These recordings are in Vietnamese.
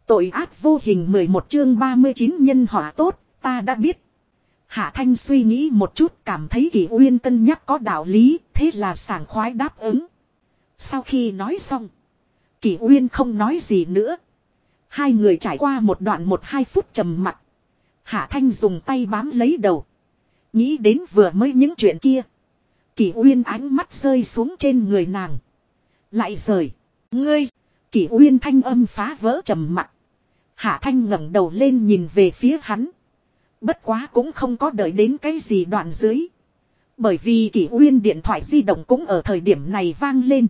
Tội ác vô hình 11 chương 39 nhân họa tốt, ta đã biết. Hạ Thanh suy nghĩ một chút, cảm thấy Kỷ Uyên cân nhắc có đạo lý, thế là sảng khoái đáp ứng. Sau khi nói xong, Kỷ Uyên không nói gì nữa. Hai người trải qua một đoạn 1-2 phút trầm mặc. Hạ Thanh dùng tay bám lấy đầu. Nghĩ đến vừa mới những chuyện kia. Kỷ Uyên ánh mắt rơi xuống trên người nàng. Lại rời. Ngươi. Kỷ Uyên thanh âm phá vỡ trầm mặc. Hạ Thanh ngẩng đầu lên nhìn về phía hắn. Bất quá cũng không có đợi đến cái gì đoạn dưới. Bởi vì Kỷ Uyên điện thoại di động cũng ở thời điểm này vang lên.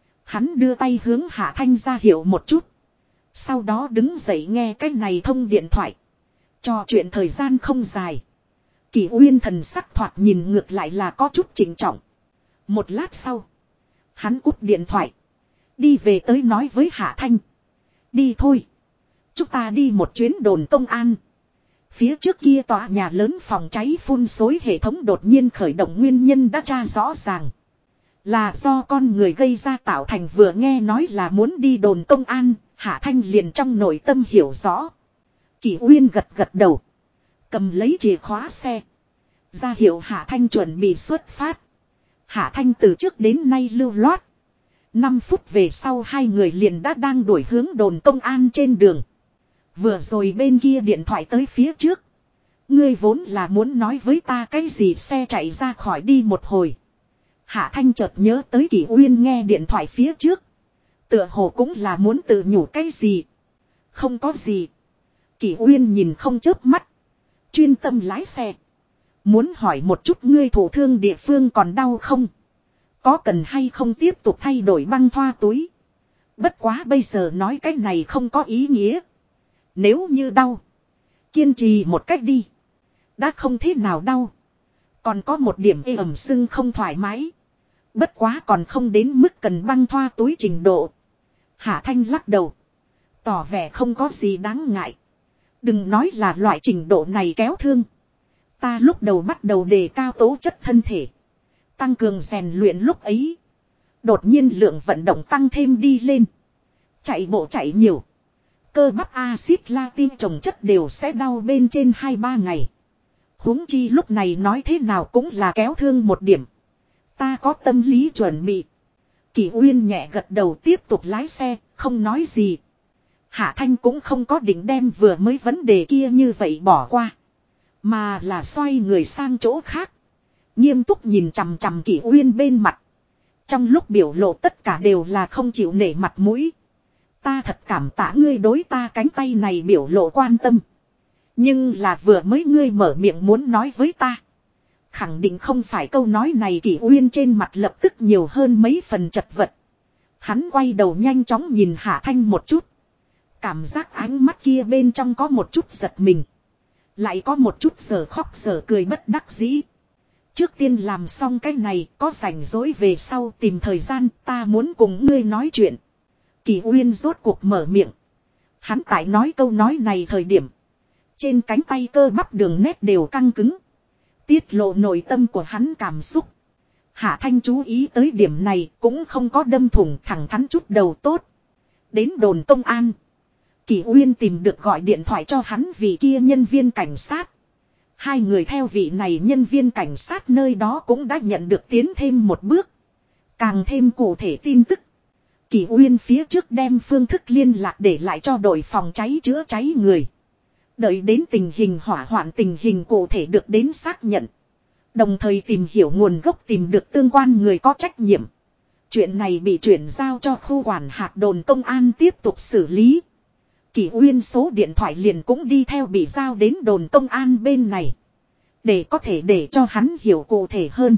Hắn đưa tay hướng Hạ Thanh ra hiệu một chút. Sau đó đứng dậy nghe cái này thông điện thoại. Trò chuyện thời gian không dài. Kỷ Uyên thần sắc thoạt nhìn ngược lại là có chút trịnh trọng. Một lát sau. Hắn cúp điện thoại. Đi về tới nói với Hạ Thanh. Đi thôi. Chúng ta đi một chuyến đồn công an. Phía trước kia tòa nhà lớn phòng cháy phun xối hệ thống đột nhiên khởi động nguyên nhân đã tra rõ ràng. Là do con người gây ra tạo thành, vừa nghe nói là muốn đi đồn công an. Hạ Thanh liền trong nội tâm hiểu rõ. Kỷ Uyên gật gật đầu. Cầm lấy chìa khóa xe. Ra hiệu Hạ Thanh chuẩn bị xuất phát. Hạ Thanh từ trước đến nay lưu loát. 5 phút về sau hai người liền đã đang đuổi hướng đồn công an trên đường. Vừa rồi bên kia điện thoại tới phía trước. Ngươi vốn là muốn nói với ta cái gì, xe chạy ra khỏi đi một hồi. Hạ Thanh chợt nhớ tới Kỷ Uyên nghe điện thoại phía trước. Tựa hồ cũng là muốn tự nhủ cái gì. Không có gì. Kỷ Uyên nhìn không chớp mắt. Chuyên tâm lái xe. Muốn hỏi một chút ngươi thụ thương địa phương còn đau không? Có cần hay không tiếp tục thay đổi băng thoa túi? Bất quá bây giờ nói cái này không có ý nghĩa. Nếu như đau, kiên trì một cách đi. Đã không thế nào đau. Còn có một điểm ê ẩm sưng không thoải mái. Bất quá còn không đến mức cần băng thoa túi trình độ. Hạ Thanh lắc đầu. Tỏ vẻ không có gì đáng ngại. Đừng nói là loại trình độ này kéo thương. Ta lúc đầu bắt đầu đề cao tố chất thân thể. Tăng cường rèn luyện lúc ấy. Đột nhiên lượng vận động tăng thêm đi lên. Chạy bộ chạy nhiều. Cơ bắp axit latin trồng chất đều sẽ đau bên trên 2-3 ngày. Huống chi lúc này nói thế nào cũng là kéo thương một điểm. Ta có tâm lý chuẩn bị. Kỷ Uyên nhẹ gật đầu tiếp tục lái xe, không nói gì. Hạ Thanh cũng không có định đem vừa mới vấn đề kia như vậy bỏ qua. Mà là xoay người sang chỗ khác. Nghiêm túc nhìn chằm chằm Kỷ Uyên bên mặt. Trong lúc biểu lộ tất cả đều là không chịu nể mặt mũi. Ta thật cảm tạ ngươi đối ta cánh tay này biểu lộ quan tâm. Nhưng là vừa mới ngươi mở miệng muốn nói với ta. Khẳng định không phải câu nói này. Kỷ Uyên trên mặt lập tức nhiều hơn mấy phần chật vật. Hắn quay đầu nhanh chóng nhìn Hạ Thanh một chút. Cảm giác ánh mắt kia bên trong có một chút giật mình. Lại có một chút giờ khóc giờ cười bất đắc dĩ. Trước tiên làm xong cái này, có rảnh rỗi về sau tìm thời gian, ta muốn cùng ngươi nói chuyện. Kỷ Uyên rốt cuộc mở miệng. Hắn tại nói câu nói này thời điểm. Trên cánh tay cơ bắp đường nét đều căng cứng. Tiết lộ nội tâm của hắn cảm xúc. Hạ Thanh chú ý tới điểm này cũng không có đâm thủng, thẳng thắn chút đầu tốt. Đến đồn công an. Kỷ Uyên tìm được gọi điện thoại cho hắn vị kia nhân viên cảnh sát. Hai người theo vị này nhân viên cảnh sát nơi đó cũng đã nhận được tiến thêm một bước. Càng thêm cụ thể tin tức. Kỷ Uyên phía trước đem phương thức liên lạc để lại cho đội phòng cháy chữa cháy người. Đợi đến tình hình hỏa hoạn tình hình cụ thể được đến xác nhận. Đồng thời tìm hiểu nguồn gốc, tìm được tương quan người có trách nhiệm. Chuyện này bị chuyển giao cho khu quản hạt đồn công an tiếp tục xử lý. Kỷ Uyên số điện thoại liền cũng đi theo bị giao đến đồn công an bên này. Để có thể để cho hắn hiểu cụ thể hơn.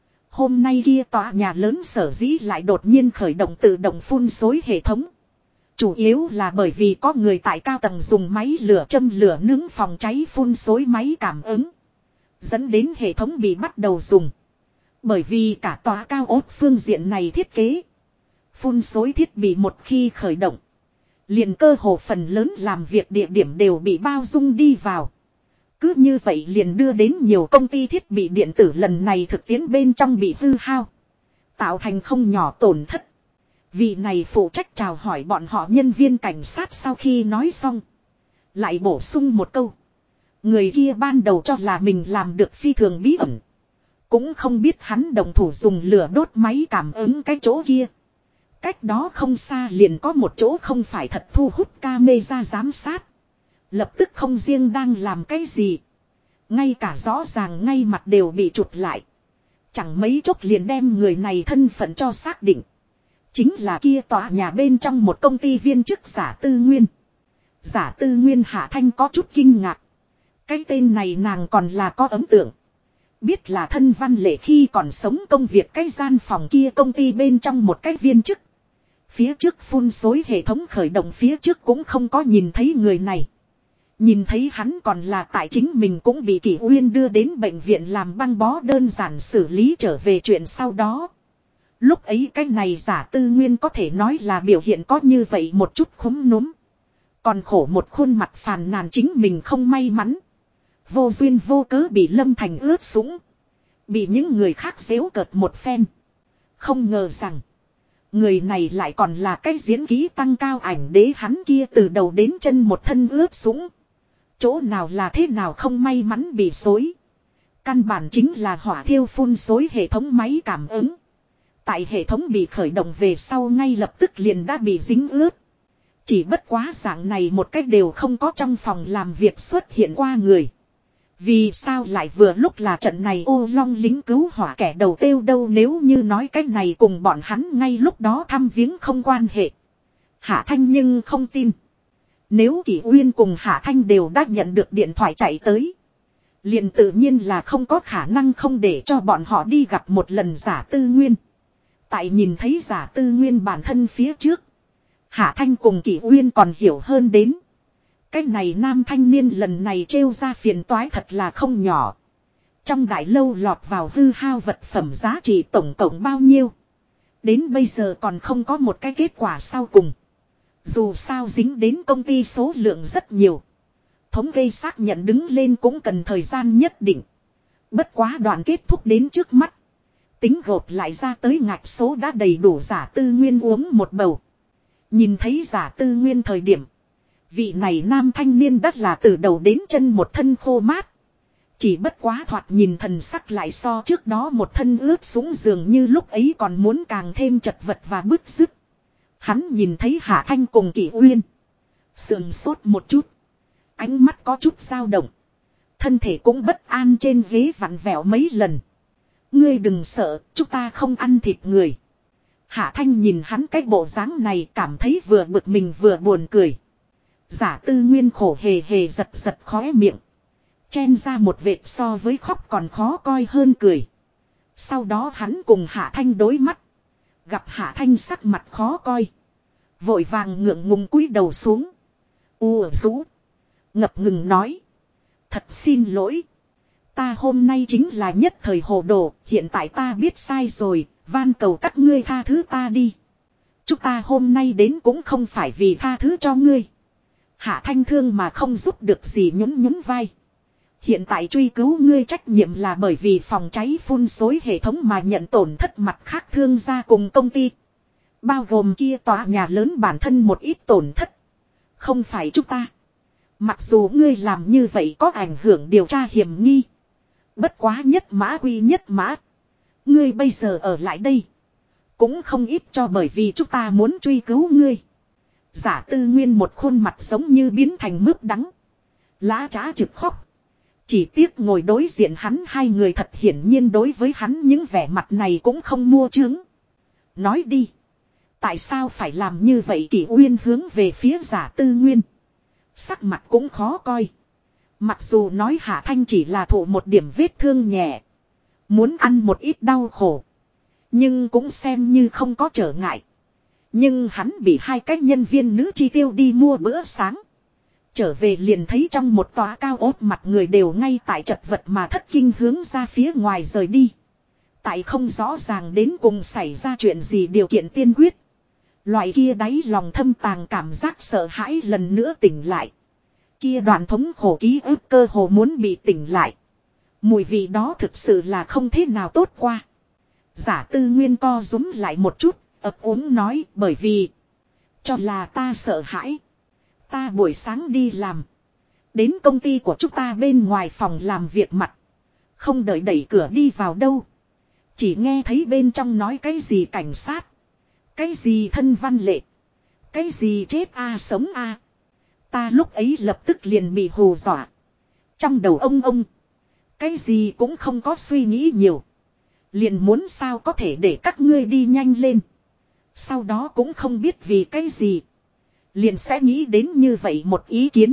Hôm nay kia tòa nhà lớn sở dĩ lại đột nhiên khởi động tự động phun xối hệ thống. Chủ yếu là bởi vì có người tại cao tầng dùng máy lửa châm lửa nướng phòng cháy phun xối máy cảm ứng. Dẫn đến hệ thống bị bắt đầu dùng. Bởi vì cả tòa cao ốt phương diện này thiết kế. Phun xối thiết bị một khi khởi động. Liền cơ hồ phần lớn làm việc địa điểm đều bị bao dung đi vào. Cứ như vậy liền đưa đến nhiều công ty thiết bị điện tử lần này thực tiễn bên trong bị hư hao. Tạo thành không nhỏ tổn thất. Vị này phụ trách chào hỏi bọn họ nhân viên cảnh sát sau khi nói xong. Lại bổ sung một câu. Người kia ban đầu cho là mình làm được phi thường bí ẩn. Cũng không biết hắn đồng thủ dùng lửa đốt máy cảm ứng cái chỗ kia. Cách đó không xa liền có một chỗ không phải thật thu hút camera giám sát. Lập tức không riêng đang làm cái gì. Ngay cả rõ ràng ngay mặt đều bị chụp lại. Chẳng mấy chốc liền đem người này thân phận cho xác định. Chính là kia tòa nhà bên trong một công ty viên chức Giả Tư Nguyên. Giả Tư Nguyên Hạ Thanh có chút kinh ngạc. Cái tên này nàng còn là có ấn tượng. Biết là thân Văn Lệ khi còn sống công việc cái gian phòng kia công ty bên trong một cái viên chức. Phía trước phun xối hệ thống khởi động phía trước cũng không có nhìn thấy người này. Nhìn thấy hắn còn là tại chính mình cũng bị Kỷ Uyên đưa đến bệnh viện làm băng bó đơn giản xử lý trở về chuyện sau đó. Lúc ấy cái này Giả Tư Nguyên có thể nói là biểu hiện có như vậy một chút khúm núm. Còn khổ một khuôn mặt phàn nàn chính mình không may mắn. Vô duyên vô cớ bị Lâm Thành ướt sũng. Bị những người khác giễu cợt một phen. Không ngờ rằng. Người này lại còn là cái diễn kỹ tăng cao ảnh đế hắn kia từ đầu đến chân một thân ướt sũng. Chỗ nào là thế nào không may mắn bị xối. Căn bản chính là hỏa thiêu phun xối hệ thống máy cảm ứng. Tại hệ thống bị khởi động về sau ngay lập tức liền đã bị dính ướt. Chỉ bất quá dạng này một cách đều không có trong phòng làm việc xuất hiện qua người. Vì sao lại vừa lúc là trận này ô long lính cứu hỏa kẻ đầu tiêu đâu nếu như nói cái này cùng bọn hắn ngay lúc đó thăm viếng không quan hệ. Hạ Thanh nhưng không tin. Nếu Kỷ Uyên cùng Hạ Thanh đều đã nhận được điện thoại chạy tới. Liền tự nhiên là không có khả năng không để cho bọn họ đi gặp một lần Giả Tư Nguyên. Tại nhìn thấy Giả Tư Nguyên bản thân phía trước. Hạ Thanh cùng Kỷ Uyên còn hiểu hơn đến. Cái này nam thanh niên lần này trêu ra phiền toái thật là không nhỏ. Trong đại lâu lọt vào hư hao vật phẩm giá trị tổng cộng bao nhiêu. Đến bây giờ còn không có một cái kết quả sau cùng. Dù sao dính đến công ty số lượng rất nhiều. Thống kê xác nhận đứng lên cũng cần thời gian nhất định. Bất quá đoạn kết thúc đến trước mắt. Tính gộp lại ra tới ngạch số đã đầy đủ Giả Tư Nguyên uống một bầu. Nhìn thấy Giả Tư Nguyên thời điểm. Vị này nam thanh niên đắt là từ đầu đến chân một thân khô mát. Chỉ bất quá thoạt nhìn thần sắc lại so trước đó một thân ướt sũng dường như lúc ấy còn muốn càng thêm chật vật và bứt rứt. Hắn nhìn thấy Hạ Thanh cùng Kỷ Uyên. Sườn sốt một chút. Ánh mắt có chút dao động. Thân thể cũng bất an trên ghế vặn vẹo mấy lần. Ngươi đừng sợ, chúng ta không ăn thịt người. Hạ Thanh nhìn hắn cái bộ dáng này cảm thấy vừa bực mình vừa buồn cười. Giả Tư Nguyên khổ hề hề giật giật khóe miệng. Chen ra một vệt so với khóc còn khó coi hơn cười. Sau đó hắn cùng Hạ Thanh đối mắt. Gặp Hạ Thanh sắc mặt khó coi. Vội vàng ngượng ngùng cúi đầu xuống. Rũ. Ngập ngừng nói. Thật xin lỗi. Ta hôm nay chính là nhất thời hồ đồ. Hiện tại ta biết sai rồi. Van cầu các ngươi tha thứ ta đi. Chúng ta hôm nay đến cũng không phải vì tha thứ cho ngươi. Hạ Thanh thương mà không giúp được gì nhún nhún vai. Hiện tại truy cứu ngươi trách nhiệm là bởi vì phòng cháy phun xối hệ thống mà nhận tổn thất mặt khác thương gia cùng công ty. Bao gồm kia tòa nhà lớn bản thân một ít tổn thất. Không phải chúng ta. Mặc dù ngươi làm như vậy có ảnh hưởng điều tra hiểm nghi. Bất quá nhất mã quy nhất mã. Ngươi bây giờ ở lại đây. Cũng không ít cho bởi vì chúng ta muốn truy cứu ngươi. Giả Tư Nguyên một khuôn mặt giống như biến thành mướp đắng. Lá trá trực khóc. Chỉ tiếc ngồi đối diện hắn hai người thật hiển nhiên đối với hắn những vẻ mặt này cũng không mua chứng. Nói đi. Tại sao phải làm như vậy Kỷ Uyên hướng về phía Giả Tư Nguyên. Sắc mặt cũng khó coi. Mặc dù nói Hạ Thanh chỉ là thụ một điểm vết thương nhẹ. Muốn ăn một ít đau khổ. Nhưng cũng xem như không có trở ngại. Nhưng hắn bị hai cái nhân viên nữ chi tiêu đi mua bữa sáng. Trở về liền thấy trong một tòa cao ốt mặt người đều ngay tại chật vật mà thất kinh hướng ra phía ngoài rời đi. Tại không rõ ràng đến cùng xảy ra chuyện gì điều kiện tiên quyết. Loại kia đáy lòng thâm tàng cảm giác sợ hãi lần nữa tỉnh lại. Kia đoạn thống khổ ký ức cơ hồ muốn bị tỉnh lại. Mùi vị đó thực sự là không thế nào tốt qua. Giả Tư Nguyên co rúm lại một chút, ấp úng nói bởi vì cho là ta sợ hãi. Ta buổi sáng đi làm. Đến công ty của chúng ta bên ngoài phòng làm việc mặt. Không đợi đẩy cửa đi vào đâu. Chỉ nghe thấy bên trong nói cái gì cảnh sát. Cái gì thân văn lệ. Cái gì chết a sống a. Ta lúc ấy lập tức liền bị hù dọa. Trong đầu ông. Cái gì cũng không có suy nghĩ nhiều. Liền muốn sao có thể để các ngươi đi nhanh lên. Sau đó cũng không biết vì cái gì. Liền sẽ nghĩ đến như vậy một ý kiến.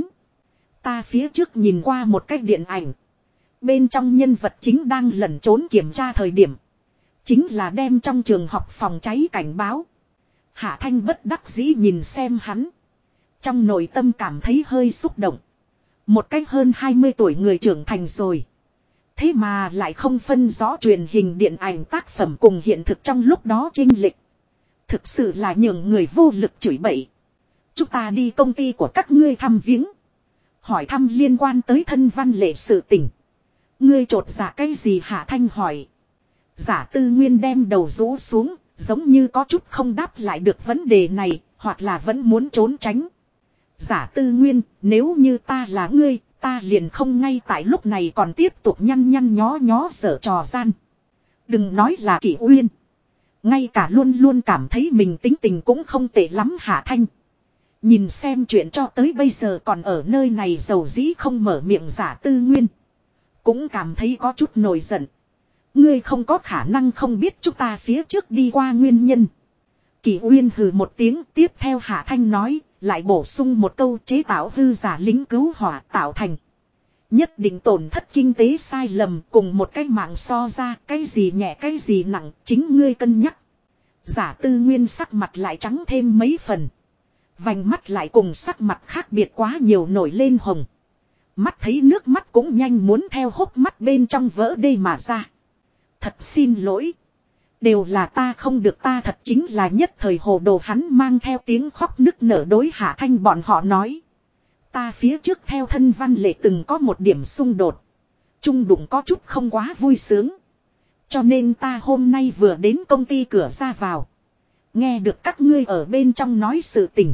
Ta phía trước nhìn qua một cái điện ảnh. Bên trong nhân vật chính đang lẩn trốn kiểm tra thời điểm. Chính là đem trong trường học phòng cháy cảnh báo. Hạ Thanh bất đắc dĩ nhìn xem hắn. Trong nội tâm cảm thấy hơi xúc động. Một cách hơn 20 tuổi người trưởng thành rồi. Thế mà lại không phân rõ truyền hình điện ảnh tác phẩm cùng hiện thực trong lúc đó chênh lệch. Thực sự là nhường người vô lực chửi bậy. Chúng ta đi công ty của các ngươi thăm viếng. Hỏi thăm liên quan tới thân văn lệ sự tình. Ngươi trột dạ cái gì Hạ Thanh hỏi. Giả Tư Nguyên đem đầu rũ xuống, giống như có chút không đáp lại được vấn đề này, hoặc là vẫn muốn trốn tránh. Giả Tư Nguyên, nếu như ta là ngươi, ta liền không ngay tại lúc này còn tiếp tục nhăn nhó giở trò gian. Đừng nói là Kỷ Uyên. Ngay cả luôn luôn cảm thấy mình tính tình cũng không tệ lắm Hạ Thanh. Nhìn xem chuyện cho tới bây giờ còn ở nơi này dầu dĩ không mở miệng Giả Tư Nguyên. Cũng cảm thấy có chút nổi giận. Ngươi không có khả năng không biết chúng ta phía trước đi qua nguyên nhân. Kỷ Uyên hừ một tiếng tiếp theo Hạ Thanh nói, lại bổ sung một câu chế tạo hư giả lính cứu hỏa tạo thành. Nhất định tổn thất kinh tế sai lầm cùng một cái mạng so ra cái gì nhẹ cái gì nặng chính ngươi cân nhắc. Giả Tư Nguyên sắc mặt lại trắng thêm mấy phần. Vành mắt lại cùng sắc mặt khác biệt quá nhiều nổi lên hồng. Mắt thấy nước mắt cũng nhanh muốn theo hốc mắt bên trong vỡ đê mà ra. Thật xin lỗi. Đều là ta không được ta thật chính là nhất thời hồ đồ hắn mang theo tiếng khóc nức nở đối Hạ Thanh bọn họ nói. Ta phía trước theo thân văn lệ từng có một điểm xung đột. Trung đụng có chút không quá vui sướng. Cho nên ta hôm nay vừa đến công ty cửa ra vào. Nghe được các ngươi ở bên trong nói sự tình.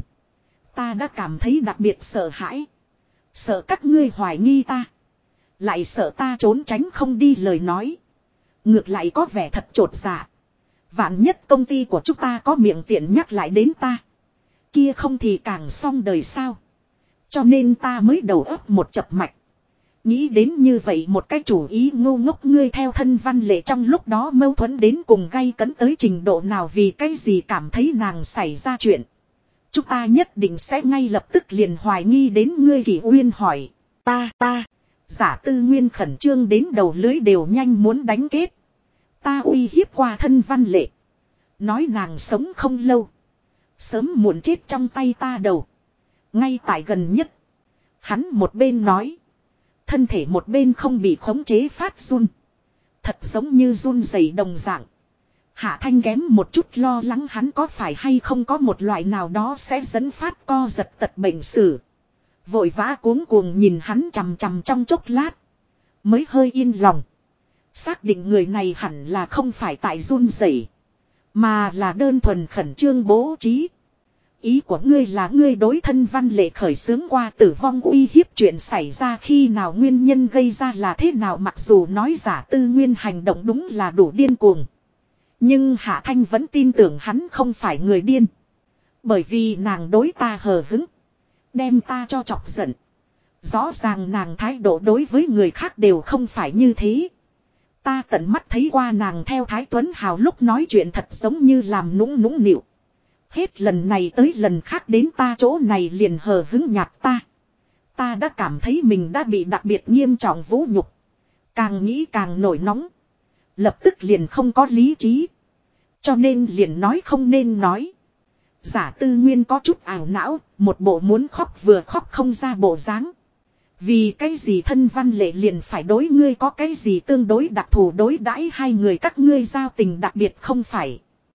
Ta đã cảm thấy đặc biệt sợ hãi. Sợ các ngươi hoài nghi ta. Lại sợ ta trốn tránh không đi lời nói. Ngược lại có vẻ thật chột dạ. Vạn nhất công ty của chúng ta có miệng tiện nhắc lại đến ta. Kia không thì càng xong đời sao. Cho nên ta mới đầu óc một chập mạch. Nghĩ đến như vậy một cái chủ ý ngu ngốc ngươi theo thân văn lệ trong lúc đó mâu thuẫn đến cùng gay cấn tới trình độ nào vì cái gì cảm thấy nàng xảy ra chuyện. Chúng ta nhất định sẽ ngay lập tức liền hoài nghi đến ngươi Kỷ Uyên hỏi. Ta. Giả Tư Nguyên khẩn trương đến đầu lưới đều nhanh muốn đánh kết. Ta uy hiếp qua thân văn lệ. Nói nàng sống không lâu. Sớm muộn chết trong tay ta đầu. Ngay tại gần nhất. Hắn một bên nói. Thân thể một bên không bị khống chế phát run. Thật giống như run rẩy đồng dạng. Hạ Thanh kém một chút lo lắng hắn có phải hay không có một loại nào đó sẽ dẫn phát co giật tật bệnh sử. Vội vã cuống cuồng nhìn hắn chằm chằm trong chốc lát. Mới hơi yên lòng. Xác định người này hẳn là không phải tại run rẩy, mà là đơn thuần khẩn trương bố trí. Ý của ngươi là ngươi đối thân văn lệ khởi xướng qua tử vong uy hiếp chuyện xảy ra khi nào nguyên nhân gây ra là thế nào mặc dù nói Giả Tư Nguyên hành động đúng là đủ điên cuồng. Nhưng Hạ Thanh vẫn tin tưởng hắn không phải người điên. Bởi vì nàng đối ta hờ hững. Đem ta cho chọc giận. Rõ ràng nàng thái độ đối với người khác đều không phải như thế. Ta tận mắt thấy qua nàng theo Thái Tuấn Hào lúc nói chuyện thật giống như làm nũng nũng nịu. Hết lần này tới lần khác đến ta chỗ này liền hờ hững nhạt ta. Ta đã cảm thấy mình đã bị đặc biệt nghiêm trọng vũ nhục. Càng nghĩ càng nổi nóng. Lập tức liền không có lý trí. Cho nên liền nói không nên nói. Giả Tư Nguyên có chút ảo não, một bộ muốn khóc vừa khóc không ra bộ dáng. Vì cái gì thân văn lệ liền phải đối ngươi có cái gì tương đối đặc thù đối đãi hai người các ngươi giao tình đặc biệt không phải.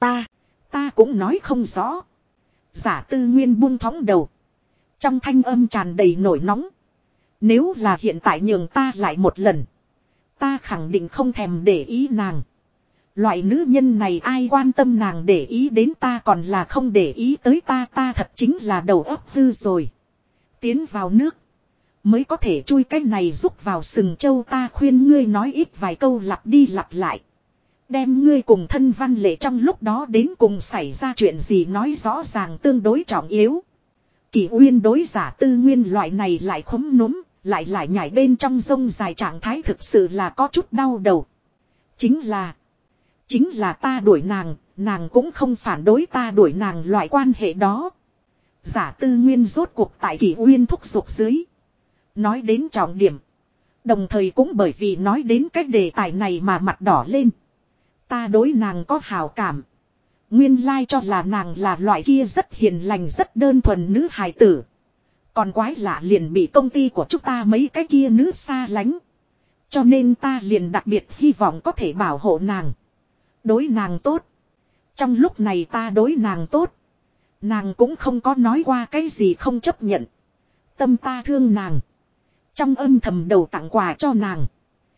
Ta cũng nói không rõ. Giả Tư Nguyên buông thõng đầu. Trong thanh âm tràn đầy nổi nóng. Nếu là hiện tại nhường ta lại một lần. Ta khẳng định không thèm để ý nàng. Loại nữ nhân này ai quan tâm nàng để ý đến ta còn là không để ý tới ta, ta thật chính là đầu óc hư rồi. Tiến vào nước. Mới có thể chui cái này rúc vào sừng châu, ta khuyên ngươi nói ít vài câu lặp đi lặp lại. Đem ngươi cùng thân văn lệ trong lúc đó đến cùng xảy ra chuyện gì nói rõ ràng tương đối trọng yếu. Kỷ Uyên đối Giả Tư Nguyên loại này lại khúm núm, lại nhảy bên trong rông dài trạng thái thực sự là có chút đau đầu. Chính là ta đuổi nàng cũng không phản đối ta đuổi nàng loại quan hệ đó. Giả Tư Nguyên rốt cuộc tại Kỷ Uyên thúc giục dưới. Nói đến trọng điểm. Đồng thời cũng bởi vì nói đến cái đề tài này mà mặt đỏ lên. Ta đối nàng có hào cảm. Nguyên lai cho là nàng là loại kia rất hiền lành rất đơn thuần nữ hài tử. Còn quái lạ liền bị công ty của chúng ta mấy cái kia nữ xa lánh. Cho nên ta liền đặc biệt hy vọng có thể bảo hộ nàng. Đối nàng tốt. Trong lúc này ta đối nàng tốt. Nàng cũng không có nói qua cái gì không chấp nhận. Tâm ta thương nàng. Trong âm thầm đầu tặng quà cho nàng.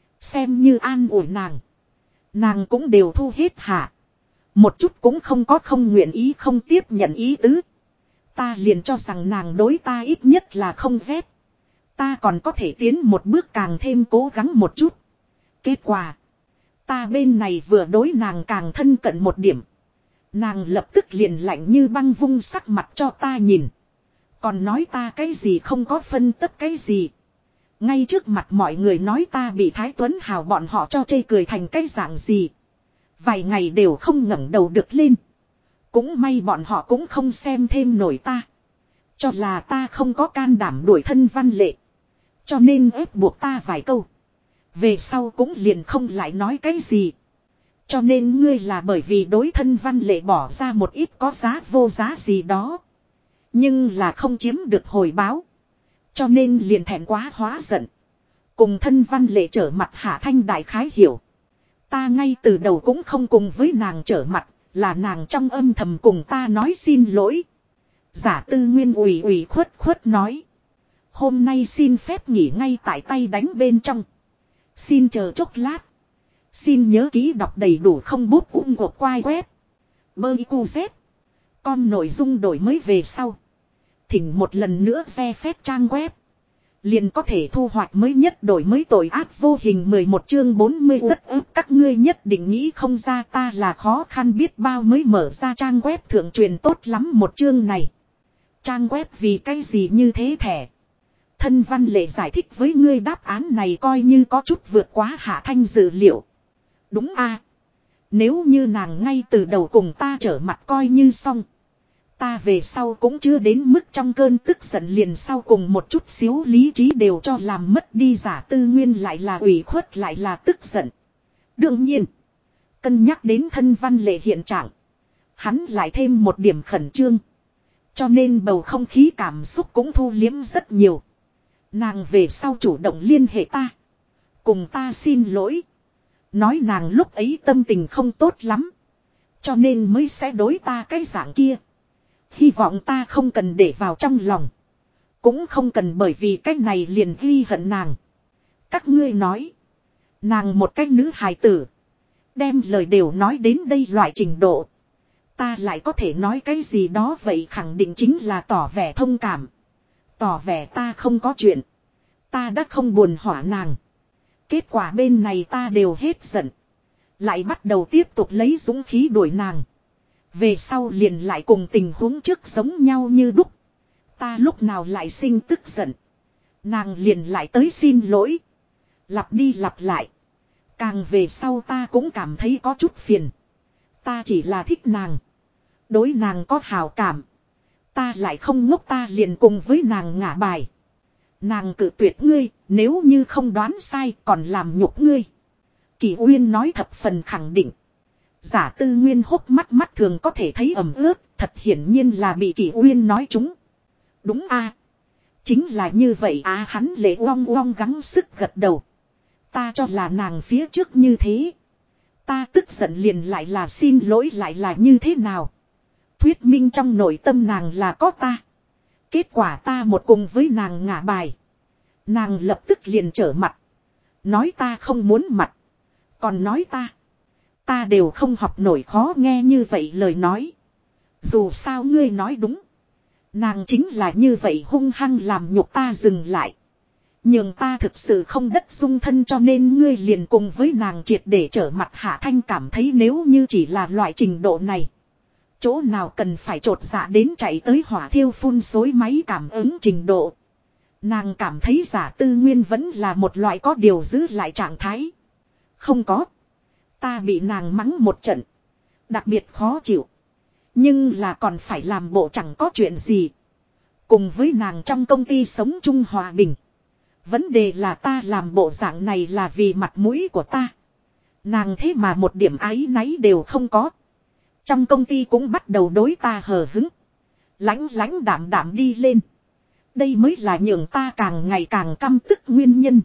Xem như an ủi nàng. Nàng cũng đều thu hết hạ. Một chút cũng không có không nguyện ý không tiếp nhận ý tứ. Ta liền cho rằng nàng đối ta ít nhất là không ghét. Ta còn có thể tiến một bước càng thêm cố gắng một chút. Kết quả. Ta bên này vừa đối nàng càng thân cận một điểm. Nàng lập tức liền lạnh như băng vung sắc mặt cho ta nhìn. Còn nói ta cái gì không có phân tất cái gì. Ngay trước mặt mọi người nói ta bị Thái Tuấn Hào bọn họ cho chê cười thành cái dạng gì. Vài ngày đều không ngẩng đầu được lên. Cũng may bọn họ cũng không xem thêm nổi ta. Cho là ta không có can đảm đuổi thân văn lệ. Cho nên ép buộc ta vài câu. Về sau cũng liền không lại nói cái gì. Cho nên ngươi là bởi vì đối thân văn lệ bỏ ra một ít có giá vô giá gì đó. Nhưng là không chiếm được hồi báo. Cho nên liền thẹn quá hóa giận. Cùng thân văn lệ trở mặt Hạ Thanh đại khái hiểu. Ta ngay từ đầu cũng không cùng với nàng trở mặt. Là nàng trong âm thầm cùng ta nói xin lỗi. Giả Tư Nguyên ủy khuất nói. Hôm nay xin phép nghỉ ngay tại tay đánh bên trong. Xin chờ chốc lát. Xin nhớ ký đọc đầy đủ không bút cuộc quai web. Bơi cu z. Con nội dung đổi mới về sau. Thỉnh một lần nữa re phép trang web. Liền có thể thu hoạch mới nhất đổi mới tội ác vô hình 11 chương 40 tất ức các ngươi nhất định nghĩ không ra ta là khó khăn biết bao mới mở ra trang web thượng truyền tốt lắm một chương này. Trang web vì cái gì như thế thẻ. Thân văn lệ giải thích với ngươi đáp án này coi như có chút vượt quá Hạ Thanh dự liệu. Đúng a. Nếu như nàng ngay từ đầu cùng ta trở mặt coi như xong. Ta về sau cũng chưa đến mức trong cơn tức giận liền sau cùng một chút xíu lý trí đều cho làm mất đi. Giả Tư Nguyên lại là ủy khuất lại là tức giận. Đương nhiên. Cân nhắc đến thân văn lệ hiện trạng. Hắn lại thêm một điểm khẩn trương. Cho nên bầu không khí cảm xúc cũng thu liếm rất nhiều. Nàng về sau chủ động liên hệ ta. Cùng ta xin lỗi. Nói nàng lúc ấy tâm tình không tốt lắm. Cho nên mới sẽ đối ta cái dạng kia. Hy vọng ta không cần để vào trong lòng. Cũng không cần bởi vì cái này liền ghi hận nàng. Các ngươi nói. Nàng một cái nữ hài tử. Đem lời đều nói đến đây loại trình độ. Ta lại có thể nói cái gì đó vậy khẳng định chính là tỏ vẻ thông cảm. Tỏ vẻ ta không có chuyện. Ta đã không buồn hỏa nàng. Kết quả bên này ta đều hết giận. Lại bắt đầu tiếp tục lấy dũng khí đuổi nàng. Về sau liền lại cùng tình huống trước giống nhau như đúc. Ta lúc nào lại sinh tức giận. Nàng liền lại tới xin lỗi. Lặp đi lặp lại. Càng về sau ta cũng cảm thấy có chút phiền. Ta chỉ là thích nàng. Đối nàng có hào cảm. Ta lại không ngốc ta liền cùng với nàng ngả bài. Nàng cự tuyệt ngươi, nếu như không đoán sai còn làm nhục ngươi. Kỳ Uyên nói thập phần khẳng định. Giả Tư Nguyên hốc mắt thường có thể thấy ẩm ướt, thật hiển nhiên là bị Kỳ Uyên nói trúng. Đúng a, chính là như vậy á. Hắn lệ oong gắng sức gật đầu. Ta cho là nàng phía trước như thế. Ta tức giận liền lại là xin lỗi lại là như thế nào. Thuyết minh trong nội tâm nàng là có ta. Kết quả ta một cùng với nàng ngả bài. Nàng lập tức liền trở mặt. Nói ta không muốn mặt. Còn nói ta. Ta đều không học nổi khó nghe như vậy lời nói. Dù sao ngươi nói đúng. Nàng chính là như vậy hung hăng làm nhục ta dừng lại. Nhưng ta thực sự không đất dung thân cho nên ngươi liền cùng với nàng triệt để trở mặt. Hạ Thanh cảm thấy nếu như chỉ là loại trình độ này. Chỗ nào cần phải trột dạ đến chạy tới hỏa thiêu phun xối máy cảm ứng trình độ. Nàng cảm thấy Giả Tư Nguyên vẫn là một loại có điều giữ lại trạng thái. Không có. Ta bị nàng mắng một trận. Đặc biệt khó chịu. Nhưng là còn phải làm bộ chẳng có chuyện gì. Cùng với nàng trong công ty sống chung hòa bình. Vấn đề là ta làm bộ dạng này là vì mặt mũi của ta. Nàng thế mà một điểm áy náy đều không có. Trong công ty cũng bắt đầu đối ta hờ hứng. Lãnh đạm đạm đi lên. Đây mới là nhường ta càng ngày càng căm tức nguyên nhân.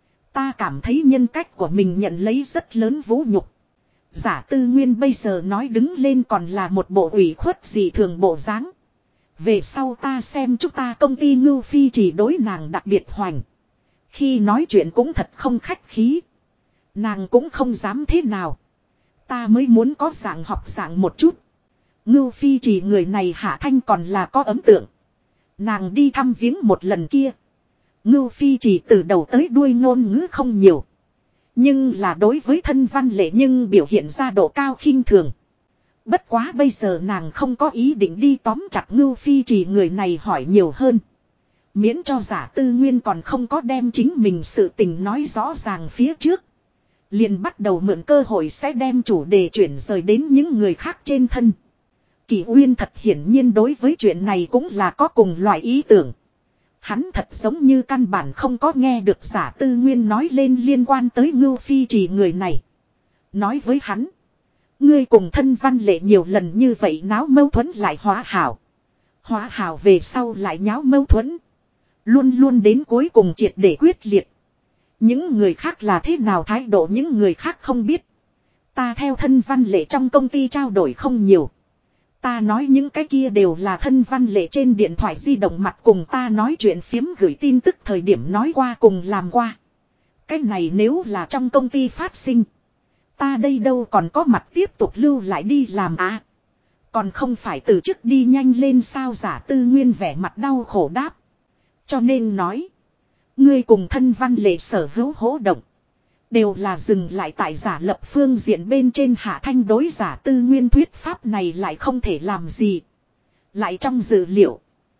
Ta cảm thấy nhân cách của mình nhận lấy rất lớn vũ nhục. Giả Tư Nguyên bây giờ nói đứng lên còn là một bộ ủy khuất gì thường bộ dáng. Về sau ta xem chúng ta công ty Ngưu Phi chỉ đối nàng đặc biệt hoành. Khi nói chuyện cũng thật không khách khí. Nàng cũng không dám thế nào. Ta mới muốn có dạng học dạng một chút. Ngưu Phi chỉ người này Hạ Thanh còn là có ấn tượng. Nàng đi thăm viếng một lần kia. Ngưu Phi chỉ từ đầu tới đuôi ngôn ngữ không nhiều. Nhưng là đối với thân văn lệ nhưng biểu hiện ra độ cao khinh thường. Bất quá bây giờ nàng không có ý định đi tóm chặt Ngưu Phi chỉ người này hỏi nhiều hơn. Miễn cho Giả Tư Nguyên còn không có đem chính mình sự tình nói rõ ràng phía trước. Liền bắt đầu mượn cơ hội sẽ đem chủ đề chuyển rời đến những người khác trên thân. Kỷ Uyên thật hiển nhiên đối với chuyện này cũng là có cùng loại ý tưởng. Hắn thật giống như căn bản không có nghe được Giả Tư Nguyên nói lên liên quan tới Ngưu Phi chỉ người này. Nói với hắn. Ngươi cùng thân văn lệ nhiều lần như vậy náo mâu thuẫn lại hóa hảo. Hóa hảo về sau lại nháo mâu thuẫn. Luôn luôn đến cuối cùng triệt để quyết liệt. Những người khác là thế nào thái độ những người khác không biết. Ta theo thân văn lệ trong công ty trao đổi không nhiều. Ta nói những cái kia đều là thân văn lệ trên điện thoại di động mặt cùng ta nói chuyện phiếm gửi tin tức thời điểm nói qua cùng làm qua. Cái này nếu là trong công ty phát sinh. Ta đây đâu còn có mặt tiếp tục lưu lại đi làm à. Còn không phải từ chức đi nhanh lên sao Giả Tư Nguyên vẻ mặt đau khổ đáp. Cho nên nói. Ngươi cùng thân văn lệ sở hữu hỗ động. Đều là dừng lại tại giả lập phương diện bên trên. Hạ Thanh đối Giả Tư Nguyên thuyết pháp này lại không thể làm gì. Lại trong dữ liệu.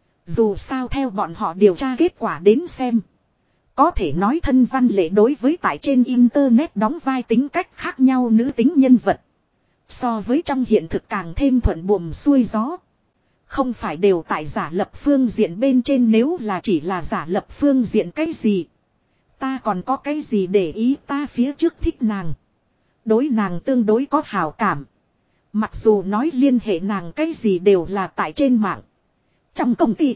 Dù sao theo bọn họ điều tra kết quả đến xem. Có thể nói thân văn lệ đối với tại trên internet đóng vai tính cách khác nhau nữ tính nhân vật. So với trong hiện thực càng thêm thuận buồm xuôi gió. Không phải đều tại giả lập phương diện bên trên nếu là chỉ là giả lập phương diện cái gì. Ta còn có cái gì để ý ta phía trước thích nàng. Đối nàng tương đối có hảo cảm. Mặc dù nói liên hệ nàng cái gì đều là tại trên mạng. Trong công ty.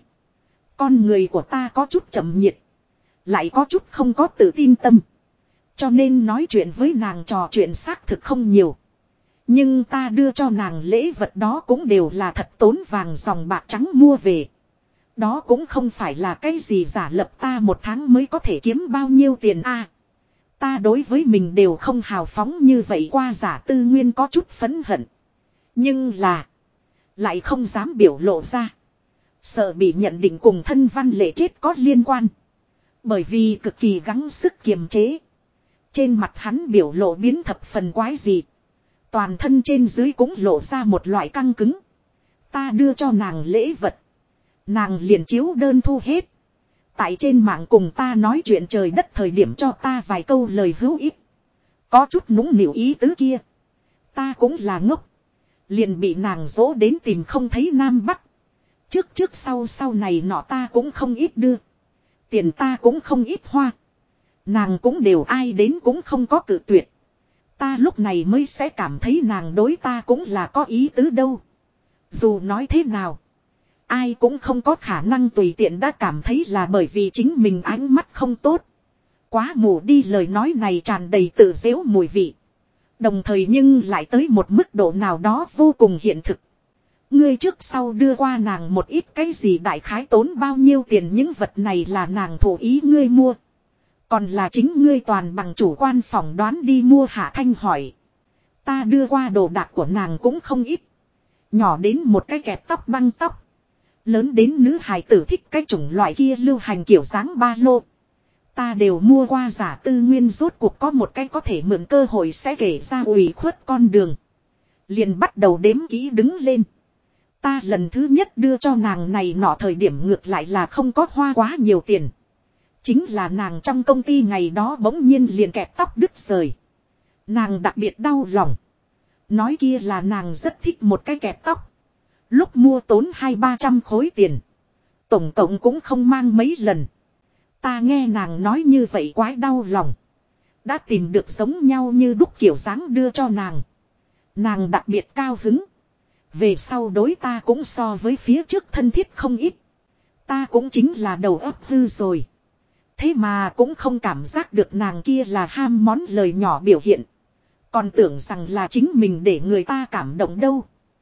Con người của ta có chút chậm nhiệt. Lại có chút không có tự tin tâm. Cho nên nói chuyện với nàng trò chuyện xác thực không nhiều. Nhưng ta đưa cho nàng lễ vật đó cũng đều là thật tốn vàng dòng bạc trắng mua về. Đó cũng không phải là cái gì giả lập ta một tháng mới có thể kiếm bao nhiêu tiền a. Ta đối với mình đều không hào phóng như vậy qua Giả Tư Nguyên có chút phẫn hận. Nhưng là. Lại không dám biểu lộ ra. Sợ bị nhận định cùng thân văn lệ chết có liên quan. Bởi vì cực kỳ gắng sức kiềm chế. Trên mặt hắn biểu lộ biến thập phần quái dị. Toàn thân trên dưới cũng lộ ra một loại căng cứng. Ta đưa cho nàng lễ vật. Nàng liền chiếu đơn thu hết. Tại trên mạng cùng ta nói chuyện trời đất thời điểm cho ta vài câu lời hữu ích. Có chút nũng nịu ý tứ kia. Ta cũng là ngốc. Liền bị nàng dỗ đến tìm không thấy Nam Bắc. Trước sau này nọ ta cũng không ít đưa. Tiền ta cũng không ít hoa. Nàng cũng đều ai đến cũng không có cự tuyệt. Ta lúc này mới sẽ cảm thấy nàng đối ta cũng là có ý tứ đâu. Dù nói thế nào. Ai cũng không có khả năng tùy tiện đã cảm thấy là bởi vì chính mình ánh mắt không tốt. Quá mù đi lời nói này tràn đầy tự dễu mùi vị. Đồng thời nhưng lại tới một mức độ nào đó vô cùng hiện thực. Ngươi trước sau đưa qua nàng một ít cái gì đại khái tốn bao nhiêu tiền những vật này là nàng thủ ý ngươi mua. Còn là chính ngươi toàn bằng chủ quan phỏng đoán đi mua Hạ Thanh hỏi. Ta đưa qua đồ đạc của nàng cũng không ít. Nhỏ đến một cái kẹp tóc băng tóc. Lớn đến nữ hài tử thích cái chủng loại kia lưu hành kiểu dáng ba lô. Ta đều mua qua. Giả Tư Nguyên rốt cuộc có một cái có thể mượn cơ hội sẽ kể ra ủy khuất con đường. Liền bắt đầu đếm kỹ đứng lên. Ta lần thứ nhất đưa cho nàng này nọ thời điểm ngược lại là không có hoa quá nhiều tiền. Chính là nàng trong công ty ngày đó bỗng nhiên liền kẹp tóc đứt rời. Nàng đặc biệt đau lòng. Nói kia là nàng rất thích một cái kẹp tóc. Lúc mua tốn 200-300 khối tiền. Tổng cộng cũng không mang mấy lần. Ta nghe nàng nói như vậy quái đau lòng. Đã tìm được giống nhau như đúc kiểu dáng đưa cho nàng. Nàng đặc biệt cao hứng. Về sau đối ta cũng so với phía trước thân thiết không ít. Ta cũng chính là đầu óc hư rồi. Thế mà cũng không cảm giác được nàng kia là ham món lời nhỏ biểu hiện. Còn tưởng rằng là chính mình để người ta cảm động đâu.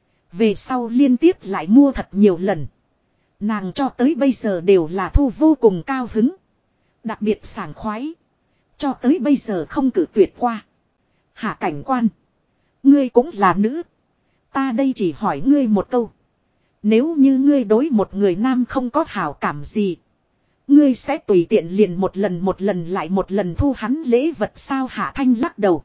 Về sau liên tiếp lại mua thật nhiều lần. Nàng cho tới bây giờ đều là thu vô cùng cao hứng. Đặc biệt sảng khoái. Cho tới bây giờ không cử tuyệt qua. Hạ cảnh quan. Ngươi cũng là nữ. Ta đây chỉ hỏi ngươi một câu. Nếu như ngươi đối một người nam không có hảo cảm gì. Ngươi sẽ tùy tiện liền một lần lại một lần thu hắn lễ vật sao? Hạ Thanh lắc đầu.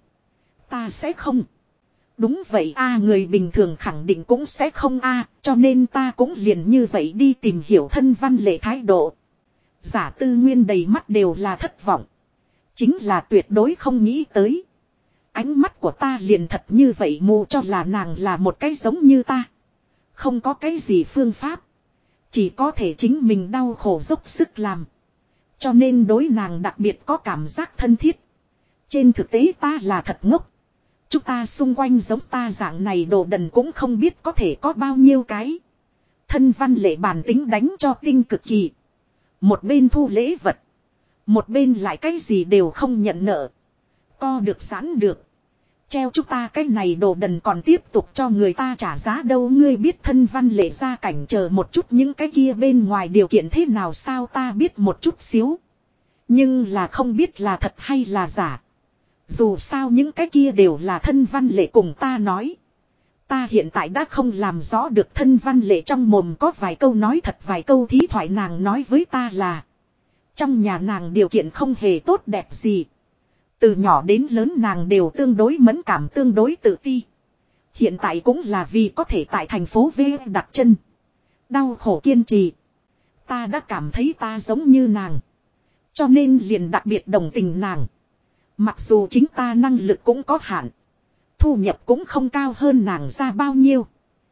Ta sẽ không. Đúng vậy a, người bình thường khẳng định cũng sẽ không a, cho nên ta cũng liền như vậy đi tìm hiểu Thân Văn Lệ thái độ. Giả Tư Nguyên đầy mắt đều là thất vọng. Chính là tuyệt đối không nghĩ tới. Ánh mắt của ta liền thật như vậy mù cho là nàng là một cái giống như ta. Không có cái gì phương pháp. Chỉ có thể chính mình đau khổ dốc sức làm. Cho nên đối nàng đặc biệt có cảm giác thân thiết. Trên thực tế ta là thật ngốc. Chúng ta xung quanh giống ta dạng này đồ đần cũng không biết có thể có bao nhiêu cái. Thân Văn Lệ bản tính đánh cho tinh cực kỳ. Một bên thu lễ vật. Một bên lại cái gì đều không nhận nợ. Co được sẵn được. Treo chúng ta cái này đồ đần còn tiếp tục cho người ta trả giá đâu. Ngươi biết Thân Văn Lệ ra cảnh chờ một chút những cái kia bên ngoài điều kiện thế nào sao? Ta biết một chút xíu. Nhưng là không biết là thật hay là giả. Dù sao những cái kia đều là Thân Văn Lệ cùng ta nói. Ta hiện tại đã không làm rõ được Thân Văn Lệ trong mồm có vài câu nói thật vài câu thí thoại. Nàng nói với ta là trong nhà nàng điều kiện không hề tốt đẹp gì. Từ nhỏ đến lớn nàng đều tương đối mẫn cảm, tương đối tự ti. Hiện tại cũng là vì có thể tại thành phố V đặt chân. Đau khổ kiên trì. Ta đã cảm thấy ta giống như nàng. Cho nên liền đặc biệt đồng tình nàng. Mặc dù chính ta năng lực cũng có hạn. Thu nhập cũng không cao hơn nàng ra bao nhiêu.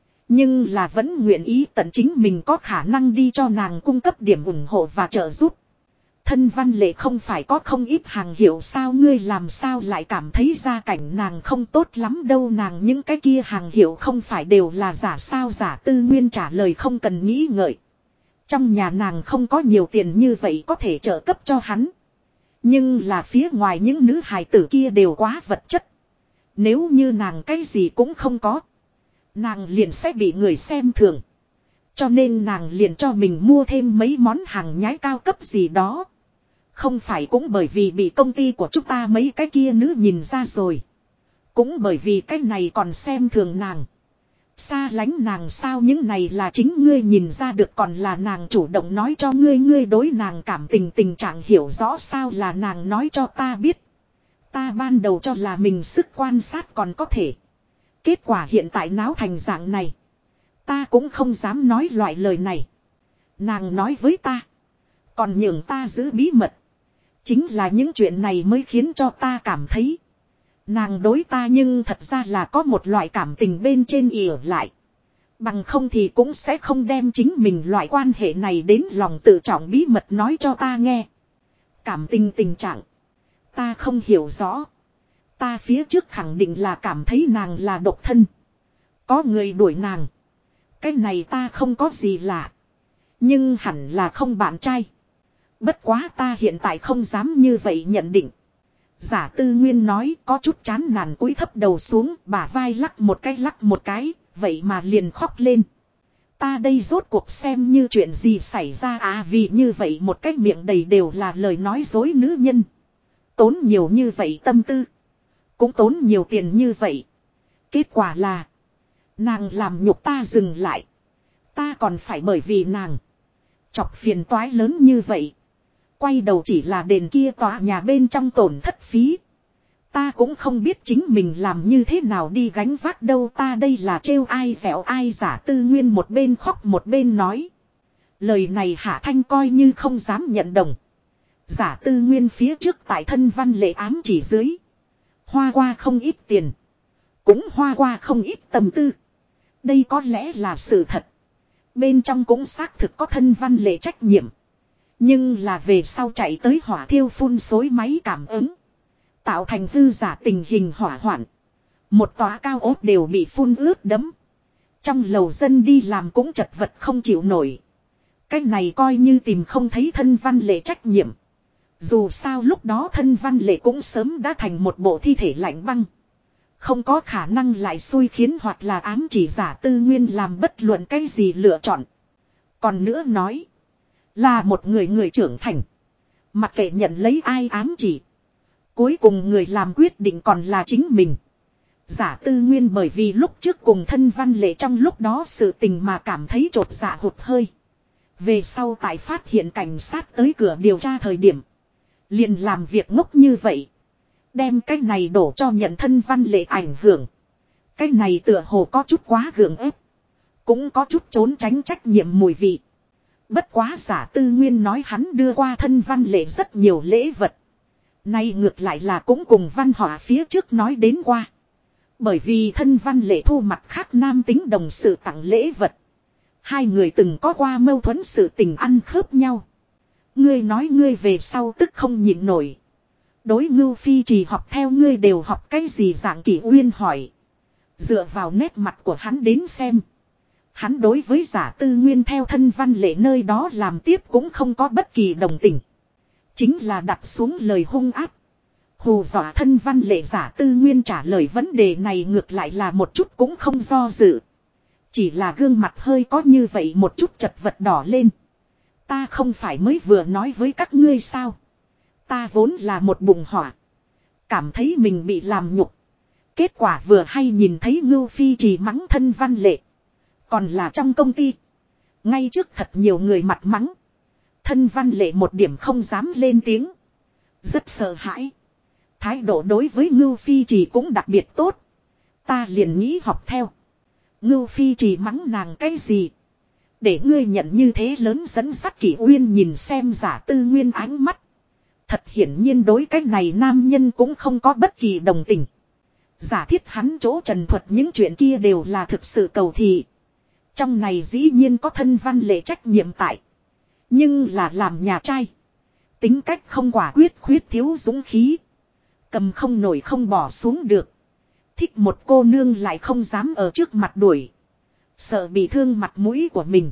Nhưng là vẫn nguyện ý tận chính mình có khả năng đi cho nàng cung cấp điểm ủng hộ và trợ giúp. Thân Văn Lệ không phải có không ít hàng hiệu sao? Ngươi làm sao lại cảm thấy gia cảnh nàng không tốt lắm đâu? Nàng những cái kia hàng hiệu không phải đều là giả sao? Giả Tư Nguyên trả lời không cần nghĩ ngợi. Trong nhà nàng không có nhiều tiền như vậy có thể trợ cấp cho hắn. Nhưng là phía ngoài những nữ hài tử kia đều quá vật chất. Nếu như nàng cái gì cũng không có, nàng liền sẽ bị người xem thường. Cho nên nàng liền cho mình mua thêm mấy món hàng nhái cao cấp gì đó. Không phải cũng bởi vì bị công ty của chúng ta mấy cái kia nữ nhìn ra rồi. Cũng bởi vì cái này còn xem thường nàng. Xa lánh nàng sao? Những này là chính ngươi nhìn ra được, còn là nàng chủ động nói cho ngươi? Ngươi đối nàng cảm tình tình trạng hiểu rõ sao? Là nàng nói cho ta biết. Ta ban đầu cho là mình sức quan sát còn có thể. Kết quả hiện tại náo thành dạng này. Ta cũng không dám nói loại lời này. Nàng nói với ta. Còn nhường ta giữ bí mật. Chính là những chuyện này mới khiến cho ta cảm thấy. Nàng đối ta nhưng thật ra là có một loại cảm tình bên trên ỉa lại. Bằng không thì cũng sẽ không đem chính mình loại quan hệ này đến lòng tự trọng bí mật nói cho ta nghe. Cảm tình tình trạng. Ta không hiểu rõ. Ta phía trước khẳng định là cảm thấy nàng là độc thân. Có người đuổi nàng. Cái này ta không có gì lạ. Nhưng hẳn là không bạn trai. Bất quá ta hiện tại không dám như vậy nhận định. Giả Tư Nguyên nói có chút chán nản cúi thấp đầu xuống, bả vai lắc một cái, vậy mà liền khóc lên. Ta đây rốt cuộc xem như chuyện gì xảy ra à? Vì như vậy một cái miệng đầy đều là lời nói dối nữ nhân. Tốn nhiều như vậy tâm tư. Cũng tốn nhiều tiền như vậy. Kết quả là. Nàng làm nhục ta dừng lại. Ta còn phải bởi vì nàng. Chọc phiền toái lớn như vậy. Quay đầu chỉ là đền kia tòa nhà bên trong tổn thất phí. Ta cũng không biết chính mình làm như thế nào đi gánh vác đâu, ta đây là trêu ai dẻo ai. Giả Tư Nguyên một bên khóc một bên nói. Lời này Hạ Thanh coi như không dám nhận đồng. Giả Tư Nguyên phía trước tại thân văn lệ ám chỉ dưới. Hoa qua không ít tiền. Cũng hoa qua không ít tâm tư. Đây có lẽ là sự thật. Bên trong cũng xác thực có thân văn lệ trách nhiệm. Nhưng là về sau chạy tới hỏa thiêu phun xối máy cảm ứng. Tạo thành hư giả tình hình hỏa hoạn. Một tòa cao ốt đều bị phun ướt đẫm. Trong lầu dân đi làm cũng chật vật không chịu nổi. Cái này coi như tìm không thấy thân văn lệ trách nhiệm. Dù sao lúc đó thân văn lệ cũng sớm đã thành một bộ thi thể lạnh băng. Không có khả năng lại xui khiến hoặc là ám chỉ Giả Tư Nguyên làm bất luận cái gì lựa chọn. Còn nữa nói. Là một người trưởng thành. Mặc kệ nhận lấy ai ám chỉ. Cuối cùng người làm quyết định còn là chính mình. Giả Tư Nguyên bởi vì lúc trước cùng thân văn lệ trong lúc đó sự tình mà cảm thấy chột dạ hụt hơi. Về sau tại phát hiện cảnh sát tới cửa điều tra thời điểm. Liền làm việc ngốc như vậy. Đem cái này đổ cho nhận thân văn lệ ảnh hưởng. Cái này tựa hồ có chút quá gượng ép. Cũng có chút trốn tránh trách nhiệm mùi vị. Bất quá Giả Tư Nguyên nói hắn đưa qua thân văn lệ rất nhiều lễ vật. Nay ngược lại là cũng cùng văn họa phía trước nói đến qua. Bởi vì thân văn lệ thu mặt khác nam tính đồng sự tặng lễ vật. Hai người từng có qua mâu thuẫn sự tình ăn khớp nhau. Ngươi nói ngươi về sau tức không nhịn nổi. Đối Ngưu Phi Trì học theo ngươi đều học cái gì dạng Kỷ Uyên hỏi. Dựa vào nét mặt của hắn đến xem. Hắn đối với Giả Tư Nguyên theo thân văn lệ nơi đó làm tiếp cũng không có bất kỳ đồng tình. Chính là đặt xuống lời hung áp. Hù dọa thân văn lệ. Giả Tư Nguyên trả lời vấn đề này ngược lại là một chút cũng không do dự. Chỉ là gương mặt hơi có như vậy một chút chật vật đỏ lên. Ta không phải mới vừa nói với các ngươi sao. Ta vốn là một bụng hỏa. Cảm thấy mình bị làm nhục. Kết quả vừa hay nhìn thấy Ngưu Phi Trì mắng thân văn lệ. Còn là trong công ty. Ngay trước thật nhiều người mặt mắng. Thân văn lệ một điểm không dám lên tiếng. Rất sợ hãi. Thái độ đối với Ngưu Phi Trì cũng đặc biệt tốt. Ta liền nghĩ học theo. Ngưu Phi Trì mắng nàng cái gì? Để ngươi nhận như thế lớn dẫn dắt Kỷ Uyên nhìn xem Giả Tư Nguyên ánh mắt. Thật hiển nhiên đối cái này nam nhân cũng không có bất kỳ đồng tình. Giả thiết hắn chỗ trần thuật những chuyện kia đều là thực sự cầu thị. Trong này dĩ nhiên có thân văn lệ trách nhiệm tại. Nhưng là làm nhà trai. Tính cách không quả quyết khuyết thiếu dũng khí. Cầm không nổi không bỏ xuống được. Thích một cô nương lại không dám ở trước mặt đuổi. Sợ bị thương mặt mũi của mình.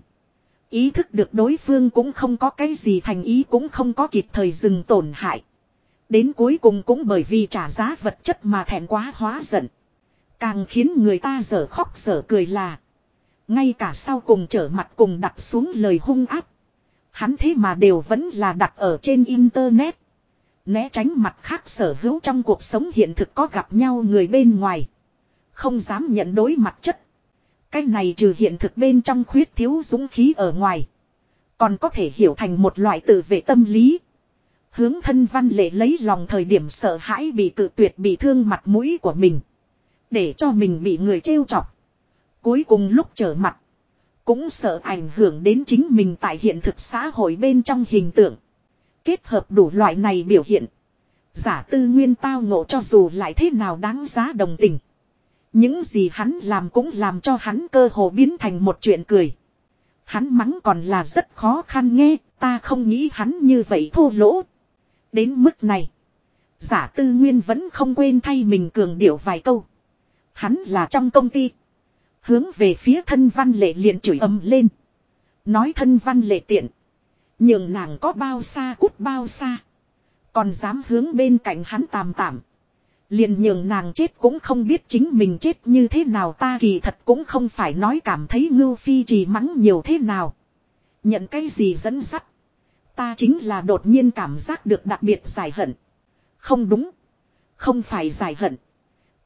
Ý thức được đối phương cũng không có cái gì thành ý cũng không có kịp thời dừng tổn hại. Đến cuối cùng cũng bởi vì trả giá vật chất mà thẹn quá hóa giận. Càng khiến người ta dở khóc dở cười là. Ngay cả sau cùng trở mặt cùng đặt xuống lời hung ác. Hắn thế mà đều vẫn là đặt ở trên internet. Né tránh mặt khác sở hữu trong cuộc sống hiện thực có gặp nhau người bên ngoài. Không dám nhận đối mặt chất. Cái này trừ hiện thực bên trong khuyết thiếu dũng khí ở ngoài. Còn có thể hiểu thành một loại tự vệ tâm lý. Hướng thân văn lệ lấy lòng thời điểm sợ hãi bị cự tuyệt bị thương mặt mũi của mình. Để cho mình bị người trêu chọc. Cuối cùng lúc trở mặt. Cũng sợ ảnh hưởng đến chính mình tại hiện thực xã hội bên trong hình tượng. Kết hợp đủ loại này biểu hiện. Giả Tư Nguyên tao ngộ cho dù lại thế nào đáng giá đồng tình. Những gì hắn làm cũng làm cho hắn cơ hồ biến thành một chuyện cười. Hắn mắng còn là rất khó khăn nghe, ta không nghĩ hắn như vậy thô lỗ. Đến mức này, Giả Tư Nguyên vẫn không quên thay mình cường điệu vài câu. Hắn là trong công ty. Hướng về phía thân văn lệ liền chửi ầm lên. Nói thân văn lệ tiện. Nhường nàng có bao xa cút bao xa. Còn dám hướng bên cạnh hắn tàm tạm. Liền nhường nàng chết cũng không biết chính mình chết như thế nào, ta kỳ thật cũng không phải nói cảm thấy Ngưu Phi Trì mắng nhiều thế nào. Nhận cái gì dẫn dắt. Ta chính là đột nhiên cảm giác được đặc biệt giải hận. Không đúng. Không phải giải hận.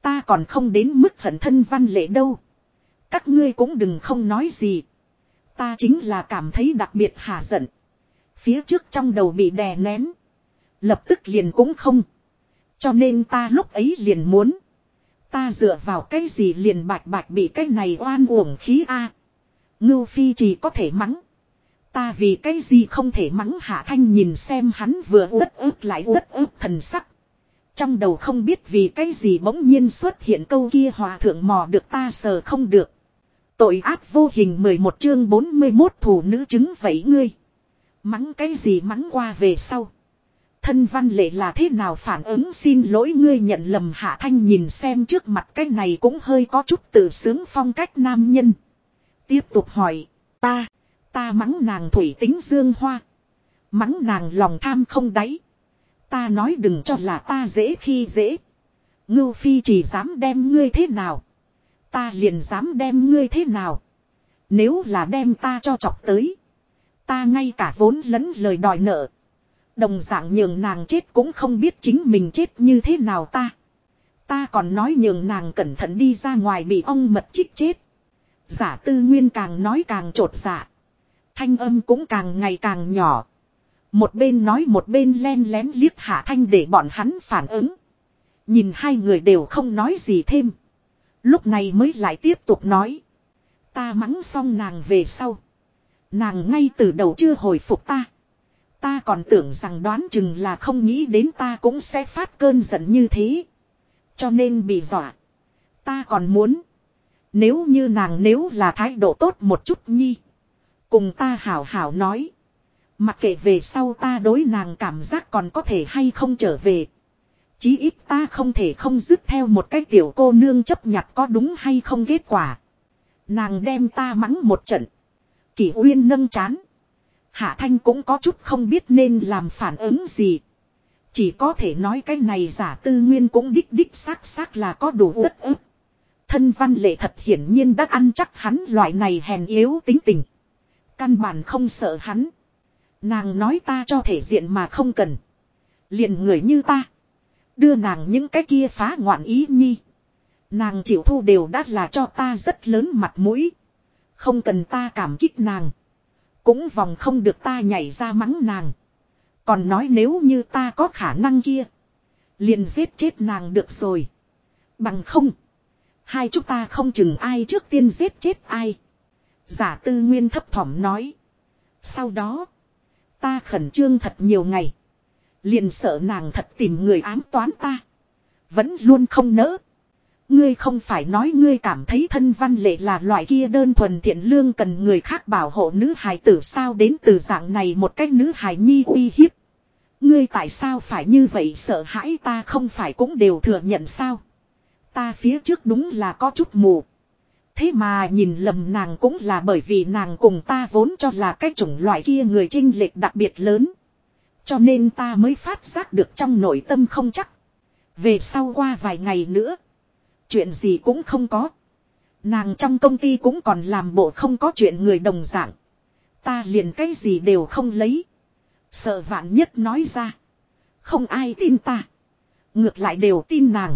ta còn không đến mức hận thân Văn Lệ đâu. Các ngươi cũng đừng không nói gì. Ta chính là cảm thấy đặc biệt hả giận. Phía trước trong đầu bị đè nén. Lập tức liền cũng không. Cho nên ta lúc ấy liền muốn. Ta dựa vào cái gì liền bạch bạch bị cái này oan uổng khí a. Ngưu Phi chỉ có thể mắng. Ta vì cái gì không thể mắng. Hạ Thanh nhìn xem hắn vừa uất ức lại uất ức thần sắc. Trong đầu không biết vì cái gì bỗng nhiên xuất hiện câu kia hòa thượng mò được ta sờ không được. Tội ác vô hình 11 chương 41 thủ nữ chứng vậy ngươi. Mắng cái gì mắng qua về sau. Thân Văn Lệ là thế nào phản ứng xin lỗi ngươi nhận lầm. Hạ Thanh nhìn xem trước mặt cái này cũng hơi có chút tự sướng phong cách nam nhân. Tiếp tục hỏi. Ta mắng nàng thủy tính dương hoa. Mắng nàng lòng tham không đáy. Ta nói đừng cho là ta dễ khi dễ. Ngưu Phi chỉ dám đem ngươi thế nào. Ta liền dám đem ngươi thế nào. Nếu là đem ta cho chọc tới. Ta ngay cả vốn lẫn lời đòi nợ. Đồng dạng nhường nàng chết cũng không biết chính mình chết như thế nào ta. Ta còn nói nhường nàng cẩn thận đi ra ngoài bị ong mật chích chết. Giả Tư Nguyên càng nói càng trột dạ. Thanh âm cũng càng ngày càng nhỏ. Một bên nói một bên len lén liếc Hạ Thanh để bọn hắn phản ứng. Nhìn hai người đều không nói gì thêm. Lúc này mới lại tiếp tục nói. Ta mắng xong nàng về sau. Nàng ngay từ đầu chưa hồi phục ta. Ta còn tưởng rằng đoán chừng là không nghĩ đến ta cũng sẽ phát cơn giận như thế. Cho nên bị dọa. Ta còn muốn. Nếu như nàng nếu là thái độ tốt một chút nhi. Cùng ta hảo hảo nói. Mặc kệ về sau ta đối nàng cảm giác còn có thể hay không trở về. Chí ít ta không thể không dứt theo một cái tiểu cô nương chấp nhặt có đúng hay không kết quả. Nàng đem ta mắng một trận. Kỷ Uyên nâng chán. Hạ Thanh cũng có chút không biết nên làm phản ứng gì. Chỉ có thể nói cái này Giả Tư Nguyên cũng đích xác là có đủ uất ức. Thân Văn Lệ thật hiển nhiên đã ăn chắc hắn loại này hèn yếu tính tình. Căn bản không sợ hắn. Nàng nói ta cho thể diện mà không cần. Liền người như ta. Đưa nàng những cái kia phá ngoạn ý nhi. Nàng chịu thu đều đã là cho ta rất lớn mặt mũi. Không cần ta cảm kích nàng. Cũng vòng không được ta nhảy ra mắng nàng. Còn nói nếu như ta có khả năng kia. Liền giết chết nàng được rồi. Bằng không. Hai chúng ta không chừng ai trước tiên giết chết ai. Giả Tư Nguyên thấp thỏm nói. Sau đó. Ta khẩn trương thật nhiều ngày. Liền sợ nàng thật tìm người ám toán ta. Vẫn luôn không nỡ. Ngươi không phải nói ngươi cảm thấy thân Văn Lệ là loại kia đơn thuần thiện lương cần người khác bảo hộ nữ hài tử sao đến từ dạng này một cách nữ hài nhi uy hiếp. Ngươi tại sao phải như vậy sợ hãi ta không phải cũng đều thừa nhận sao. Ta phía trước đúng là có chút mù. Thế mà nhìn lầm nàng cũng là bởi vì nàng cùng ta vốn cho là cái chủng loại kia người chênh lệch đặc biệt lớn. Cho nên ta mới phát giác được trong nội tâm không chắc. Về sau qua vài ngày nữa. Chuyện gì cũng không có. Nàng trong công ty cũng còn làm bộ không có chuyện người đồng dạng. Ta liền cái gì đều không lấy. Sợ vạn nhất nói ra. Không ai tin ta. Ngược lại đều tin nàng.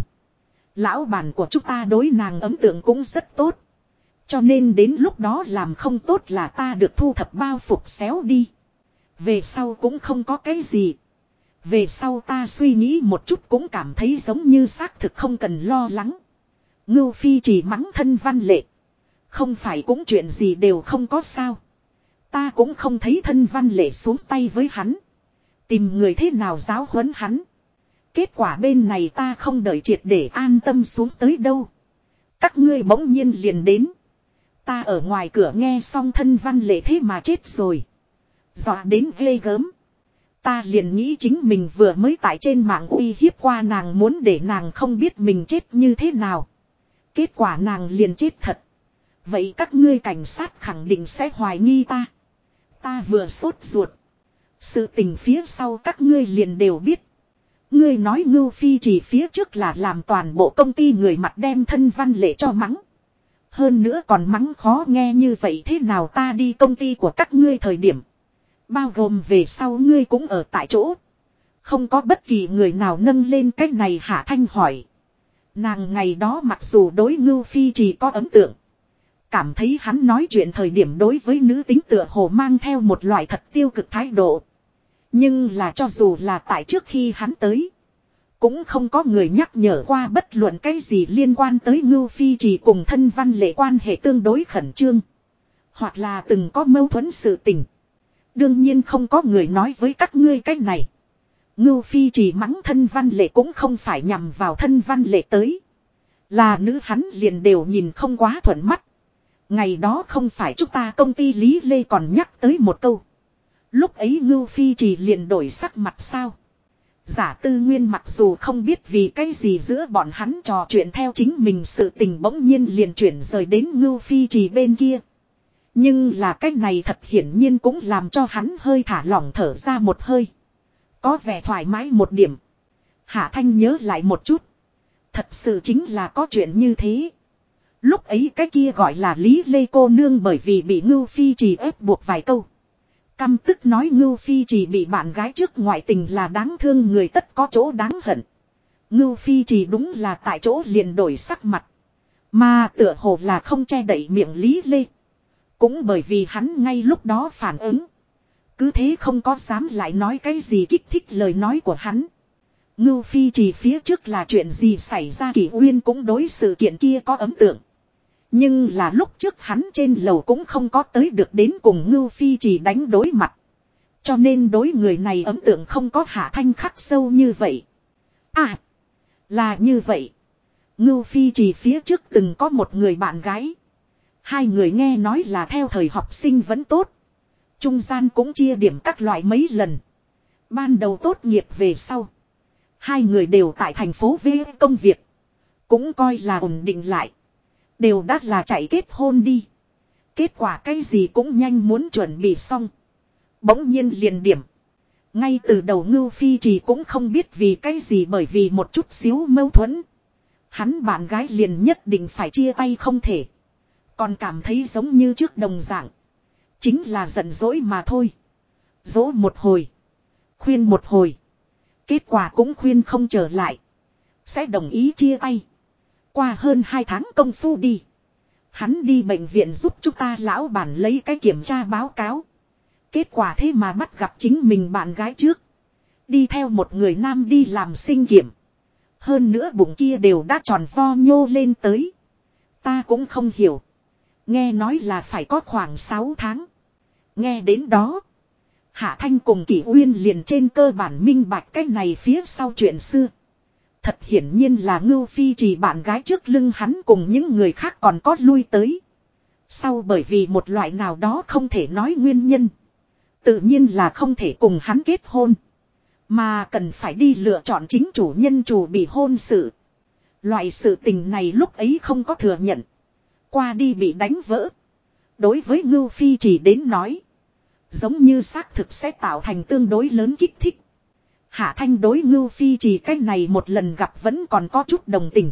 Lão bản của chúng ta đối nàng ấn tượng cũng rất tốt. Cho nên đến lúc đó làm không tốt là ta được thu thập bao phục xéo đi. Về sau cũng không có cái gì. Về sau ta suy nghĩ một chút cũng cảm thấy giống như xác thực không cần lo lắng. Ngưu Phi chỉ mắng thân Văn Lệ. Không phải cũng chuyện gì đều không có sao. Ta cũng không thấy thân Văn Lệ xuống tay với hắn. Tìm người thế nào giáo huấn hắn. Kết quả bên này ta không đợi triệt để an tâm xuống tới đâu. Các ngươi bỗng nhiên liền đến. Ta ở ngoài cửa nghe xong thân Văn Lệ thế mà chết rồi. Dọa đến ghê gớm. Ta liền nghĩ chính mình vừa mới tại trên mạng uy hiếp qua nàng muốn để nàng không biết mình chết như thế nào. Kết quả nàng liền chết thật. Vậy các ngươi cảnh sát khẳng định sẽ hoài nghi ta. Ta vừa sốt ruột. Sự tình phía sau các ngươi liền đều biết. Ngươi nói Ngưu Phi chỉ phía trước là làm toàn bộ công ty người mặt đem thân Văn Lệ cho mắng. Hơn nữa còn mắng khó nghe như vậy thế nào ta đi công ty của các ngươi thời điểm. Bao gồm về sau ngươi cũng ở tại chỗ. Không có bất kỳ người nào nâng lên cái này Hạ Thanh hỏi. Nàng ngày đó mặc dù đối Ngưu Phi Trì có ấn tượng. Cảm thấy hắn nói chuyện thời điểm đối với nữ tính tựa hồ mang theo một loại thật tiêu cực thái độ. Nhưng là cho dù là tại trước khi hắn tới. Cũng không có người nhắc nhở qua bất luận cái gì liên quan tới Ngưu Phi Trì cùng thân văn lệ quan hệ tương đối khẩn trương. Hoặc là từng có mâu thuẫn sự tình. Đương nhiên không có người nói với các ngươi cái này. Ngưu Phi Trì mắng thân văn lệ cũng không phải nhằm vào thân văn lệ tới. Là nữ hắn liền đều nhìn không quá thuận mắt. Ngày đó không phải chúng ta công ty Lý Lê còn nhắc tới một câu. Lúc ấy Ngưu Phi Trì liền đổi sắc mặt sao. Giả Tư Nguyên mặc dù không biết vì cái gì giữa bọn hắn trò chuyện theo chính mình sự tình bỗng nhiên liền chuyển rời đến Ngưu Phi Trì bên kia. Nhưng là cái này thật hiển nhiên cũng làm cho hắn hơi thả lỏng thở ra một hơi. Có vẻ thoải mái một điểm. Hạ Thanh nhớ lại một chút. Thật sự chính là có chuyện như thế. Lúc ấy cái kia gọi là Lý Lê cô nương bởi vì bị Ngưu Phi Trì ép buộc vài câu. Căm tức nói Ngưu Phi Trì bị bạn gái trước ngoại tình là đáng thương người tất có chỗ đáng hận. Ngưu Phi Trì đúng là tại chỗ liền đổi sắc mặt. Mà tựa hồ là không che đậy miệng Lý Lê. Cũng bởi vì hắn ngay lúc đó phản ứng. Cứ thế không có dám lại nói cái gì kích thích lời nói của hắn. Ngưu Phi Trì phía trước là chuyện gì xảy ra Kỷ Uyên cũng đối sự kiện kia có ấn tượng. Nhưng là lúc trước hắn trên lầu cũng không có tới được đến cùng Ngưu Phi Trì đánh đối mặt. Cho nên đối người này ấn tượng không có Hạ Thanh khắc sâu như vậy. À, là như vậy. Ngưu Phi Trì phía trước từng có một người bạn gái. Hai người nghe nói là theo thời học sinh vẫn tốt. Trung gian cũng chia điểm các loại mấy lần. Ban đầu tốt nghiệp về sau. Hai người đều tại thành phố V công việc. Cũng coi là ổn định lại. Đều đã là chạy kết hôn đi. Kết quả cái gì cũng nhanh muốn chuẩn bị xong. Bỗng nhiên liền điểm. Ngay từ đầu Ngưu Phi Trì cũng không biết vì cái gì bởi vì một chút xíu mâu thuẫn. Hắn bạn gái liền nhất định phải chia tay không thể. Còn cảm thấy giống như trước đồng dạng. Chính là giận dỗi mà thôi. Dỗ một hồi. Khuyên một hồi. Kết quả cũng khuyên không trở lại. Sẽ đồng ý chia tay. Qua hơn 2 tháng công phu đi. Hắn đi bệnh viện giúp chúng ta lão bản lấy cái kiểm tra báo cáo. Kết quả thế mà bắt gặp chính mình bạn gái trước. Đi theo một người nam đi làm sinh kiểm. Hơn nữa bụng kia đều đã tròn vo nhô lên tới. Ta cũng không hiểu. Nghe nói là phải có khoảng 6 tháng. Nghe đến đó. Hạ Thanh cùng Kỷ Uyên liền trên cơ bản minh bạch cái này phía sau chuyện xưa. Thật hiển nhiên là Ngưu Phi Trì bạn gái trước lưng hắn cùng những người khác còn có lui tới. Sau bởi vì một loại nào đó không thể nói nguyên nhân. Tự nhiên là không thể cùng hắn kết hôn. Mà cần phải đi lựa chọn chính chủ nhân chủ bị hôn sự. Loại sự tình này lúc ấy không có thừa nhận. Qua đi bị đánh vỡ. Đối với Ngưu Phi Trì đến nói. Giống như xác thực sẽ tạo thành tương đối lớn kích thích. Hạ Thanh đối Ngưu Phi Trì cách này một lần gặp vẫn còn có chút đồng tình.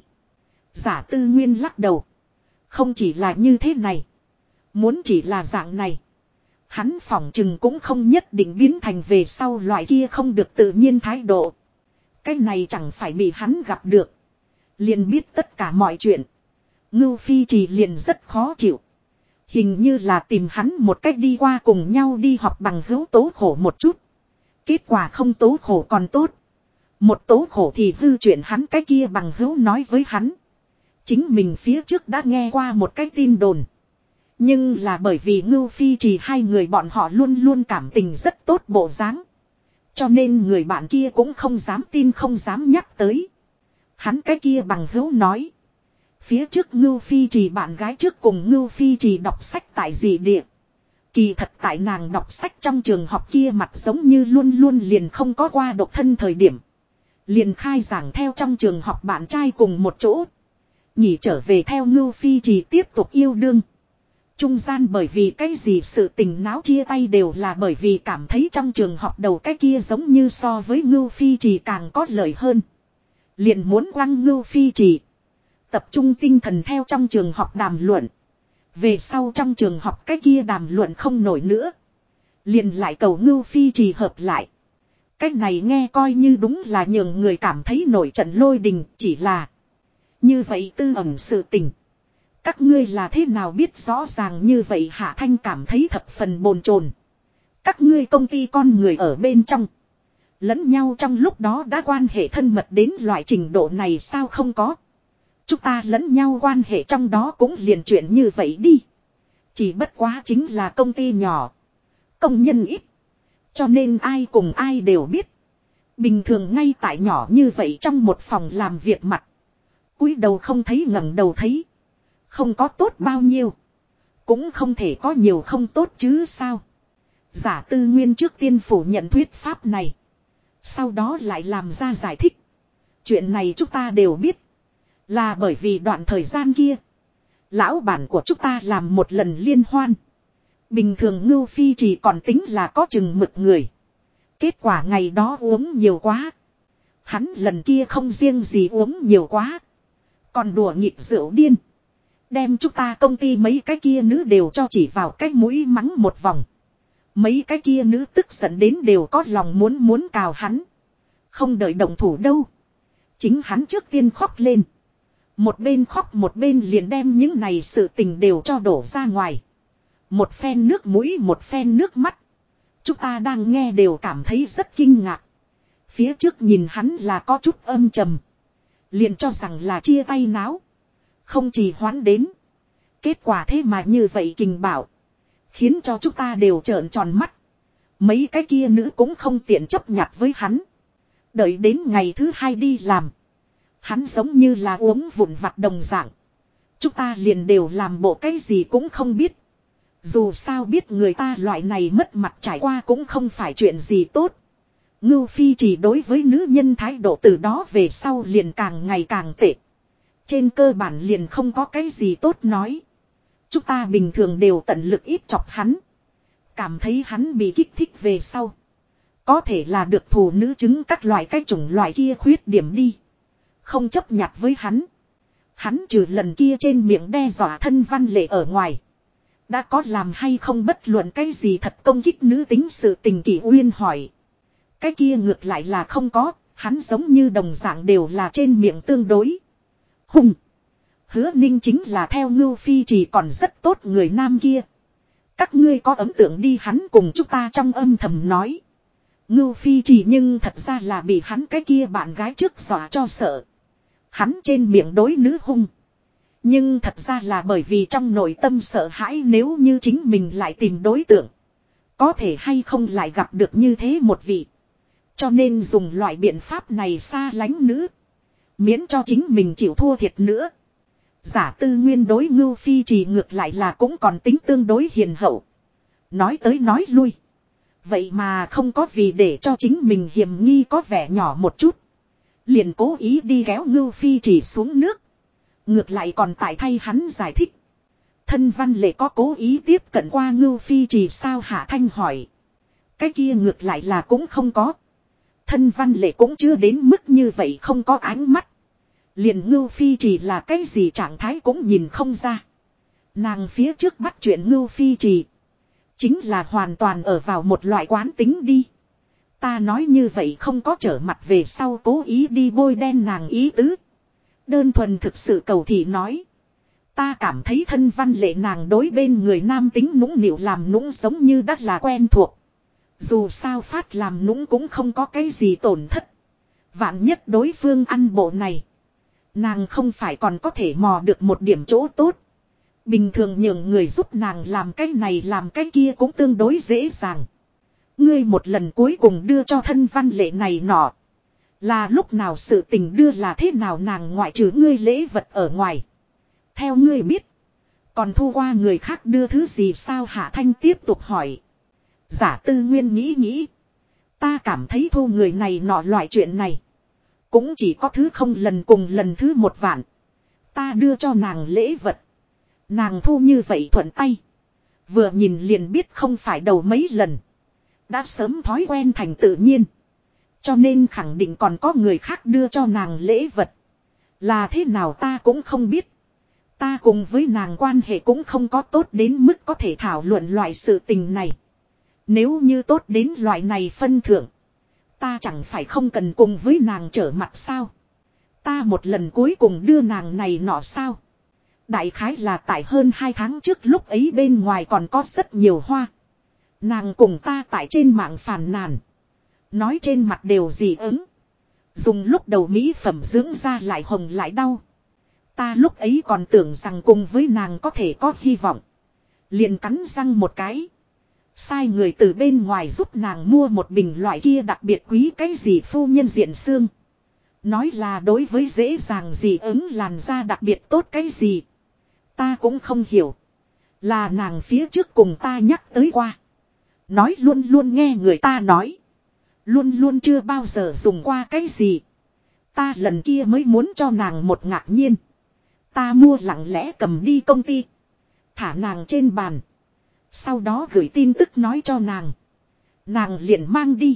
Giả Tư Nguyên lắc đầu. Không chỉ là như thế này. Muốn chỉ là dạng này. Hắn phỏng chừng cũng không nhất định biến thành về sau loại kia không được tự nhiên thái độ. Cái này chẳng phải bị hắn gặp được. Liền biết tất cả mọi chuyện. Ngưu Phi Trì liền rất khó chịu. Hình như là tìm hắn một cách đi qua cùng nhau đi học bằng hữu tố khổ một chút. Kết quả không tố khổ còn tốt. Một tố khổ thì hư chuyện hắn cái kia bằng hữu nói với hắn. Chính mình phía trước đã nghe qua một cái tin đồn. Nhưng là bởi vì Ngưu Phi Trì hai người bọn họ luôn luôn cảm tình rất tốt bộ dáng. Cho nên người bạn kia cũng không dám tin không dám nhắc tới. Hắn cái kia bằng hữu nói. Phía trước Ngưu Phi Trì bạn gái trước cùng Ngưu Phi Trì đọc sách tại dị địa. Kỳ thật tại nàng đọc sách trong trường học kia mặt giống như luôn luôn liền không có qua độc thân thời điểm. Liền khai giảng theo trong trường học bạn trai cùng một chỗ. Nhỉ trở về theo Ngưu Phi Trì tiếp tục yêu đương. Trung gian bởi vì cái gì sự tình náo chia tay đều là bởi vì cảm thấy trong trường học đầu cái kia giống như so với Ngưu Phi Trì càng có lợi hơn. Liền muốn quăng Ngưu Phi Trì. Tập trung tinh thần theo trong trường học đàm luận. Về sau trong trường học cái kia đàm luận không nổi nữa. Liền lại cầu Ngưu Phi Trì hợp lại. Cái này nghe coi như đúng là nhường người cảm thấy nổi trận lôi đình chỉ là. Như vậy tư ẩn sự tình. Các ngươi là thế nào biết rõ ràng như vậy? Hạ Thanh cảm thấy thập phần bồn chồn. Các ngươi công ty con người ở bên trong. Lẫn nhau trong lúc đó đã quan hệ thân mật đến loại trình độ này sao? Không có. Chúng ta lẫn nhau quan hệ trong đó cũng liền chuyện như vậy đi. Chỉ bất quá chính là công ty nhỏ. Công nhân ít. Cho nên ai cùng ai đều biết. Bình thường ngay tại nhỏ như vậy trong một phòng làm việc mặt. Cúi đầu không thấy ngẩng đầu thấy. Không có tốt bao nhiêu. Cũng không thể có nhiều không tốt chứ sao. Giả Tư Nguyên trước tiên phủ nhận thuyết pháp này. Sau đó lại làm ra giải thích. Chuyện này chúng ta đều biết. Là bởi vì đoạn thời gian kia. Lão bản của chúng ta làm một lần liên hoan. Bình thường Ngưu Phi chỉ còn tính là có chừng mực người. Kết quả ngày đó uống nhiều quá. Hắn lần kia không riêng gì uống nhiều quá. Còn đùa nghịch rượu điên. Đem chúng ta công ty mấy cái kia nữ đều cho chỉ vào cái mũi mắng một vòng. Mấy cái kia nữ tức giận đến đều có lòng muốn cào hắn. Không đợi động thủ đâu. Chính hắn trước tiên khóc lên. Một bên khóc một bên liền đem những này sự tình đều cho đổ ra ngoài. Một phen nước mũi một phen nước mắt. Chúng ta đang nghe đều cảm thấy rất kinh ngạc. Phía trước nhìn hắn là có chút âm trầm. Liền cho rằng là chia tay náo. Không trì hoãn đến. Kết quả thế mà như vậy kình bảo. Khiến cho chúng ta đều trợn tròn mắt. Mấy cái kia nữ cũng không tiện chấp nhặt với hắn. Đợi đến ngày thứ hai đi làm. Hắn giống như là uống vụn vặt đồng dạng. Chúng ta liền đều làm bộ cái gì cũng không biết. Dù sao biết người ta loại này mất mặt trải qua cũng không phải chuyện gì tốt. Ngưu Phi chỉ đối với nữ nhân thái độ từ đó về sau liền càng ngày càng tệ. Trên cơ bản liền không có cái gì tốt nói. Chúng ta bình thường đều tận lực ít chọc hắn. Cảm thấy hắn bị kích thích về sau. Có thể là được thù nữ chứng các loại cái chủng loại kia khuyết điểm đi. Không chấp nhặt với hắn. Hắn trừ lần kia trên miệng đe dọa thân Văn Lệ ở ngoài. Đã có làm hay không bất luận cái gì thật công kích nữ tính sự tình? Kỷ Uyên hỏi. Cái kia ngược lại là không có. Hắn giống như đồng dạng đều là trên miệng tương đối. Hùng. Hứa Ninh chính là theo Ngưu Phi chỉ còn rất tốt người nam kia. Các ngươi có ấn tượng đi, hắn cùng chúng ta trong âm thầm nói. Ngưu Phi chỉ nhưng thật ra là bị hắn cái kia bạn gái trước dọa cho sợ. Hắn trên miệng đối nữ hung. Nhưng thật ra là bởi vì trong nội tâm sợ hãi nếu như chính mình lại tìm đối tượng. Có thể hay không lại gặp được như thế một vị. Cho nên dùng loại biện pháp này xa lánh nữ. Miễn cho chính mình chịu thua thiệt nữa. Giả Tư Nguyên đối Ngưu Phi chỉ ngược lại là cũng còn tính tương đối hiền hậu. Nói tới nói lui. Vậy mà không có vì để cho chính mình hiểm nghi có vẻ nhỏ một chút. Liền cố ý đi kéo Ngưu Phi chỉ xuống nước. Ngược lại còn tại thay hắn giải thích. Thân Văn Lệ có cố ý tiếp cận qua Ngưu Phi chỉ sao? Hạ Thanh hỏi. Cái kia ngược lại là cũng không có. Thân Văn Lệ cũng chưa đến mức như vậy không có ánh mắt. Liền Ngưu Phi chỉ là cái gì trạng thái cũng nhìn không ra. Nàng phía trước bắt chuyện Ngưu Phi chỉ. Chính là hoàn toàn ở vào một loại quán tính đi. Ta nói như vậy không có trở mặt về sau cố ý đi bôi đen nàng ý tứ. Đơn thuần thực sự cầu thị nói. Ta cảm thấy thân Văn Lệ nàng đối bên người nam tính nũng nịu làm nũng giống như đã là quen thuộc. Dù sao phát làm nũng cũng không có cái gì tổn thất. Vạn nhất đối phương ăn bộ này. Nàng không phải còn có thể mò được một điểm chỗ tốt. Bình thường nhường người giúp nàng làm cái này làm cái kia cũng tương đối dễ dàng. Ngươi một lần cuối cùng đưa cho thân Văn Lệ này nọ. Là lúc nào sự tình đưa là thế nào nàng ngoại trừ ngươi lễ vật ở ngoài. Theo ngươi biết. Còn thu qua người khác đưa thứ gì sao? Hạ Thanh tiếp tục hỏi. Giả Tư Nguyên nghĩ. Ta cảm thấy thu người này nọ loại chuyện này. Cũng chỉ có thứ không lần cùng lần thứ một vạn. Ta đưa cho nàng lễ vật. Nàng thu như vậy thuận tay. Vừa nhìn liền biết không phải đầu mấy lần. Đã sớm thói quen thành tự nhiên. Cho nên khẳng định còn có người khác đưa cho nàng lễ vật. Là thế nào ta cũng không biết. Ta cùng với nàng quan hệ cũng không có tốt đến mức có thể thảo luận loại sự tình này. Nếu như tốt đến loại này phân thưởng. Ta chẳng phải không cần cùng với nàng trở mặt sao. Ta một lần cuối cùng đưa nàng này nọ sao? Đại khái là tại hơn 2 tháng trước, lúc ấy bên ngoài còn có rất nhiều hoa. Nàng cùng ta tại trên mạng phàn nàn. Nói trên mặt đều dị ứng. Dùng lúc đầu mỹ phẩm dưỡng da lại hồng lại đau. Ta lúc ấy còn tưởng rằng cùng với nàng có thể có hy vọng. Liền cắn răng một cái. Sai người từ bên ngoài giúp nàng mua một bình loại kia đặc biệt quý cái gì phu nhân diện xương. Nói là đối với dễ dàng dị ứng làn da đặc biệt tốt cái gì. Ta cũng không hiểu. Là nàng phía trước cùng ta nhắc tới qua. Nói luôn luôn nghe người ta nói. Luôn luôn chưa bao giờ dùng qua cái gì. Ta lần kia mới muốn cho nàng một ngạc nhiên. Ta mua lặng lẽ cầm đi công ty. Thả nàng trên bàn. Sau đó gửi tin tức nói cho nàng. Nàng liền mang đi.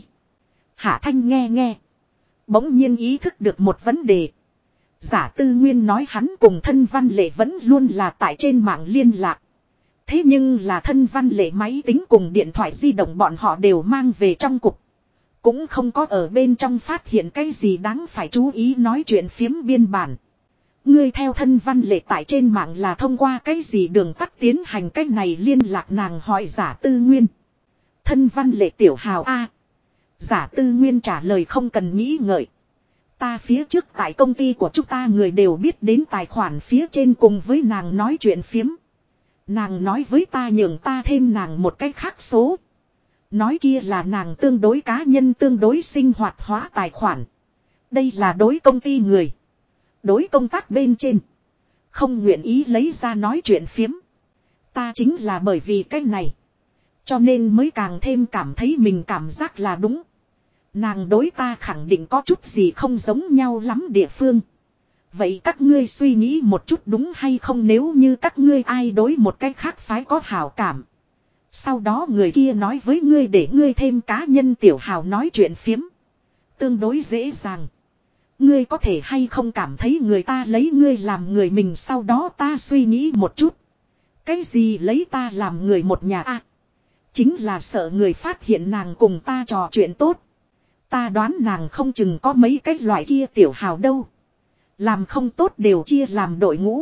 Hạ Thanh nghe nghe. Bỗng nhiên ý thức được một vấn đề. Giả Tư Nguyên nói hắn cùng Thân Văn Lệ vẫn luôn là tại trên mạng liên lạc. Thế nhưng là Thân Văn Lệ máy tính cùng điện thoại di động bọn họ đều mang về trong cục. Cũng không có ở bên trong phát hiện cái gì đáng phải chú ý nói chuyện phiếm biên bản. Ngươi theo Thân Văn Lệ tại trên mạng là thông qua cái gì đường tắt tiến hành cách này liên lạc, nàng hỏi Giả Tư Nguyên. Thân Văn Lệ tiểu hào A. Giả Tư Nguyên trả lời không cần nghĩ ngợi. Ta phía trước tại công ty của chúng ta người đều biết đến tài khoản phía trên cùng với nàng nói chuyện phiếm. Nàng nói với ta nhường ta thêm nàng một cái khác số. Nói kia là nàng tương đối cá nhân, tương đối sinh hoạt hóa tài khoản. Đây là đối công ty người. Đối công tác bên trên. Không nguyện ý lấy ra nói chuyện phiếm. Ta chính là bởi vì cái này. Cho nên mới càng thêm cảm thấy mình cảm giác là đúng. Nàng đối ta khẳng định có chút gì không giống nhau lắm địa phương. Vậy các ngươi suy nghĩ một chút đúng hay không, nếu như các ngươi ai đối một cái khác phái có hảo cảm. Sau đó người kia nói với ngươi để ngươi thêm cá nhân tiểu hào nói chuyện phiếm. Tương đối dễ dàng. Ngươi có thể hay không cảm thấy người ta lấy ngươi làm người mình, sau đó ta suy nghĩ một chút. Cái gì lấy ta làm người một nhà a? Chính là sợ người phát hiện nàng cùng ta trò chuyện tốt. Ta đoán nàng không chừng có mấy cái loại kia tiểu hào đâu. Làm không tốt đều chia làm đội ngũ.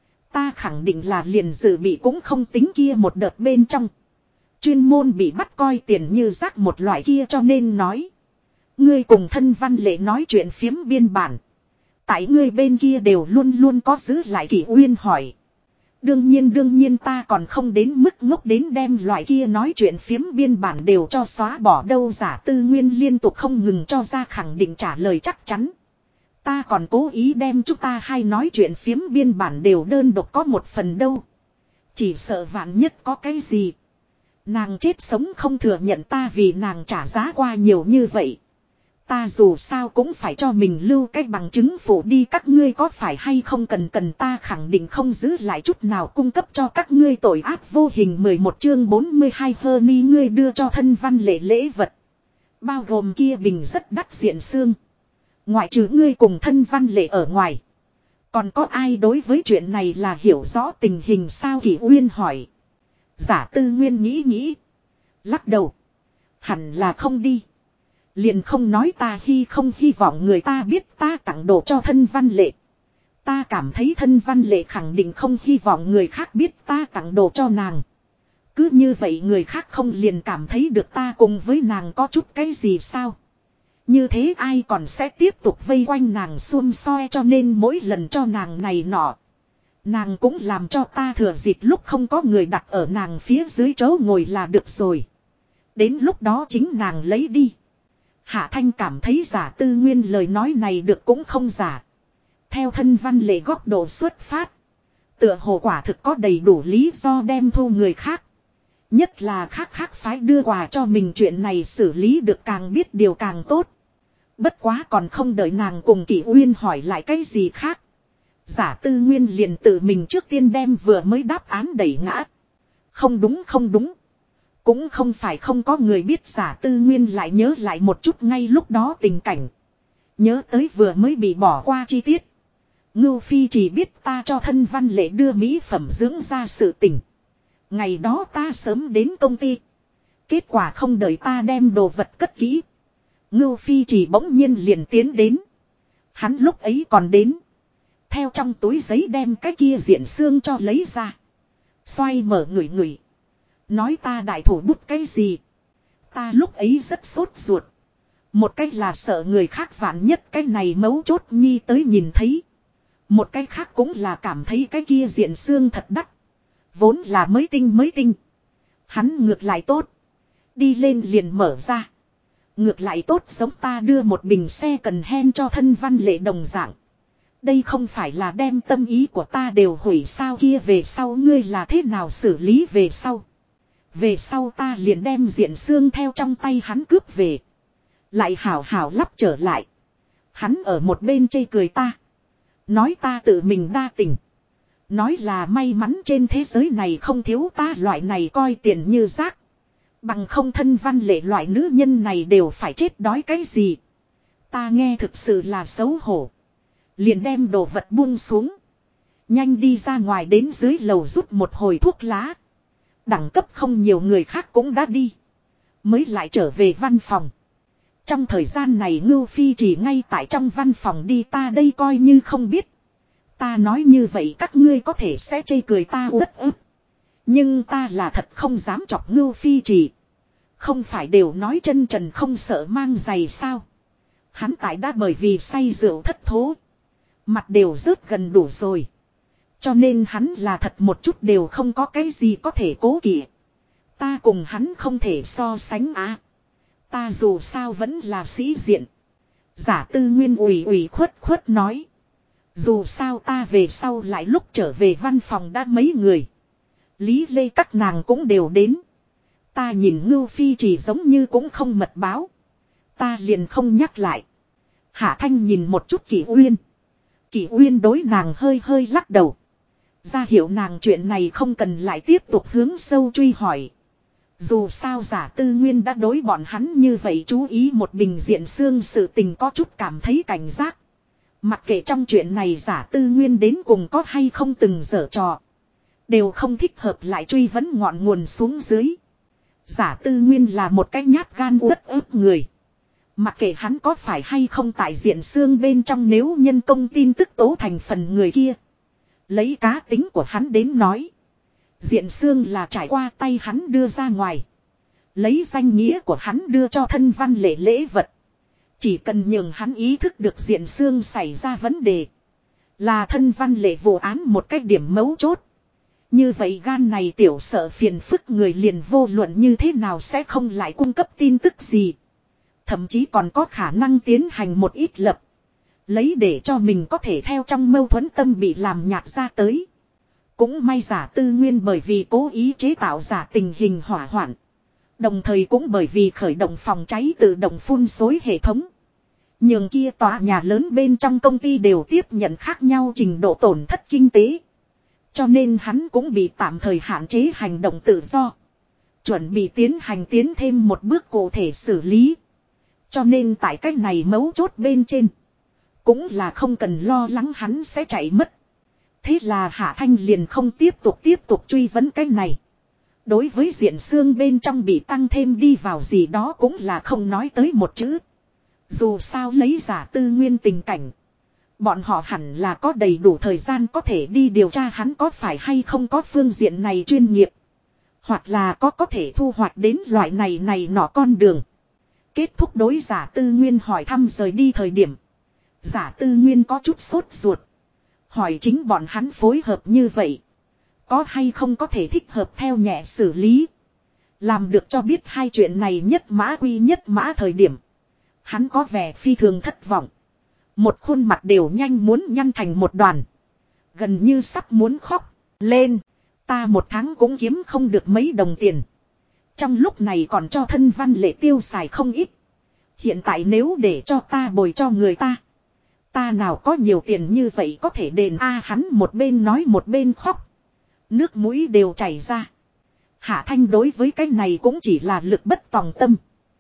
Ta khẳng định là liền dự bị cũng không tính kia một đợt bên trong. Chuyên môn bị bắt coi tiền như rác một loại kia, cho nên nói. Ngươi cùng Thân Văn Lệ nói chuyện phiếm biên bản. Tại ngươi bên kia đều luôn luôn có giữ lại. Kỷ Uyên hỏi. Đương nhiên ta còn không đến mức ngốc đến đem loại kia nói chuyện phiếm biên bản đều cho xóa bỏ đâu. Giả Tư Nguyên liên tục không ngừng cho ra khẳng định trả lời chắc chắn. Ta còn cố ý đem chúng ta hai nói chuyện phiếm biên bản đều đơn độc có một phần đâu. Chỉ sợ vạn nhất có cái gì. Nàng chết sống không thừa nhận ta vì nàng trả giá qua nhiều như vậy. Ta dù sao cũng phải cho mình lưu cái bằng chứng phụ đi, các ngươi có phải hay không cần ta khẳng định không giữ lại chút nào cung cấp cho các ngươi tội ác vô hình. 11 chương 42 Hernie, ngươi đưa cho Thân Văn Lệ lễ vật. Bao gồm kia bình rất đắt diện xương. Ngoại trừ ngươi cùng Thân Văn Lệ ở ngoài. Còn có ai đối với chuyện này là hiểu rõ tình hình sao? Kỷ Uyên hỏi. Giả Tư Nguyên nghĩ. Lắc đầu. Hẳn là không đi. Liền không nói ta không hy vọng người ta biết ta tặng đồ cho Thân Văn Lệ. Ta cảm thấy Thân Văn Lệ khẳng định không hy vọng người khác biết ta tặng đồ cho nàng. Cứ như vậy người khác không liền cảm thấy được ta cùng với nàng có chút cái gì sao? Như thế ai còn sẽ tiếp tục vây quanh nàng xum soi, cho nên mỗi lần cho nàng này nọ. Nàng cũng làm cho ta thừa dịp lúc không có người đặt ở nàng phía dưới chỗ ngồi là được rồi. Đến lúc đó chính nàng lấy đi. Hạ Thanh cảm thấy Giả Tư Nguyên lời nói này được cũng không giả. Theo Thân Văn Lệ góc độ xuất phát. Tựa hồ quả thực có đầy đủ lý do đem thu người khác. Nhất là khác phái đưa quà cho mình, chuyện này xử lý được càng biết điều càng tốt. Bất quá còn không đợi nàng cùng Kỷ Uyên hỏi lại cái gì khác. Giả Tư Nguyên liền tự mình trước tiên đem vừa mới đáp án đẩy ngã. Không đúng. Cũng không phải không có người biết. Giả Tư Nguyên lại nhớ lại một chút ngay lúc đó tình cảnh. Nhớ tới vừa mới bị bỏ qua chi tiết. Ngưu Phi chỉ biết ta cho Thân Văn Lệ đưa mỹ phẩm dưỡng ra sự tình. Ngày đó ta sớm đến công ty. Kết quả không đợi ta đem đồ vật cất kỹ. Ngưu Phi chỉ bỗng nhiên liền tiến đến. Hắn lúc ấy còn đến. Theo trong túi giấy đem cái kia diện xương cho lấy ra. Xoay mở ngửi ngửi. Nói ta đại thủ bút cái gì. Ta lúc ấy rất sốt ruột. Một cách là sợ người khác vạn nhất cái này mấu chốt nhi tới nhìn thấy. Một cái khác cũng là cảm thấy cái kia diện xương thật đắt. Vốn là mới tinh. Hắn ngược lại tốt. Đi lên liền mở ra. Ngược lại tốt giống ta đưa một bình xe cần hen cho thân văn lệ đồng dạng. Đây không phải là đem tâm ý của ta đều hủy sao kia về sau ngươi là thế nào xử lý về sau. Về sau ta liền đem diện xương theo trong tay hắn cướp về. Lại hảo hảo lắp trở lại. Hắn ở một bên chê cười ta. Nói ta tự mình đa tình. Nói là may mắn trên thế giới này không thiếu ta loại này coi tiền như rác. Bằng không thân văn lệ loại nữ nhân này đều phải chết đói cái gì. Ta nghe thực sự là xấu hổ. Liền đem đồ vật buông xuống. Nhanh đi ra ngoài đến dưới lầu rút một hồi thuốc lá. Đẳng cấp không nhiều người khác cũng đã đi. Mới lại trở về văn phòng. Trong thời gian này Ngưu Phi chỉ ngay tại trong văn phòng đi ta đây coi như không biết. Ta nói như vậy các ngươi có thể sẽ chê cười ta uất ức. Nhưng ta là thật không dám chọc Ngưu Phi chỉ. Không phải đều nói chân trần không sợ mang giày sao. Hắn tại đã bởi vì say rượu thất thố. Mặt đều rớt gần đủ rồi. Cho nên hắn là thật một chút đều không có cái gì có thể cố kỵ. Ta cùng hắn không thể so sánh á. Ta dù sao vẫn là sĩ diện. Giả Tư Nguyên ủy khuất nói. Dù sao ta về sau lại lúc trở về văn phòng đã mấy người. Lý Lê các nàng cũng đều đến. Ta nhìn Ngưu Phi chỉ giống như cũng không mật báo. Ta liền không nhắc lại. Hạ Thanh nhìn một chút Kỷ Uyên. Kỷ Uyên đối nàng hơi lắc đầu. Ra hiểu nàng chuyện này không cần lại tiếp tục hướng sâu truy hỏi. Dù sao Giả Tư Nguyên đã đối bọn hắn như vậy chú ý một bình diện xương sự tình có chút cảm thấy cảnh giác. Mặc kệ trong chuyện này Giả Tư Nguyên đến cùng có hay không từng giở trò. Đều không thích hợp lại truy vấn ngọn nguồn xuống dưới. Giả Tư Nguyên là một cái nhát gan uất ức người. Mặc kệ hắn có phải hay không tại diện xương bên trong nếu nhân công tin tức tố thành phần người kia. Lấy cá tính của hắn đến nói. Diện xương là trải qua tay hắn đưa ra ngoài. Lấy danh nghĩa của hắn đưa cho thân văn lễ lễ vật. Chỉ cần nhường hắn ý thức được diện xương xảy ra vấn đề. Là thân văn lệ vụ án một cách điểm mấu chốt. Như vậy gan này tiểu sợ phiền phức người liền vô luận như thế nào sẽ không lại cung cấp tin tức gì. Thậm chí còn có khả năng tiến hành một ít lập. Lấy để cho mình có thể theo trong mâu thuẫn tâm bị làm nhạt ra tới. Cũng may Giả Tư Nguyên bởi vì cố ý chế tạo giả tình hình hỏa hoạn. Đồng thời cũng bởi vì khởi động phòng cháy tự động phun xối hệ thống. Nhường kia tòa nhà lớn bên trong công ty đều tiếp nhận khác nhau trình độ tổn thất kinh tế. Cho nên hắn cũng bị tạm thời hạn chế hành động tự do. Chuẩn bị tiến thêm một bước cụ thể xử lý. Cho nên tại cách này mấu chốt bên trên. Cũng là không cần lo lắng hắn sẽ chạy mất. Thế là Hạ Thanh liền không tiếp tục truy vấn cái này. Đối với diện xương bên trong bị tăng thêm đi vào gì đó cũng là không nói tới một chữ. Dù sao lấy Giả Tư Nguyên tình cảnh. Bọn họ hẳn là có đầy đủ thời gian có thể đi điều tra hắn có phải hay không có phương diện này chuyên nghiệp. Hoặc là có thể thu hoạch đến loại này nọ con đường. Kết thúc đối Giả Tư Nguyên hỏi thăm rời đi thời điểm. Giả Tư Nguyên có chút sốt ruột. Hỏi chính bọn hắn phối hợp như vậy. Có hay không có thể thích hợp theo nhẹ xử lý. Làm được cho biết hai chuyện này nhất mã quy nhất mã thời điểm. Hắn có vẻ phi thường thất vọng. Một khuôn mặt đều nhanh muốn nhăn thành một đoàn. Gần như sắp muốn khóc. Lên. Ta một tháng cũng kiếm không được mấy đồng tiền. Trong lúc này còn cho thân văn lệ tiêu xài không ít. Hiện tại nếu để cho ta bồi cho người ta. Ta nào có nhiều tiền như vậy có thể đền hắn một bên nói một bên khóc. Nước mũi đều chảy ra. Hạ Thanh đối với cái này cũng chỉ là lực bất tòng tâm.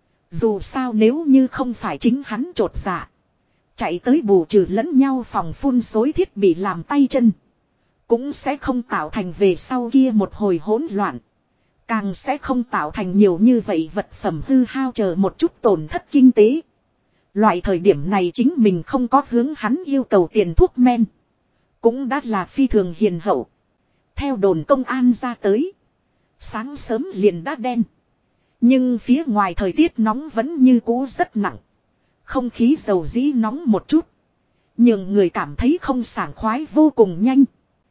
Dù sao nếu như không phải chính hắn trột dạ. Chạy tới bù trừ lẫn nhau phòng phun xối thiết bị làm tay chân. Cũng sẽ không tạo thành về sau kia một hồi hỗn loạn. Càng sẽ không tạo thành nhiều như vậy vật phẩm hư hao chờ một chút tổn thất kinh tế. Loại thời điểm này chính mình không có hướng hắn yêu cầu tiền thuốc men. Cũng đã là phi thường hiền hậu. Theo đồn công an ra tới. Sáng sớm liền đã đen. Nhưng phía ngoài thời tiết nóng vẫn như cũ rất nặng. Không khí dầu dĩ nóng một chút. Nhưng người cảm thấy không sảng khoái vô cùng nhanh.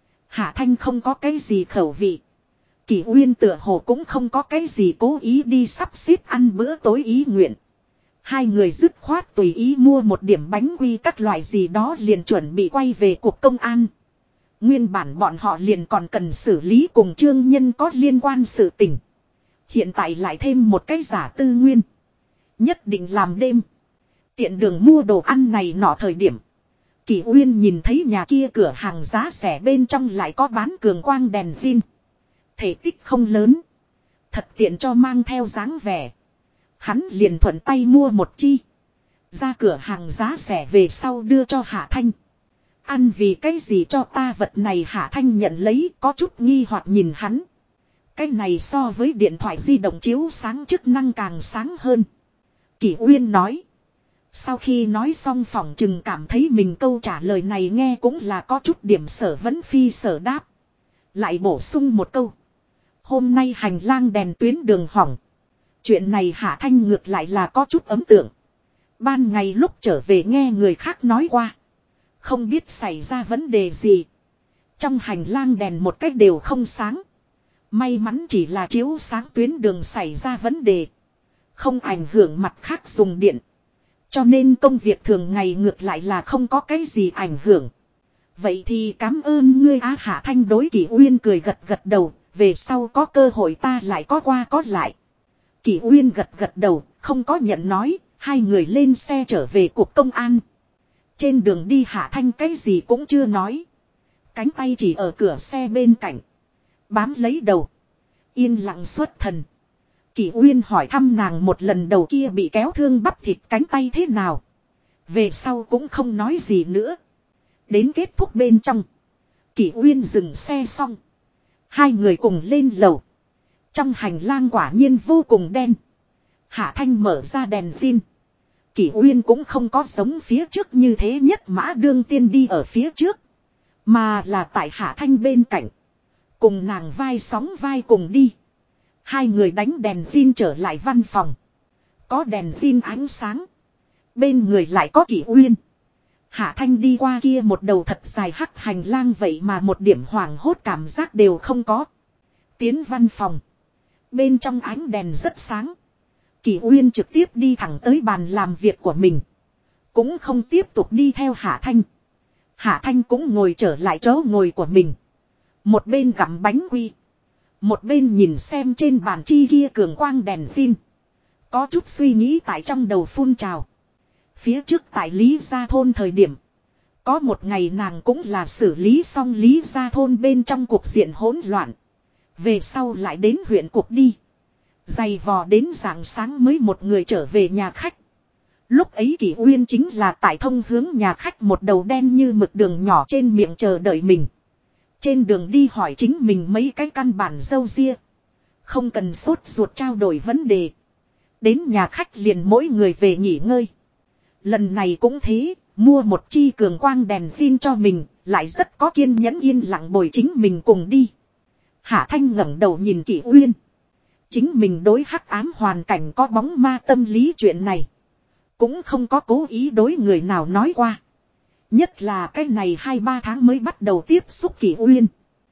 Hạ Thanh không có cái gì khẩu vị. Kỷ Uyên tựa hồ cũng không có cái gì cố ý đi sắp xếp ăn bữa tối ý nguyện. Hai người dứt khoát tùy ý mua một điểm bánh quy các loại gì đó liền chuẩn bị quay về cuộc công an. Nguyên bản bọn họ liền còn cần xử lý cùng Trương Nhân có liên quan sự tình. Hiện tại lại thêm một cái giả tư nguyên. Nhất định làm đêm. Tiện đường mua đồ ăn này nọ thời điểm. Kỷ Uyên nhìn thấy nhà kia cửa hàng giá rẻ bên trong lại có bán cường quang đèn pin. Thể tích không lớn. Thật tiện cho mang theo dáng vẻ. Hắn liền thuận tay mua một chi. Ra cửa hàng giá rẻ về sau đưa cho Hạ Thanh. Ăn vì cái gì cho ta vật này Hạ Thanh nhận lấy có chút nghi hoặc nhìn hắn. Cái này so với điện thoại di động chiếu sáng chức năng càng sáng hơn. Kỷ Uyên nói. Sau khi nói xong phỏng chừng cảm thấy mình câu trả lời này nghe cũng là có chút điểm sở vẫn phi sở đáp. Lại bổ sung một câu. Hôm nay hành lang đèn tuyến đường hỏng. Chuyện này Hạ Thanh ngược lại là có chút ấn tượng. Ban ngày lúc trở về nghe người khác nói qua. Không biết xảy ra vấn đề gì. Trong hành lang đèn một cách đều không sáng. May mắn chỉ là chiếu sáng tuyến đường xảy ra vấn đề. Không ảnh hưởng mặt khác dùng điện. Cho nên công việc thường ngày ngược lại là không có cái gì ảnh hưởng. Vậy thì cảm ơn ngươi á Hạ Thanh đối Kỷ Uyên cười gật gật đầu. Về sau có cơ hội ta lại có qua có lại. Kỷ Uyên gật gật đầu, không có nhận nói. Hai người lên xe trở về cục công an. Trên đường đi Hạ Thanh cái gì cũng chưa nói. Cánh tay chỉ ở cửa xe bên cạnh. Bám lấy đầu. Yên lặng xuất thần. Kỷ Uyên hỏi thăm nàng một lần đầu kia bị kéo thương bắp thịt cánh tay thế nào. Về sau cũng không nói gì nữa. Đến kết thúc bên trong. Kỷ Uyên dừng xe xong. Hai người cùng lên lầu. Trong hành lang quả nhiên vô cùng đen. Hạ Thanh mở ra đèn pin. Kỷ Uyên cũng không có giống phía trước như thế nhất mã đương tiên đi ở phía trước. Mà là tại Hạ Thanh bên cạnh. Cùng nàng vai sóng vai cùng đi. Hai người đánh đèn pin trở lại văn phòng. Có đèn pin ánh sáng. Bên người lại có Kỷ Uyên. Hạ Thanh đi qua kia một đầu thật dài hắc hành lang vậy mà một điểm hoảng hốt cảm giác đều không có. Tiến văn phòng. Bên trong ánh đèn rất sáng. Kỷ Uyên trực tiếp đi thẳng tới bàn làm việc của mình. Cũng không tiếp tục đi theo Hạ Thanh. Hạ Thanh cũng ngồi trở lại chỗ ngồi của mình. Một bên gặm bánh quy. Một bên nhìn xem trên bàn chi kia cường quang đèn pin. Có chút suy nghĩ tại trong đầu phun trào. Phía trước tại Lý Gia Thôn thời điểm. Có một ngày nàng cũng là xử lý xong Lý Gia Thôn bên trong cuộc diện hỗn loạn. Về sau lại đến huyện cuộc đi. Dày vò đến rạng sáng mới một người trở về nhà khách. Lúc ấy Kỷ Uyên chính là tại thông hướng nhà khách một đầu đen như mực đường nhỏ trên miệng chờ đợi mình. Trên đường đi hỏi chính mình mấy cái căn bản dâu ria. Không cần sốt ruột trao đổi vấn đề. Đến nhà khách liền mỗi người về nghỉ ngơi. Lần này cũng thế, mua một chi cường quang đèn pin cho mình, lại rất có kiên nhẫn yên lặng bồi chính mình cùng đi. Hạ Thanh ngẩng đầu nhìn Kỷ Uyên. Chính mình đối hắc ám hoàn cảnh có bóng ma tâm lý chuyện này. Cũng không có cố ý đối người nào nói qua. Nhất là cái này 2-3 tháng mới bắt đầu tiếp xúc Kỷ Uyên.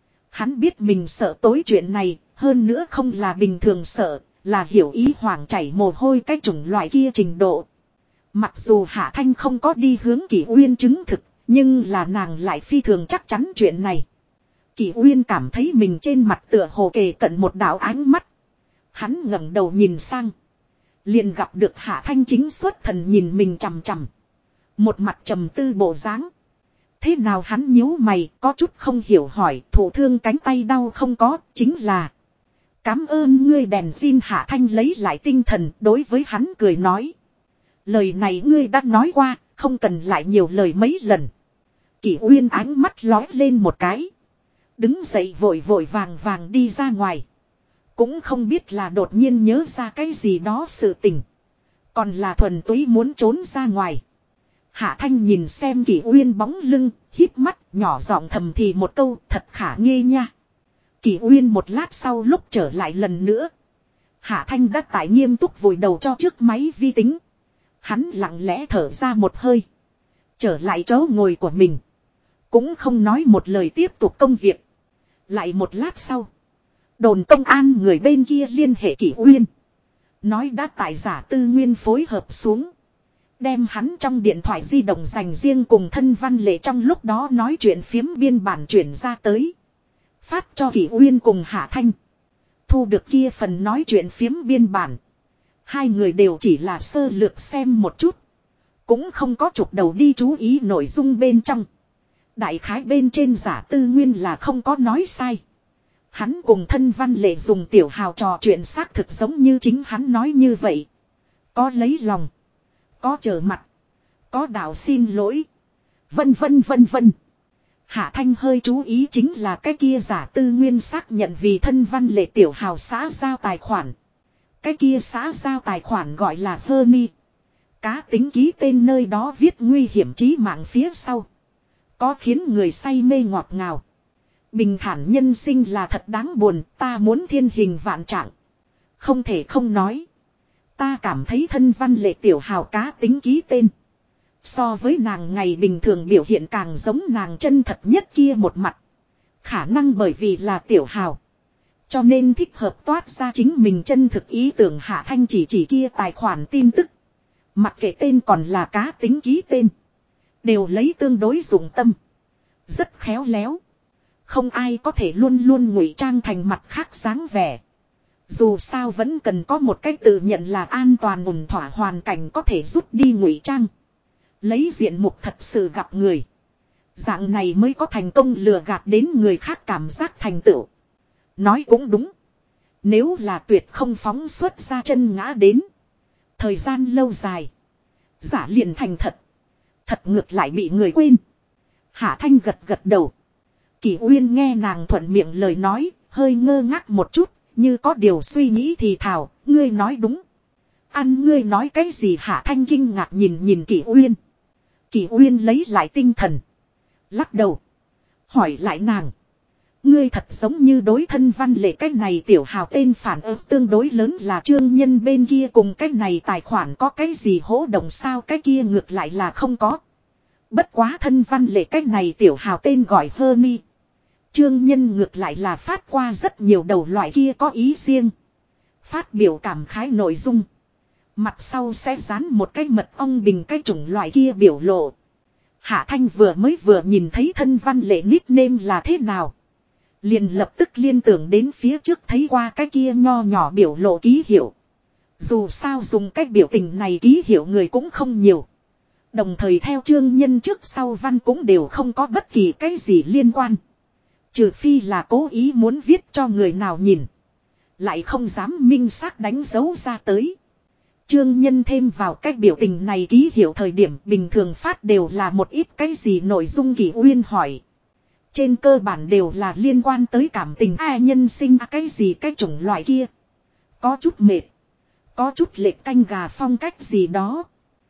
Hắn biết mình sợ tối chuyện này, hơn nữa không là bình thường sợ, là hiểu ý hoảng chảy mồ hôi cái chủng loại kia trình độ. Mặc dù Hạ Thanh không có đi hướng Kỷ Uyên chứng thực, nhưng là nàng lại phi thường chắc chắn chuyện này. Kỷ Uyên cảm thấy mình trên mặt tựa hồ kề cận một đạo ánh mắt. Hắn ngẩng đầu nhìn sang. Liền gặp được Hạ Thanh chính xuất thần nhìn mình chằm chằm. Một mặt trầm tư bộ dáng. Thế nào hắn nhíu mày có chút không hiểu hỏi thụ thương cánh tay đau không có chính là. Cám ơn ngươi đèn pin Hạ Thanh lấy lại tinh thần đối với hắn cười nói. Lời này ngươi đã nói qua không cần lại nhiều lời mấy lần. Kỷ Uyên ánh mắt lói lên một cái. Đứng dậy vội vội vàng vàng đi ra ngoài. Cũng không biết là đột nhiên nhớ ra cái gì đó sự tình. Còn là thuần túy muốn trốn ra ngoài. Hạ Thanh nhìn xem Kỷ Uyên bóng lưng, híp mắt, nhỏ giọng thầm thì một câu, thật khả nghi nha. Kỷ Uyên một lát sau lúc trở lại lần nữa. Hạ Thanh đã tại nghiêm túc vùi đầu cho trước máy vi tính. Hắn lặng lẽ thở ra một hơi. Trở lại chỗ ngồi của mình. Cũng không nói một lời tiếp tục công việc. Lại một lát sau. Đồn công an người bên kia liên hệ Kỷ Uyên. Nói đã tại giả tư nguyên phối hợp xuống. Đem hắn trong điện thoại di động dành riêng cùng thân văn lệ trong lúc đó nói chuyện phiếm biên bản chuyển ra tới. Phát cho Kỷ Uyên cùng Hạ Thanh. Thu được kia phần nói chuyện phiếm biên bản. Hai người đều chỉ là sơ lược xem một chút. Cũng không có chụp đầu đi chú ý nội dung bên trong. Đại khái bên trên giả tư nguyên là không có nói sai. Hắn cùng thân văn lệ dùng tiểu hào trò chuyện xác thực giống như chính hắn nói như vậy. Có lấy lòng. Có trở mặt. Có đạo xin lỗi. Vân vân vân vân. Hạ Thanh hơi chú ý chính là cái kia giả tư nguyên xác nhận vì thân văn lệ tiểu hào xã giao tài khoản. Cái kia xã giao tài khoản gọi là Hermi. Cá tính ký tên nơi đó viết nguy hiểm chí mạng phía sau. Có khiến người say mê ngọt ngào. Bình thản nhân sinh là thật đáng buồn, ta muốn thiên hình vạn trạng. Không thể không nói. Ta cảm thấy thân văn lệ tiểu hào cá tính ký tên. So với nàng ngày bình thường biểu hiện càng giống nàng chân thật nhất kia một mặt. Khả năng bởi vì là tiểu hào. Cho nên thích hợp toát ra chính mình chân thực ý tưởng. Hạ Thanh chỉ kia tài khoản tin tức. Mặc kệ tên còn là cá tính ký tên. Đều lấy tương đối dụng tâm. Rất khéo léo. Không ai có thể luôn luôn ngụy trang thành mặt khác dáng vẻ. Dù sao vẫn cần có một cách tự nhận là an toàn ổn thỏa hoàn cảnh có thể rút đi ngụy trang. Lấy diện mục thật sự gặp người. Dạng này mới có thành công lừa gạt đến người khác cảm giác thành tựu. Nói cũng đúng. Nếu là tuyệt không phóng xuất ra chân ngã đến. Thời gian lâu dài. Giả liền thành thật. Thật ngược lại bị người quên. Hạ Thanh gật gật đầu. Kỷ Uyên nghe nàng thuận miệng lời nói. Hơi ngơ ngác một chút. Như có điều suy nghĩ thì thào. Ngươi nói đúng. Ăn ngươi nói cái gì? Hạ Thanh kinh ngạc nhìn Kỷ Uyên. Kỷ Uyên lấy lại tinh thần. Lắc đầu. Hỏi lại nàng. Ngươi thật giống như đối thân văn lệ cái này tiểu hào tên phản ứng tương đối lớn là Trương Nhân bên kia cùng cái này tài khoản có cái gì hỗ động sao? Cái kia ngược lại là không có. Bất quá thân văn lệ cái này tiểu hào tên gọi Hermi. Trương Nhân ngược lại là phát qua rất nhiều đầu loại kia có ý riêng. Phát biểu cảm khái nội dung. Mặt sau sẽ dán một cái mật ong bình cái chủng loại kia biểu lộ. Hạ Thanh vừa nhìn thấy thân văn lệ nickname là thế nào. Liền lập tức liên tưởng đến phía trước thấy qua cái kia nho nhỏ biểu lộ ký hiệu. Dù sao dùng cái biểu tình này ký hiệu người cũng không nhiều. Đồng thời theo Trương Nhân trước sau văn cũng đều không có bất kỳ cái gì liên quan. Trừ phi là cố ý muốn viết cho người nào nhìn. Lại không dám minh xác đánh dấu ra tới. Trương Nhân thêm vào cái biểu tình này ký hiệu thời điểm bình thường phát đều là một ít cái gì nội dung. Kỷ Uyên hỏi. Trên cơ bản đều là liên quan tới cảm tình nhân sinh cái gì cái chủng loại kia. Có chút mệt. Có chút lệch canh gà phong cách gì đó.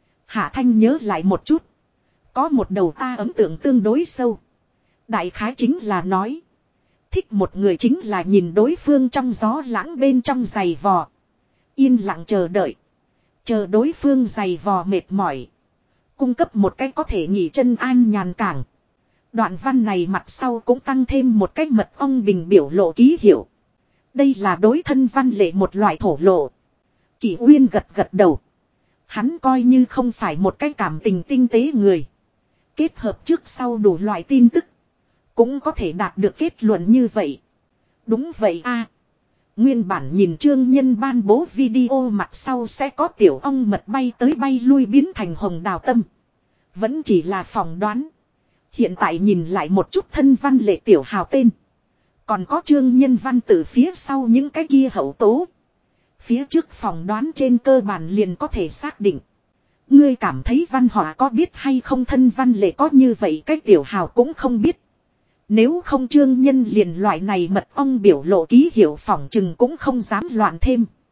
Hạ Thanh nhớ lại một chút. Có một đầu ta ấn tượng tương đối sâu. Đại khái chính là nói. Thích một người chính là nhìn đối phương trong gió lãng bên trong giày vò. Yên lặng chờ đợi. Chờ đối phương giày vò mệt mỏi. Cung cấp một cách có thể nghỉ chân an nhàn cảng. Đoạn văn này mặt sau cũng tăng thêm một cái mật ong bình biểu lộ ký hiệu. Đây là đối thân văn lệ một loại thổ lộ. Kỷ Uyên gật gật đầu. Hắn coi như không phải một cái cảm tình tinh tế người. Kết hợp trước sau đủ loại tin tức. Cũng có thể đạt được kết luận như vậy. Đúng vậy a. Nguyên bản nhìn Trương Nhân ban bố video mặt sau sẽ có tiểu ong mật bay tới bay lui biến thành hồng đào tâm. Vẫn chỉ là phỏng đoán. Hiện tại nhìn lại một chút thân văn lệ tiểu hào tên. Còn có Trương Nhân văn từ phía sau những cái kia hậu tố. Phía trước phỏng đoán trên cơ bản liền có thể xác định. Ngươi cảm thấy văn họa có biết hay không? Thân văn lệ có như vậy cái tiểu hào cũng không biết. Nếu không Trương Nhân liền loại này mật ong biểu lộ ký hiệu phỏng chừng cũng không dám loạn thêm.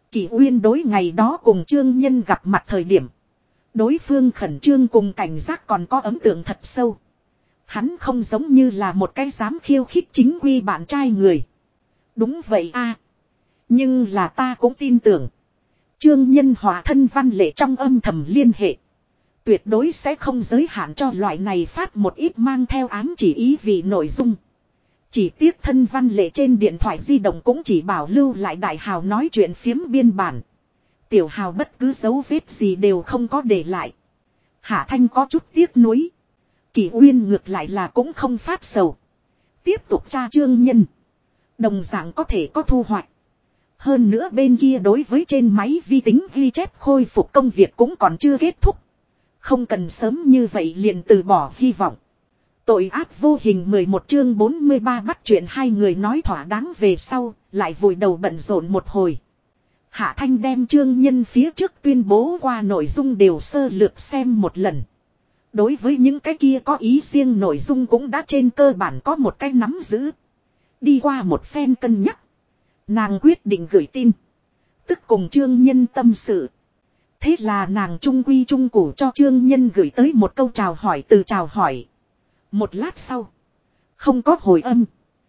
Kỷ Uyên đối ngày đó cùng Trương Nhân gặp mặt thời điểm. Đối phương khẩn trương cùng cảnh giác còn có ấn tượng thật sâu. Hắn không giống như là một cái dám khiêu khích chính quy bạn trai người. Đúng vậy a. Nhưng là ta cũng tin tưởng. Trương Nhân Hòa thân văn lệ trong âm thầm liên hệ. Tuyệt đối sẽ không giới hạn cho loại này phát một ít mang theo ám chỉ ý vì nội dung. Chỉ tiếc thân văn lệ trên điện thoại di động cũng chỉ bảo lưu lại đại hào nói chuyện phiếm biên bản. Tiểu hào bất cứ dấu vết gì đều không có để lại. Hạ Thanh có chút tiếc nuối. Kỷ Uyên ngược lại là cũng không phát sầu. Tiếp tục tra Trương Nhân. Đồng dạng có thể có thu hoạch. Hơn nữa bên kia đối với trên máy vi tính ghi chép khôi phục công việc cũng còn chưa kết thúc. Không cần sớm như vậy liền từ bỏ hy vọng. Tội ác vô hình 11 chương 43 bắt chuyện hai người nói thỏa đáng về sau, lại vùi đầu bận rộn một hồi. Hạ Thanh đem Trương Nhân phía trước tuyên bố qua nội dung đều sơ lược xem một lần. Đối với những cái kia có ý riêng nội dung cũng đã trên cơ bản có một cái nắm giữ. Đi qua một phen cân nhắc. Nàng quyết định gửi tin. Tức cùng Trương Nhân tâm sự. Thế là nàng trung quy trung củ cho Trương Nhân gửi tới một câu chào hỏi từ chào hỏi. Một lát sau. Không có hồi âm.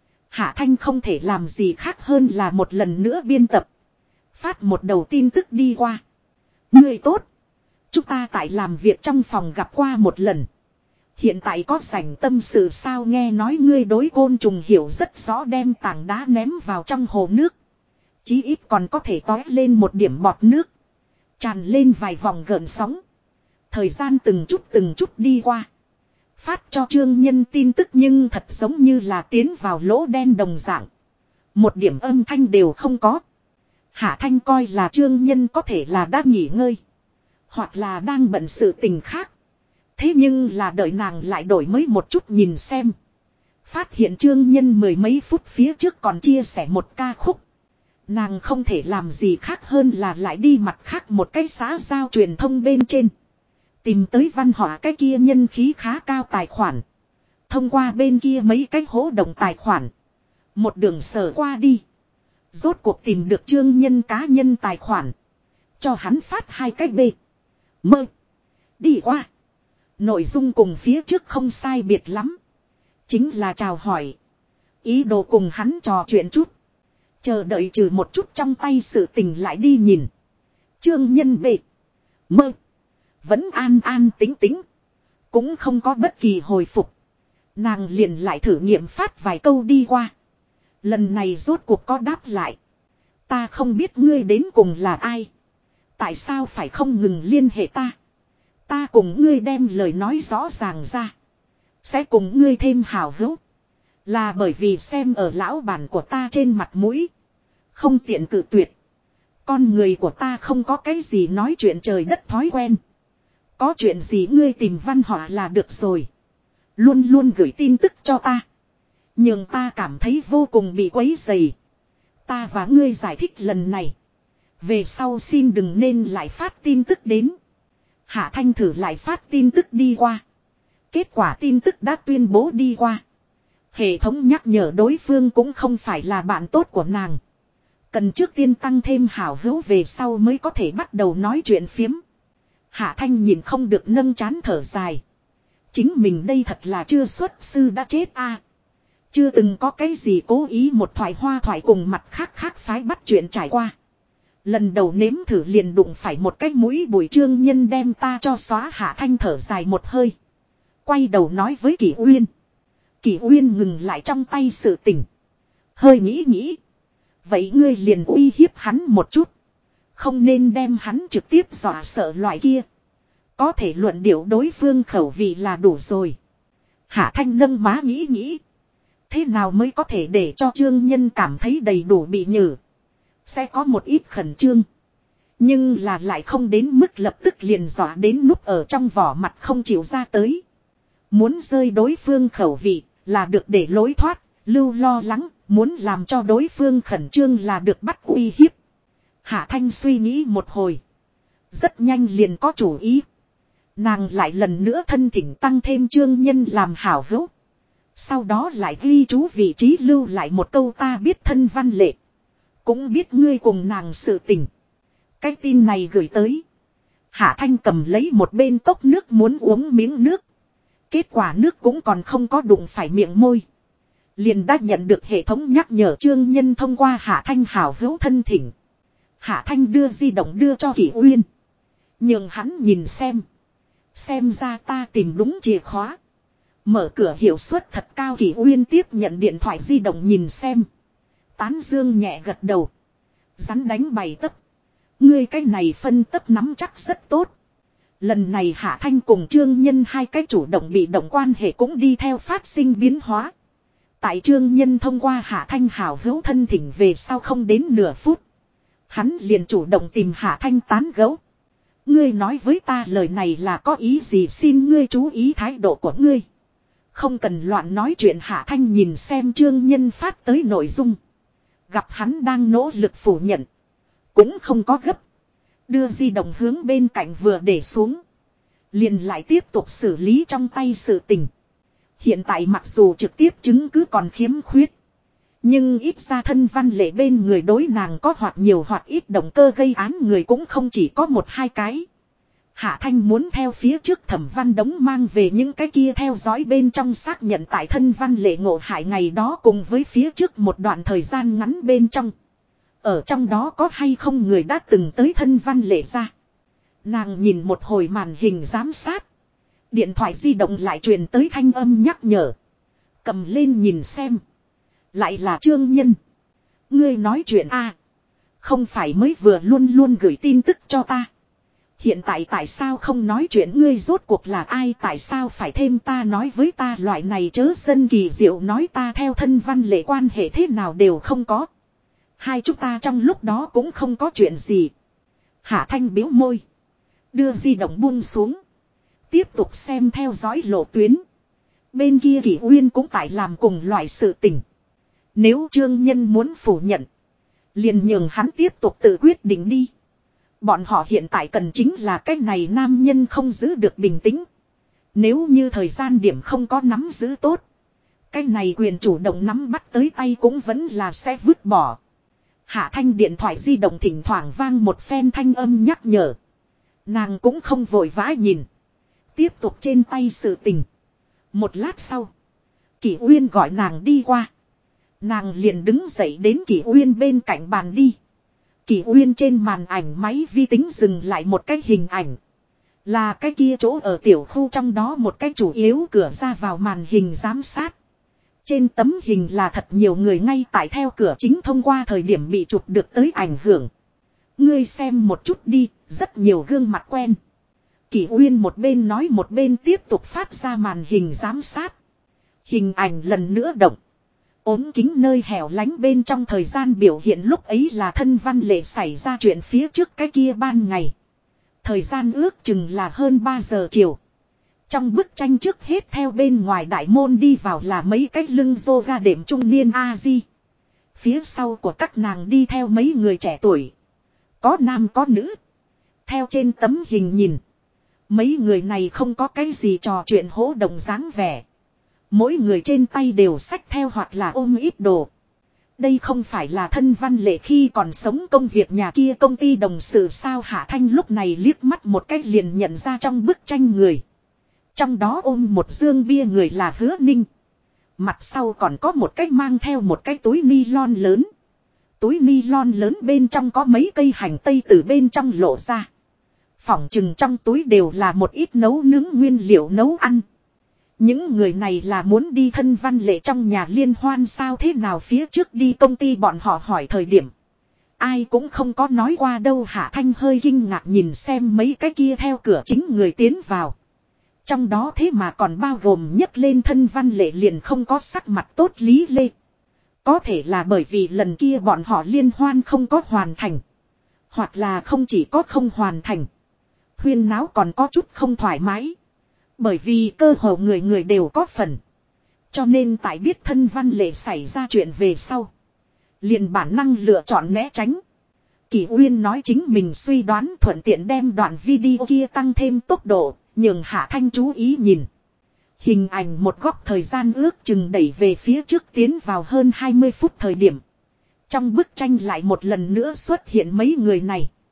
Hạ Thanh không thể làm gì khác hơn là một lần nữa biên tập. Phát một đầu tin tức đi qua. Người tốt. Chúng ta tại làm việc trong phòng gặp qua một lần. Hiện tại có rảnh tâm sự sao nghe nói ngươi đối côn trùng hiểu rất rõ đem tảng đá ném vào trong hồ nước. Chí ít còn có thể tói lên một điểm bọt nước. Tràn lên vài vòng gợn sóng. Thời gian từng chút đi qua. Phát cho Trương Nhân tin tức nhưng thật giống như là tiến vào lỗ đen đồng dạng. Một điểm âm thanh đều không có. Hạ Thanh coi là Trương Nhân có thể là đã nghỉ ngơi. Hoặc là đang bận sự tình khác. Thế nhưng là đợi nàng lại đổi mới một chút nhìn xem. Phát hiện Trương Nhân mười mấy phút phía trước còn chia sẻ một ca khúc. Nàng không thể làm gì khác hơn là lại đi mặt khác một cái xã giao truyền thông bên trên. Tìm tới văn họa cái kia nhân khí khá cao tài khoản. Thông qua bên kia mấy cái hỗ động tài khoản. Một đường sở qua đi. Rốt cuộc tìm được Trương Nhân cá nhân tài khoản. Cho hắn phát hai cái bê. Mơ. Đi qua. Nội dung cùng phía trước không sai biệt lắm. Chính là chào hỏi. Ý đồ cùng hắn trò chuyện chút. Chờ đợi trừ một chút trong tay sự tình lại đi nhìn. Trương Nhân bê. Mơ. Vẫn an an tính tính. Cũng không có bất kỳ hồi phục. Nàng liền lại thử nghiệm phát vài câu đi qua. Lần này rốt cuộc có đáp lại. Ta không biết ngươi đến cùng là ai. Tại sao phải không ngừng liên hệ ta. Ta cùng ngươi đem lời nói rõ ràng ra. Sẽ cùng ngươi thêm hào hữu. Là bởi vì xem ở lão bản của ta trên mặt mũi. Không tiện cự tuyệt. Con người của ta không có cái gì nói chuyện trời đất thói quen. Có chuyện gì ngươi tìm văn họa là được rồi. Luôn luôn gửi tin tức cho ta. Nhưng ta cảm thấy vô cùng bị quấy rầy. Ta và ngươi giải thích lần này. Về sau xin đừng nên lại phát tin tức đến. Hạ Thanh thử lại phát tin tức đi qua. Kết quả tin tức đã tuyên bố đi qua. Hệ thống nhắc nhở đối phương cũng không phải là bạn tốt của nàng. Cần trước tiên tăng thêm hảo hữu về sau mới có thể bắt đầu nói chuyện phiếm. Hạ Thanh nhìn không được nâng chán thở dài. Chính mình đây thật là chưa xuất sư đã chết a. Chưa từng có cái gì cố ý một thoại hoa thoại cùng mặt khác khác phái bắt chuyện trải qua. Lần đầu nếm thử liền đụng phải một cái mũi bùi Trương Nhân đem ta cho xóa. Hạ Thanh thở dài một hơi. Quay đầu nói với Kỷ Uyên. Kỷ Uyên ngừng lại trong tay sự tình. Hơi nghĩ. Vậy ngươi liền uy hiếp hắn một chút. Không nên đem hắn trực tiếp dọa sợ loại kia. Có thể luận điệu đối phương khẩu vị là đủ rồi. Hạ Thanh nâng má nghĩ. Thế nào mới có thể để cho Trương Nhân cảm thấy đầy đủ bị nhử. Sẽ có một ít khẩn trương. Nhưng là lại không đến mức lập tức liền dọa đến núp ở trong vỏ mặt không chịu ra tới. Muốn rơi đối phương khẩu vị là được để lối thoát, lưu lo lắng, muốn làm cho đối phương khẩn trương là được bắt uy hiếp. Hạ Thanh suy nghĩ một hồi. Rất nhanh liền có chủ ý. Nàng lại lần nữa thân thỉnh tăng thêm Trương Nhân làm hảo hữu. Sau đó lại ghi chú vị trí lưu lại một câu ta biết thân văn lệ. Cũng biết ngươi cùng nàng sự tình. Cái tin này gửi tới. Hạ Thanh cầm lấy một bên cốc nước muốn uống miếng nước. Kết quả nước cũng còn không có đụng phải miệng môi. Liền đã nhận được hệ thống nhắc nhở Trương Nhân thông qua Hạ Thanh hảo hữu thân thỉnh. Hạ Thanh đưa di động đưa cho Kỷ Uyên. Nhưng hắn nhìn xem. Xem ra ta tìm đúng chìa khóa. Mở cửa hiệu suất thật cao. Kỷ Uyên tiếp nhận điện thoại di động nhìn xem. Tán dương nhẹ gật đầu. Rắn đánh bày tấc. Ngươi cái này phân tấc nắm chắc rất tốt. Lần này Hạ Thanh cùng Trương Nhân hai cái chủ động bị động quan hệ cũng đi theo phát sinh biến hóa. Tại Trương Nhân thông qua Hạ Thanh hảo hữu thân thỉnh về sau không đến nửa phút. Hắn liền chủ động tìm Hạ Thanh tán gẫu. Ngươi nói với ta lời này là có ý gì, xin ngươi chú ý thái độ của ngươi. Không cần loạn nói chuyện. Hạ Thanh nhìn xem Trương Nhân phát tới nội dung. Gặp hắn đang nỗ lực phủ nhận. Cũng không có gấp. Đưa di động hướng bên cạnh vừa để xuống. Liền lại tiếp tục xử lý trong tay sự tình. Hiện tại mặc dù trực tiếp chứng cứ còn khiếm khuyết. Nhưng ít ra thân văn lệ bên người đối nàng có hoặc nhiều hoặc ít động cơ gây án người cũng không chỉ có một hai cái. Hạ Thanh muốn theo phía trước Thẩm Văn Đống mang về những cái kia theo dõi bên trong xác nhận tại thân văn lệ ngộ hại ngày đó cùng với phía trước một đoạn thời gian ngắn bên trong. Ở trong đó có hay không người đã từng tới thân văn lệ ra. Nàng nhìn một hồi màn hình giám sát. Điện thoại di động lại truyền tới thanh âm nhắc nhở. Cầm lên nhìn xem. Lại là Trương Nhân. Ngươi nói chuyện a? Không phải mới vừa luôn luôn gửi tin tức cho ta. Hiện tại sao không nói chuyện, ngươi rốt cuộc là ai, tại sao phải thêm ta nói với ta loại này chớ dân kỳ diệu, nói ta theo thân văn lệ quan hệ thế nào đều không có. Hai chúng ta trong lúc đó cũng không có chuyện gì. Hạ Thanh biếu môi. Đưa di động buông xuống. Tiếp tục xem theo dõi lộ tuyến. Bên kia Kỷ Uyên cũng tại làm cùng loại sự tình. Nếu Trương Nhân muốn phủ nhận. Liền nhường hắn tiếp tục tự quyết định đi. Bọn họ hiện tại cần chính là cái này nam nhân không giữ được bình tĩnh. Nếu như thời gian điểm không có nắm giữ tốt. Cái này quyền chủ động nắm bắt tới tay cũng vẫn là sẽ vứt bỏ. Hạ Thanh điện thoại di động thỉnh thoảng vang một phen thanh âm nhắc nhở. Nàng cũng không vội vã nhìn. Tiếp tục trên tay sự tình. Một lát sau. Kỷ Uyên gọi nàng đi qua. Nàng liền đứng dậy đến Kỷ Uyên bên cạnh bàn đi. Kỷ Uyên trên màn ảnh máy vi tính dừng lại một cái hình ảnh. Là cái kia chỗ ở tiểu khu trong đó một cái chủ yếu cửa ra vào màn hình giám sát. Trên tấm hình là thật nhiều người ngay tại theo cửa chính thông qua thời điểm bị chụp được tới ảnh hưởng. Ngươi xem một chút đi, rất nhiều gương mặt quen. Kỷ Uyên một bên nói một bên tiếp tục phát ra màn hình giám sát. Hình ảnh lần nữa động. Ốm kính nơi hẻo lánh bên trong thời gian biểu hiện lúc ấy là thân văn lệ xảy ra chuyện phía trước cái kia ban ngày. Thời gian ước chừng là hơn 3 giờ chiều. Trong bức tranh trước hết theo bên ngoài đại môn đi vào là mấy cái lưng yoga đệm trung niên A-di. Phía sau của các nàng đi theo mấy người trẻ tuổi. Có nam có nữ. Theo trên tấm hình nhìn. Mấy người này không có cái gì trò chuyện hỗ động dáng vẻ. Mỗi người trên tay đều xách theo hoặc là ôm ít đồ. Đây không phải là thân văn lệ khi còn sống công việc nhà kia công ty đồng sự sao. Hạ Thanh lúc này liếc mắt một cách liền nhận ra trong bức tranh người. Trong đó ôm một dương bia người là Hứa Ninh. Mặt sau còn có một cái mang theo một cái túi ni-lon lớn. Túi ni-lon lớn bên trong có mấy cây hành tây từ bên trong lộ ra. Phỏng chừng trong túi đều là một ít nấu nướng nguyên liệu nấu ăn. Những người này là muốn đi thân văn lệ trong nhà liên hoan sao thế nào, phía trước đi công ty bọn họ hỏi thời điểm. Ai cũng không có nói qua đâu. Hạ Thanh hơi kinh ngạc nhìn xem mấy cái kia theo cửa chính người tiến vào. Trong đó thế mà còn bao gồm nhấc lên thân văn lệ liền không có sắc mặt tốt Lý Lê. Có thể là bởi vì lần kia bọn họ liên hoan không có hoàn thành. Hoặc là không chỉ có không hoàn thành. Huyên náo còn có chút không thoải mái. Bởi vì cơ hồ người người đều có phần. Cho nên tại biết thân văn lệ xảy ra chuyện về sau. Liền bản năng lựa chọn né tránh. Kỷ Uyên nói chính mình suy đoán, thuận tiện đem đoạn video kia tăng thêm tốc độ, nhường Hạ Thanh chú ý nhìn. Hình ảnh một góc thời gian ước chừng đẩy về phía trước tiến vào hơn 20 phút thời điểm. Trong bức tranh lại một lần nữa xuất hiện mấy người này.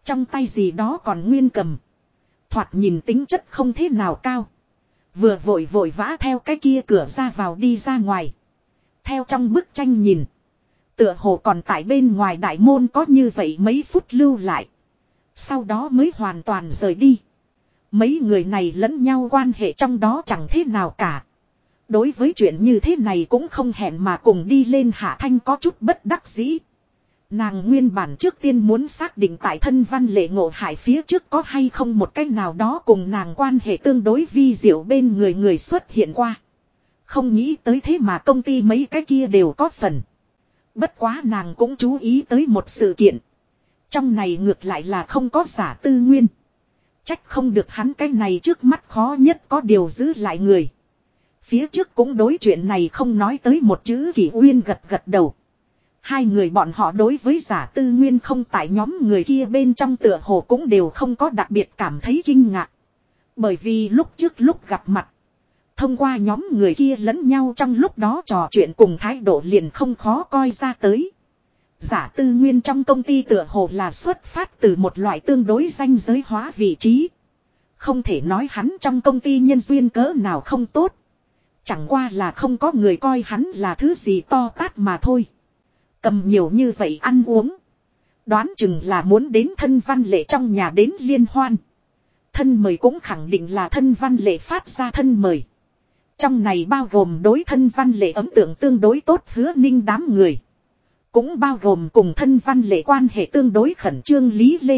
Trong tay gì đó còn nguyên cầm. Thoạt nhìn tính chất không thế nào cao. Vừa vội vội vã theo cái kia cửa ra vào đi ra ngoài. Theo trong bức tranh nhìn. Tựa hồ còn tại bên ngoài đại môn có như vậy mấy phút lưu lại. Sau đó mới hoàn toàn rời đi. Mấy người này lẫn nhau quan hệ trong đó chẳng thế nào cả. Đối với chuyện như thế này cũng không hẹn mà cùng đi lên Hạ Thanh có chút bất đắc dĩ. Nàng nguyên bản trước tiên muốn xác định tại thân Văn Lệ ngộ hại phía trước có hay không một cách nào đó cùng nàng quan hệ tương đối vi diệu bên người xuất hiện qua. Không nghĩ tới thế mà công ty mấy cái kia đều có phần. Bất quá nàng cũng chú ý tới một sự kiện. Trong này ngược lại là không có giả tư nguyên. Trách không được hắn cái này trước mắt khó nhất có điều giữ lại người. Phía trước cũng đối chuyện này không nói tới một chữ. Kỷ Uyên gật gật đầu. Hai người bọn họ đối với giả tư nguyên không tại nhóm người kia bên trong tựa hồ cũng đều không có đặc biệt cảm thấy kinh ngạc. Bởi vì lúc trước lúc gặp mặt. Thông qua nhóm người kia lẫn nhau trong lúc đó trò chuyện cùng thái độ liền không khó coi ra tới. Giả tư nguyên trong công ty tựa hồ là xuất phát từ một loại tương đối ranh giới hóa vị trí. Không thể nói hắn trong công ty nhân duyên cỡ nào không tốt. Chẳng qua là không có người coi hắn là thứ gì to tát mà thôi. Cầm nhiều như vậy ăn uống. Đoán chừng là muốn đến thân Văn Lệ trong nhà đến liên hoan. Thân mời cũng khẳng định là thân Văn Lệ phát ra thân mời. Trong này bao gồm đối thân Văn Lệ ấn tượng tương đối tốt Hứa Ninh đám người. Cũng bao gồm cùng thân Văn Lệ quan hệ tương đối khẩn trương Lý Lê.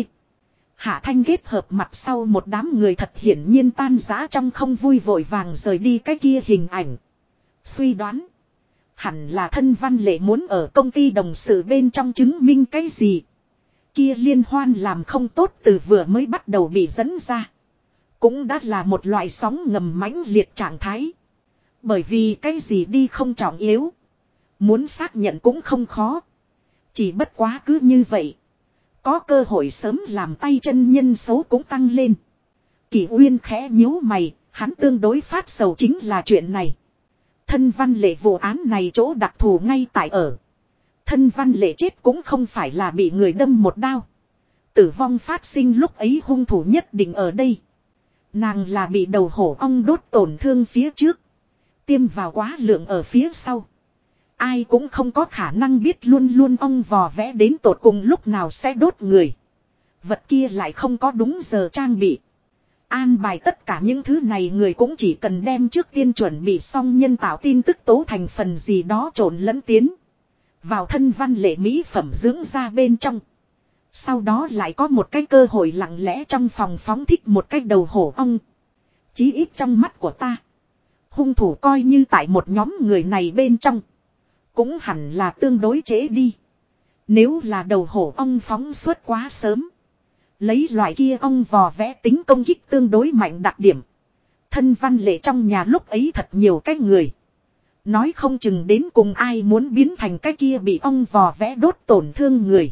Hạ Thanh kết hợp mặt sau một đám người thật hiển nhiên tan rã trong không vui vội vàng rời đi cái kia hình ảnh. Suy đoán. Hẳn là thân Văn Lệ muốn ở công ty đồng sự bên trong chứng minh cái gì. Kia liên hoan làm không tốt từ vừa mới bắt đầu bị dẫn ra. Cũng đã là một loại sóng ngầm mãnh liệt trạng thái. Bởi vì cái gì đi không trọng yếu. Muốn xác nhận cũng không khó. Chỉ bất quá cứ như vậy. Có cơ hội sớm làm tay chân nhân số cũng tăng lên. Kỷ Uyên khẽ nhíu mày, hắn tương đối phát sầu chính là chuyện này. Thân Văn Lệ vụ án này chỗ đặc thù ngay tại ở. Thân Văn Lệ chết cũng không phải là bị người đâm một đao. Tử vong phát sinh lúc ấy hung thủ nhất định ở đây. Nàng là bị đầu hổ ong đốt tổn thương phía trước. Tiêm vào quá lượng ở phía sau. Ai cũng không có khả năng biết luôn luôn ong vò vẽ đến tột cùng lúc nào sẽ đốt người. Vật kia lại không có đúng giờ trang bị. An bài tất cả những thứ này người cũng chỉ cần đem trước tiên chuẩn bị xong nhân tạo tin tức tố thành phần gì đó trộn lẫn tiến. Vào thân Văn Lệ mỹ phẩm dưỡng ra bên trong. Sau đó lại có một cái cơ hội lặng lẽ trong phòng phóng thích một cái đầu hổ ong. Chí ít trong mắt của ta. Hung thủ coi như tại một nhóm người này bên trong. Cũng hẳn là tương đối trễ đi. Nếu là đầu hổ ong phóng xuất quá sớm. Lấy loại kia ong vò vẽ tính công kích tương đối mạnh đặc điểm. Thân Văn Lệ trong nhà lúc ấy thật nhiều cái người. Nói không chừng đến cùng ai muốn biến thành cái kia bị ong vò vẽ đốt tổn thương người.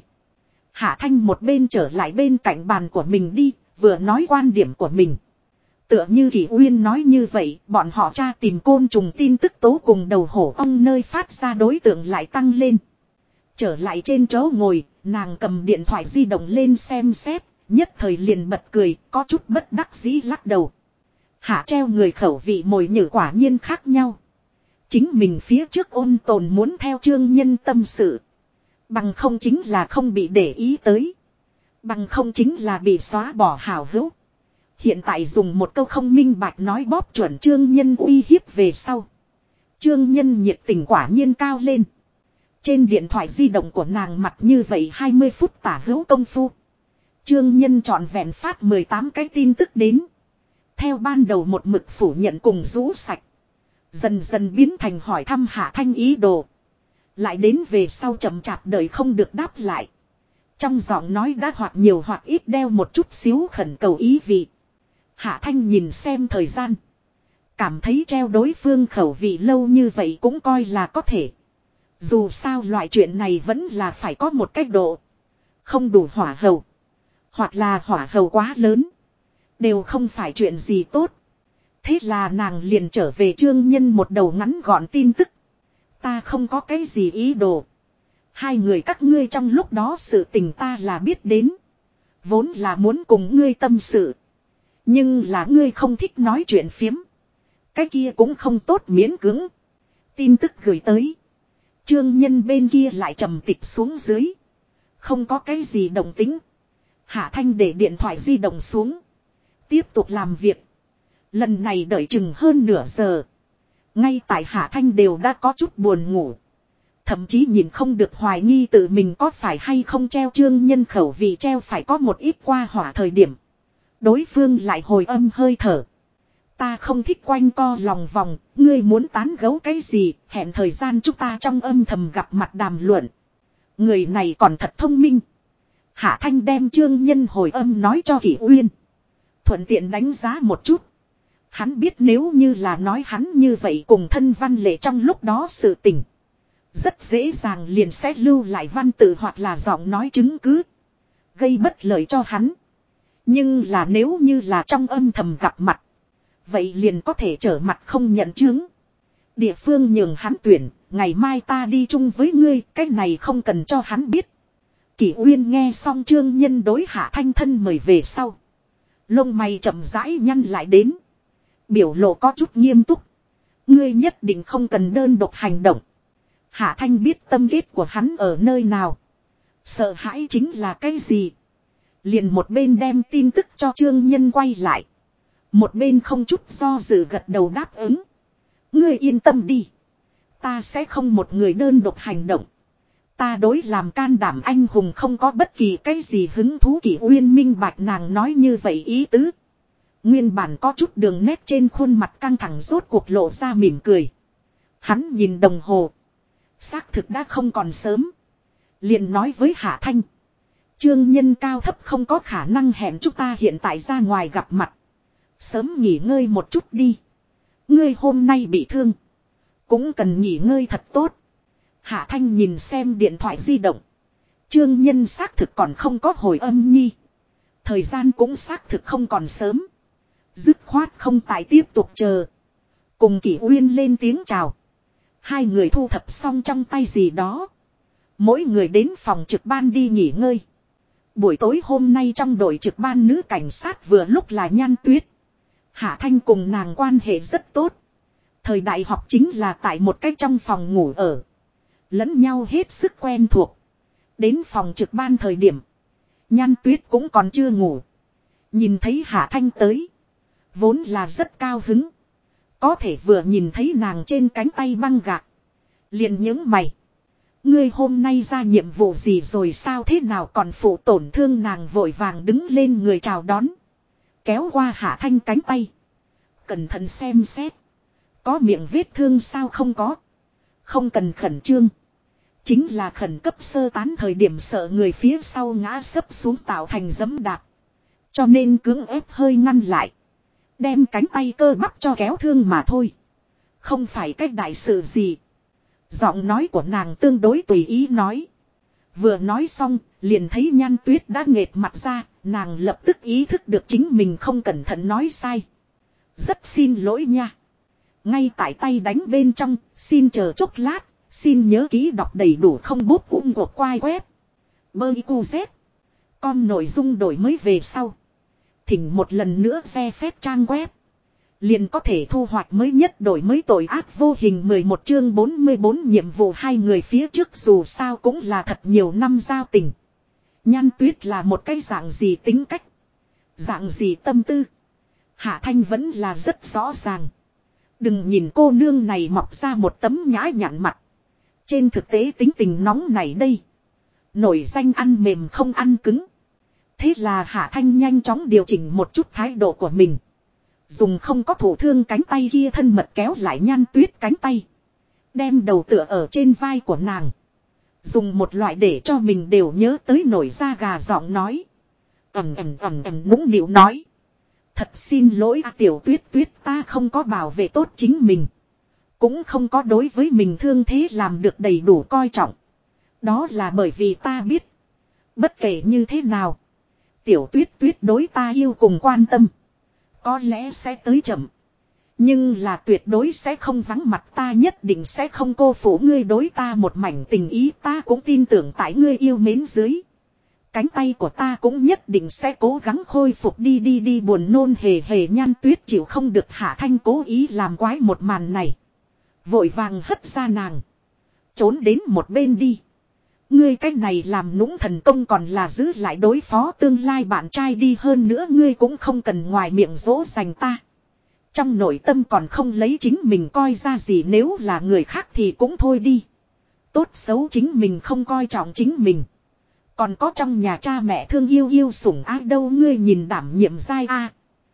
Hạ Thanh một bên trở lại bên cạnh bàn của mình đi, vừa nói quan điểm của mình. Tựa như Kỷ Uyên nói như vậy, bọn họ tra tìm côn trùng tin tức tố cùng đầu hổ ong nơi phát ra đối tượng lại tăng lên. Trở lại trên chỗ ngồi, nàng cầm điện thoại di động lên xem xét, nhất thời liền bật cười, có chút bất đắc dĩ lắc đầu. Hạ treo người khẩu vị mồi nhử quả nhiên khác nhau. Chính mình phía trước ôn tồn muốn theo Trương Nhân tâm sự. Bằng không chính là không bị để ý tới. Bằng không chính là bị xóa bỏ hảo hữu. Hiện tại dùng một câu không minh bạch nói bóp chuẩn Trương Nhân uy hiếp về sau. Trương Nhân nhiệt tình quả nhiên cao lên. Trên điện thoại di động của nàng mặt như vậy 20 phút tả hữu công phu. Trương Nhân trọn vẹn phát 18 cái tin tức đến. Theo ban đầu một mực phủ nhận cùng rũ sạch. Dần dần biến thành hỏi thăm Hạ Thanh ý đồ. Lại đến về sau chậm chạp đợi không được đáp lại. Trong giọng nói đã hoặc nhiều hoặc ít đeo một chút xíu khẩn cầu ý vị. Hạ Thanh nhìn xem thời gian. Cảm thấy treo đối phương khẩu vị lâu như vậy cũng coi là có thể. Dù sao loại chuyện này vẫn là phải có một cách độ. Không đủ hỏa hầu. Hoặc là hỏa hầu quá lớn. Đều không phải chuyện gì tốt. Thế là nàng liền trở về Trương Nhân một đầu ngắn gọn tin tức. Ta không có cái gì ý đồ. Hai người các ngươi trong lúc đó sự tình ta là biết đến. Vốn là muốn cùng ngươi tâm sự. Nhưng là ngươi không thích nói chuyện phiếm. Cái kia cũng không tốt miễn cưỡng. Tin tức gửi tới. Trương Nhân bên kia lại trầm tịch xuống dưới. Không có cái gì động tính. Hạ Thanh để điện thoại di động xuống. Tiếp tục làm việc. Lần này đợi chừng hơn nửa giờ. Ngay tại Hạ Thanh đều đã có chút buồn ngủ. Thậm chí nhìn không được hoài nghi tự mình có phải hay không treo Trương Nhân khẩu vị treo phải có một ít qua hỏa thời điểm. Đối phương lại hồi âm hơi thở. Ta không thích quanh co lòng vòng, ngươi muốn tán gẫu cái gì, hẹn thời gian chúng ta trong âm thầm gặp mặt đàm luận. Người này còn thật thông minh. Hạ Thanh đem Trương Nhân hồi âm nói cho Kỷ Uyên. Thuận tiện đánh giá một chút. Hắn biết nếu như là nói hắn như vậy cùng thân văn lệ trong lúc đó sự tình. Rất dễ dàng liền sẽ lưu lại văn tự hoặc là giọng nói chứng cứ. Gây bất lợi cho hắn. Nhưng là nếu như là trong âm thầm gặp mặt. Vậy liền có thể trở mặt không nhận chứng. Địa phương nhường hắn tuyển, ngày mai ta đi chung với ngươi, cái này không cần cho hắn biết. Kỷ Uyên nghe xong Trương Nhân đối Hạ Thanh thân mời về sau. Lông mày chậm rãi nhăn lại đến. Biểu lộ có chút nghiêm túc. Ngươi nhất định không cần đơn độc hành động. Hạ Thanh biết tâm kết của hắn ở nơi nào. Sợ hãi chính là cái gì. Liền một bên đem tin tức cho Trương Nhân quay lại. Một bên không chút do dự gật đầu đáp ứng. Ngươi yên tâm đi. Ta sẽ không một người đơn độc hành động. Ta đối làm can đảm anh hùng không có bất kỳ cái gì hứng thú. Kỷ Uyên minh bạch nàng nói như vậy ý tứ. Nguyên bản có chút đường nét trên khuôn mặt căng thẳng rốt cuộc lộ ra mỉm cười. Hắn nhìn đồng hồ. Xác thực đã không còn sớm. Liền nói với Hạ Thanh. Trương Nhân cao thấp không có khả năng hẹn chúng ta hiện tại ra ngoài gặp mặt. Sớm nghỉ ngơi một chút đi. Ngươi hôm nay bị thương. Cũng cần nghỉ ngơi thật tốt. Hạ Thanh nhìn xem điện thoại di động. Trương Nhân xác thực còn không có hồi âm nhi. Thời gian cũng xác thực không còn sớm. Dứt khoát không tại tiếp tục chờ. Cùng Kỷ Uyên lên tiếng chào. Hai người thu thập xong trong tay gì đó. Mỗi người đến phòng trực ban đi nghỉ ngơi. Buổi tối hôm nay trong đội trực ban nữ cảnh sát vừa lúc là Nhan Tuyết. Hạ Thanh cùng nàng quan hệ rất tốt. Thời đại học chính là tại một cái trong phòng ngủ ở. Lẫn nhau hết sức quen thuộc. Đến phòng trực ban thời điểm. Nhan Tuyết cũng còn chưa ngủ. Nhìn thấy Hạ Thanh tới. Vốn là rất cao hứng. Có thể vừa nhìn thấy nàng trên cánh tay băng gạc. Liền những mày. Ngươi hôm nay ra nhiệm vụ gì rồi sao thế nào còn phụ tổn thương nàng vội vàng đứng lên người chào đón. Kéo qua Hạ Thanh cánh tay. Cẩn thận xem xét. Có miệng vết thương sao không có. Không cần khẩn trương. Chính là khẩn cấp sơ tán thời điểm sợ người phía sau ngã sấp xuống tạo thành giẫm đạp. Cho nên cưỡng ép hơi ngăn lại. Đem cánh tay cơ bắp cho kéo thương mà thôi. Không phải cách đại sự gì. Giọng nói của nàng tương đối tùy ý nói. Vừa nói xong, liền thấy Nhan Tuyết đã nghệt mặt ra, nàng lập tức ý thức được chính mình không cẩn thận nói sai. Rất xin lỗi nha. Ngay tại tay đánh bên trong, xin chờ chốc lát, xin nhớ ký đọc đầy đủ không bút của quai web. Bơi cu z. Con nội dung đổi mới về sau. Thỉnh một lần nữa re phép trang web. Liền có thể thu hoạch mới nhất đổi mới tội ác vô hình 11 chương 44 nhiệm vụ hai người phía trước dù sao cũng là thật nhiều năm giao tình. Nhan Tuyết là một cái dạng gì tính cách. Dạng gì tâm tư. Hạ Thanh vẫn là rất rõ ràng. Đừng nhìn cô nương này mọc ra một tấm nhã nhặn mặt. Trên thực tế tính tình nóng này đây. Nổi danh ăn mềm không ăn cứng. Thế là Hạ Thanh nhanh chóng điều chỉnh một chút thái độ của mình. Dùng không có thủ thương cánh tay kia thân mật kéo lại Nhan Tuyết cánh tay. Đem đầu tựa ở trên vai của nàng. Dùng một loại để cho mình đều nhớ tới nổi da gà giọng nói. Nũng nịu nói. Thật xin lỗi Tiểu Tuyết Tuyết ta không có bảo vệ tốt chính mình. Cũng không có đối với mình thương thế làm được đầy đủ coi trọng. Đó là bởi vì ta biết. Bất kể như thế nào. Tiểu Tuyết Tuyết đối ta yêu cùng quan tâm. Có lẽ sẽ tới chậm. Nhưng là tuyệt đối sẽ không vắng mặt ta nhất định sẽ không cô phụ ngươi đối ta một mảnh tình ý ta cũng tin tưởng tại ngươi yêu mến dưới. Cánh tay của ta cũng nhất định sẽ cố gắng khôi phục đi buồn nôn hề hề Nhan Tuyết chịu không được Hạ Thanh cố ý làm quái một màn này. Vội vàng hất ra nàng. Trốn đến một bên đi. Ngươi cách này làm nũng thần công còn là giữ lại đối phó tương lai bạn trai đi hơn nữa ngươi cũng không cần ngoài miệng dỗ dành ta. Trong nội tâm còn không lấy chính mình coi ra gì nếu là người khác thì cũng thôi đi. Tốt xấu chính mình không coi trọng chính mình. Còn có trong nhà cha mẹ thương yêu sủng ái đâu ngươi nhìn đảm nhiệm giai a.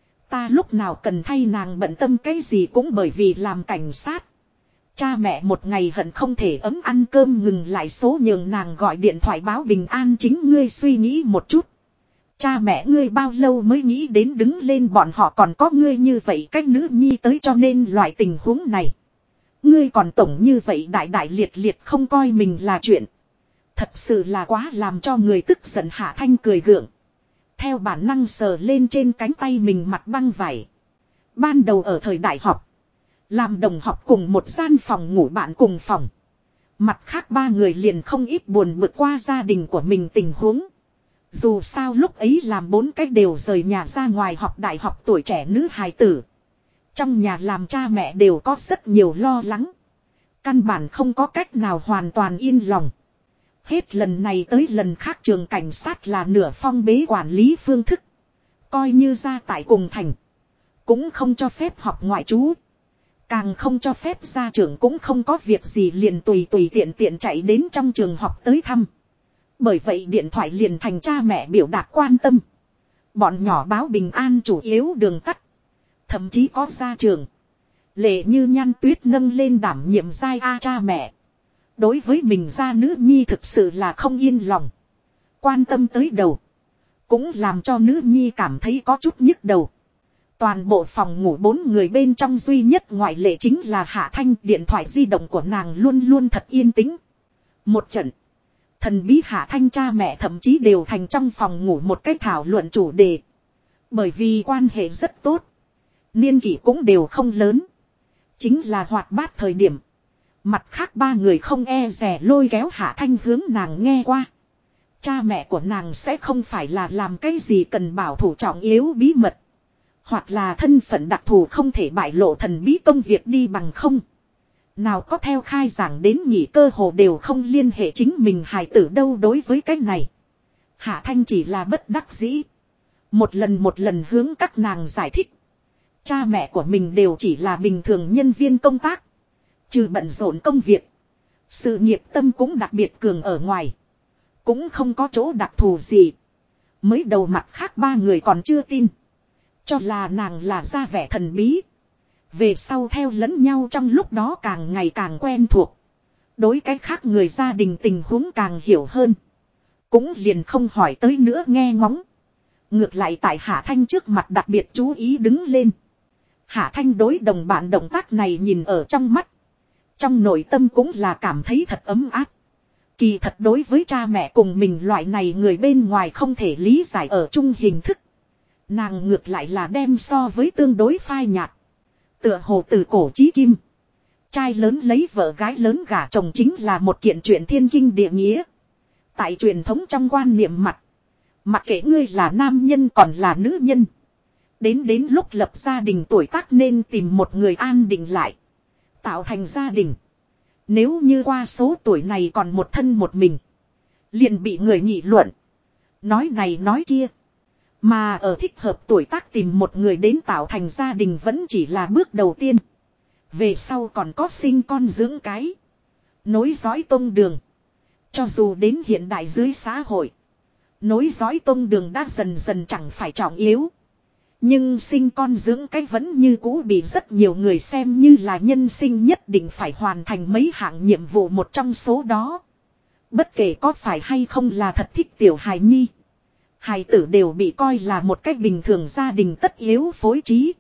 Ta lúc nào cần thay nàng bận tâm cái gì cũng bởi vì làm cảnh sát. Cha mẹ một ngày hận không thể ấm ăn cơm ngừng lại số nhường nàng gọi điện thoại báo bình an chính ngươi suy nghĩ một chút. Cha mẹ ngươi bao lâu mới nghĩ đến đứng lên bọn họ còn có ngươi như vậy cách nữ nhi tới cho nên loại tình huống này. Ngươi còn tổng như vậy đại đại liệt không coi mình là chuyện. Thật sự là quá làm cho người tức giận Hạ Thanh cười gượng. Theo bản năng sờ lên trên cánh tay mình mặt băng vải. Ban đầu ở thời đại học. Làm đồng học cùng một gian phòng ngủ bạn cùng phòng. Mặt khác ba người liền không ít buồn bực qua gia đình của mình tình huống. Dù sao lúc ấy làm 4 cách đều rời nhà ra ngoài học đại học tuổi trẻ nữ hài tử. Trong nhà làm cha mẹ đều có rất nhiều lo lắng. Căn bản không có cách nào hoàn toàn yên lòng. Hết lần này tới lần khác trường cảnh sát là nửa phong bế quản lý phương thức. Coi như ra tại cùng thành. Cũng không cho phép học ngoại trú. Càng không cho phép gia trưởng cũng không có việc gì liền tùy tiện chạy đến trong trường học tới thăm. Bởi vậy điện thoại liền thành cha mẹ biểu đạt quan tâm. Bọn nhỏ báo bình an chủ yếu đường tắt. Thậm chí có gia trưởng. Lệ như Nhan Tuyết nâng lên đảm nhiệm giai A cha mẹ. Đối với mình gia nữ nhi thực sự là không yên lòng. Quan tâm tới đầu. Cũng làm cho nữ nhi cảm thấy có chút nhức đầu. Toàn bộ phòng ngủ 4 người bên trong duy nhất ngoại lệ chính là Hạ Thanh. Điện thoại di động của nàng luôn luôn thật yên tĩnh. Một trận. Thần bí Hạ Thanh cha mẹ thậm chí đều thành trong phòng ngủ một cách thảo luận chủ đề. Bởi vì quan hệ rất tốt. Niên kỷ cũng đều không lớn. Chính là hoạt bát thời điểm. Mặt khác ba người không e dè lôi kéo Hạ Thanh hướng nàng nghe qua. Cha mẹ của nàng sẽ không phải là làm cái gì cần bảo thủ trọng yếu bí mật. Hoặc là thân phận đặc thù không thể bại lộ thần bí công việc đi bằng không. Nào có theo khai giảng đến nghỉ cơ hồ đều không liên hệ chính mình hài tử đâu đối với cái này. Hạ Thanh chỉ là bất đắc dĩ. Một lần hướng các nàng giải thích. Cha mẹ của mình đều chỉ là bình thường nhân viên công tác. Trừ bận rộn công việc. Sự nghiệp tâm cũng đặc biệt cường ở ngoài. Cũng không có chỗ đặc thù gì. Mới đầu mặt khác ba người còn chưa tin. Cho là nàng là ra vẻ thần bí. Về sau theo lẫn nhau trong lúc đó càng ngày càng quen thuộc. Đối cái khác người gia đình tình huống càng hiểu hơn. Cũng liền không hỏi tới nữa nghe ngóng. Ngược lại tại Hạ Thanh trước mặt đặc biệt chú ý đứng lên. Hạ Thanh đối đồng bạn động tác này nhìn ở trong mắt. Trong nội tâm cũng là cảm thấy thật ấm áp. Kỳ thật đối với cha mẹ cùng mình loại này người bên ngoài không thể lý giải ở chung hình thức. Nàng ngược lại là đem so với tương đối phai nhạt. Tựa hồ từ cổ chí kim. Trai lớn lấy vợ gái lớn gả chồng chính là một kiện chuyện thiên kinh địa nghĩa. Tại truyền thống trong quan niệm mặt. Mặc kệ ngươi là nam nhân còn là nữ nhân. Đến lúc lập gia đình tuổi tác nên tìm một người an định lại. Tạo thành gia đình. Nếu như qua số tuổi này còn một thân một mình. Liền bị người nghị luận. Nói này nói kia. Mà ở thích hợp tuổi tác tìm một người đến tạo thành gia đình vẫn chỉ là bước đầu tiên. Về sau còn có sinh con dưỡng cái. Nối dõi tông đường. Cho dù đến hiện đại dưới xã hội. Nối dõi tông đường đã dần chẳng phải trọng yếu. Nhưng sinh con dưỡng cái vẫn như cũ bị rất nhiều người xem như là nhân sinh nhất định phải hoàn thành mấy hạng nhiệm vụ một trong số đó. Bất kể có phải hay không là thật thích tiểu hài nhi. Hài tử đều bị coi là một cách bình thường gia đình tất yếu phối trí.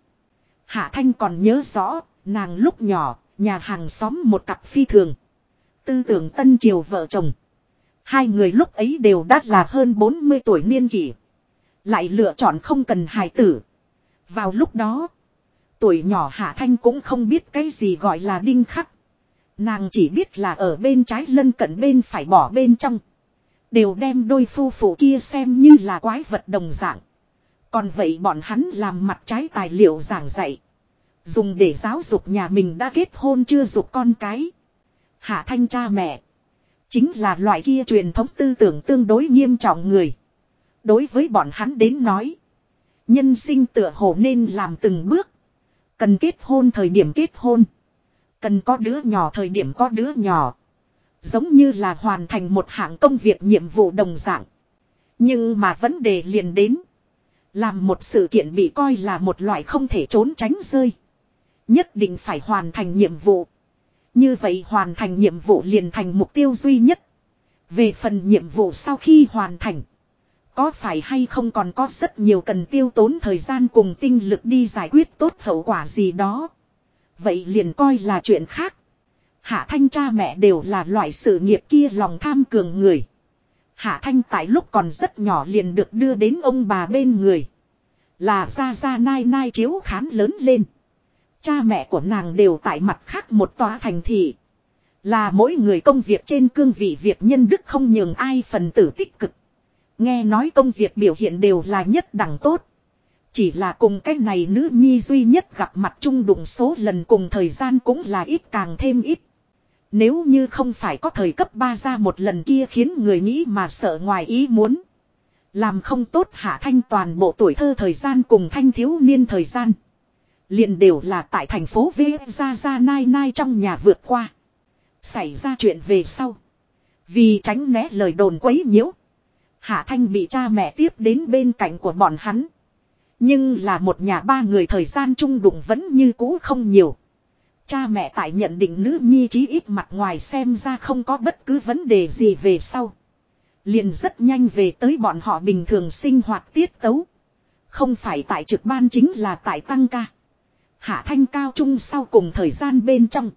Hạ Thanh còn nhớ rõ, nàng lúc nhỏ, nhà hàng xóm một cặp phi thường. Tư tưởng tân triều vợ chồng. Hai người lúc ấy đều đã là hơn 40 tuổi niên kỷ. Lại lựa chọn không cần hài tử. Vào lúc đó, tuổi nhỏ Hạ Thanh cũng không biết cái gì gọi là đinh khắc. Nàng chỉ biết là ở bên trái lân cận bên phải bỏ bên trong. Đều đem đôi phu phụ kia xem như là quái vật đồng dạng. Còn vậy bọn hắn làm mặt trái tài liệu giảng dạy. Dùng để giáo dục nhà mình đã kết hôn chưa dục con cái. Hạ Thanh cha mẹ. Chính là loại kia truyền thống tư tưởng tương đối nghiêm trọng người. Đối với bọn hắn đến nói. Nhân sinh tựa hồ nên làm từng bước. Cần kết hôn thời điểm kết hôn. Cần có đứa nhỏ thời điểm có đứa nhỏ. Giống như là hoàn thành một hạng công việc nhiệm vụ đồng dạng. Nhưng mà vấn đề liền đến. Làm một sự kiện bị coi là một loại không thể trốn tránh rơi. Nhất định phải hoàn thành nhiệm vụ. Như vậy hoàn thành nhiệm vụ liền thành mục tiêu duy nhất. Về phần nhiệm vụ sau khi hoàn thành. Có phải hay không còn có rất nhiều cần tiêu tốn thời gian cùng tinh lực đi giải quyết tốt hậu quả gì đó. Vậy liền coi là chuyện khác. Hạ Thanh cha mẹ đều là loại sự nghiệp kia lòng tham cường người. Hạ Thanh tại lúc còn rất nhỏ liền được đưa đến ông bà bên người. Là ra ra nai nai chiếu khán lớn lên. Cha mẹ của nàng đều tại mặt khác một tòa thành thị. Là mỗi người công việc trên cương vị việc nhân đức không nhường ai phần tử tích cực. Nghe nói công việc biểu hiện đều là nhất đẳng tốt. Chỉ là cùng cái này nữ nhi duy nhất gặp mặt chung đụng số lần cùng thời gian cũng là ít càng thêm ít. Nếu như không phải có thời cấp 3 ra một lần kia khiến người nghĩ mà sợ ngoài ý muốn. Làm không tốt Hạ Thanh toàn bộ tuổi thơ thời gian cùng thanh thiếu niên thời gian. Liền đều là tại thành phố V ra nai nai trong nhà vượt qua. Xảy ra chuyện về sau. Vì tránh né lời đồn quấy nhiễu. Hạ Thanh bị cha mẹ tiếp đến bên cạnh của bọn hắn. Nhưng là một nhà ba người thời gian chung đụng vẫn như cũ không nhiều. Cha mẹ tại nhận định nữ nhi chí ít mặt ngoài xem ra không có bất cứ vấn đề gì về sau. Liền rất nhanh về tới bọn họ bình thường sinh hoạt tiết tấu. Không phải tại trực ban chính là tại tăng ca. Hạ Thanh cao trung sau cùng thời gian bên trong.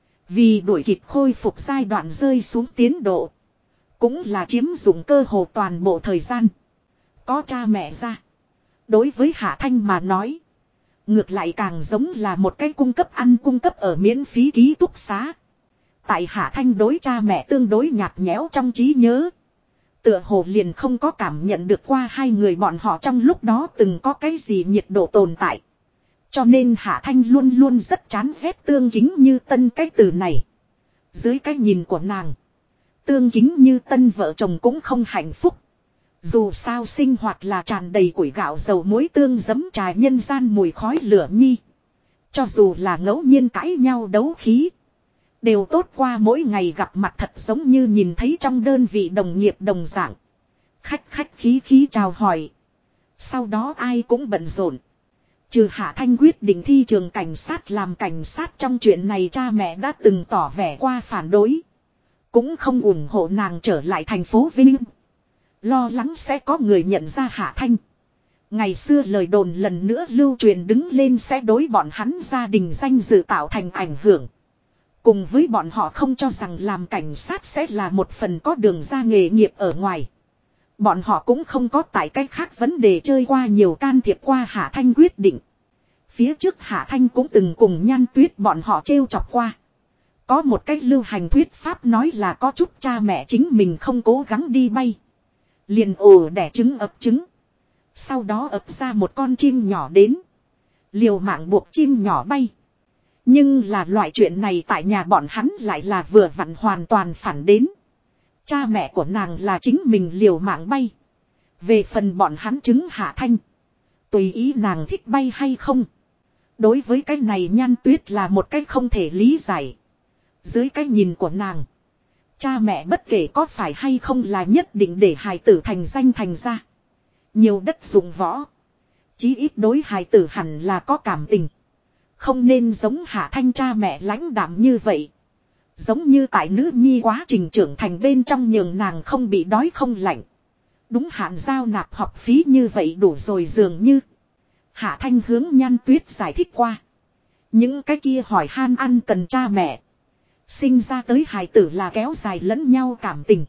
Vì đuổi kịp khôi phục giai đoạn rơi xuống tiến độ. Cũng là chiếm dụng cơ hồ toàn bộ thời gian. Có cha mẹ ra. Đối với Hạ Thanh mà nói. Ngược lại càng giống là một cái cung cấp ăn cung cấp ở miễn phí ký túc xá. Tại Hạ Thanh đối cha mẹ tương đối nhạt nhẽo trong trí nhớ. Tựa hồ liền không có cảm nhận được qua hai người bọn họ trong lúc đó từng có cái gì nhiệt độ tồn tại. Cho nên Hạ Thanh luôn luôn rất chán ghét Tương Kính Như Tân cái từ này. Dưới cái nhìn của nàng. Tương Kính Như Tân vợ chồng cũng không hạnh phúc. Dù sao sinh hoạt là tràn đầy củi gạo dầu muối tương giấm trà nhân gian mùi khói lửa nhi. Cho dù là ngẫu nhiên cãi nhau đấu khí. Đều tốt qua mỗi ngày gặp mặt thật giống như nhìn thấy trong đơn vị đồng nghiệp đồng dạng. Khách khí khí chào hỏi. Sau đó ai cũng bận rộn. Trừ Hạ Thanh quyết định thi trường cảnh sát làm cảnh sát trong chuyện này cha mẹ đã từng tỏ vẻ qua phản đối. Cũng không ủng hộ nàng trở lại thành phố Vinh. Lo lắng sẽ có người nhận ra Hạ Thanh. Ngày xưa lời đồn lần nữa lưu truyền đứng lên sẽ đối bọn hắn gia đình danh dự tạo thành ảnh hưởng. Cùng với bọn họ không cho rằng làm cảnh sát sẽ là một phần có đường ra nghề nghiệp ở ngoài. Bọn họ cũng không có tại cách khác vấn đề chơi qua nhiều can thiệp qua Hạ Thanh quyết định. Phía trước Hạ Thanh cũng từng cùng Nhan Tuyết bọn họ trêu chọc qua. Có một cách lưu hành thuyết pháp nói là có chút cha mẹ chính mình không cố gắng đi bay. Liền ồ đẻ trứng ấp trứng. Sau đó ấp ra một con chim nhỏ đến. Liều mạng buộc chim nhỏ bay. Nhưng là loại chuyện này tại nhà bọn hắn lại là vừa vặn hoàn toàn phản đến. Cha mẹ của nàng là chính mình liều mạng bay. Về phần bọn hắn trứng Hạ Thanh. Tùy ý nàng thích bay hay không. Đối với cái này Nhan Tuyết là một cái không thể lý giải. Dưới cái nhìn của nàng. Cha mẹ bất kể có phải hay không là nhất định để hài tử thành danh thành ra. Nhiều đất dụng võ. Chí ít đối hài tử hẳn là có cảm tình. Không nên giống Hạ Thanh cha mẹ lãnh đạm như vậy. Giống như tại nữ nhi quá trình trưởng thành bên trong nhường nàng không bị đói không lạnh. Đúng hạn giao nạp học phí như vậy đủ rồi dường như. Hạ Thanh hướng Nhan Tuyết giải thích qua. Những cái kia hỏi han ăn cần cha mẹ. Sinh ra tới hài tử là kéo dài lẫn nhau cảm tình.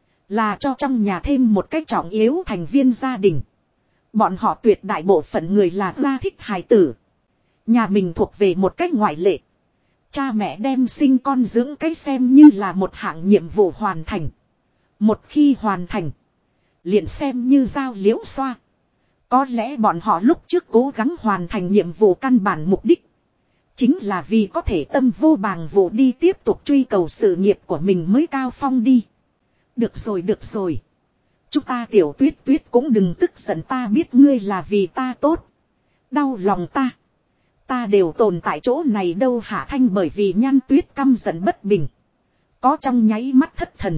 Là cho trong nhà thêm một cái trọng yếu thành viên gia đình. Bọn họ tuyệt đại bộ phận người là ra thích hài tử. Nhà mình thuộc về một cách ngoại lệ. Cha mẹ đem sinh con dưỡng cái xem như là một hạng nhiệm vụ hoàn thành. Một khi hoàn thành. Liền xem như giao liễu xoa. Có lẽ bọn họ lúc trước cố gắng hoàn thành nhiệm vụ căn bản mục đích. Chính là vì có thể tâm vô bàng vụ đi tiếp tục truy cầu sự nghiệp của mình mới cao phong đi. Được rồi được rồi. Chúng ta tiểu tuyết tuyết cũng đừng tức giận, ta biết ngươi là vì ta tốt. Đau lòng ta. Ta đều tồn tại chỗ này đâu. Hạ Thanh bởi vì Nhan Tuyết căm giận bất bình. Có trong nháy mắt thất thần.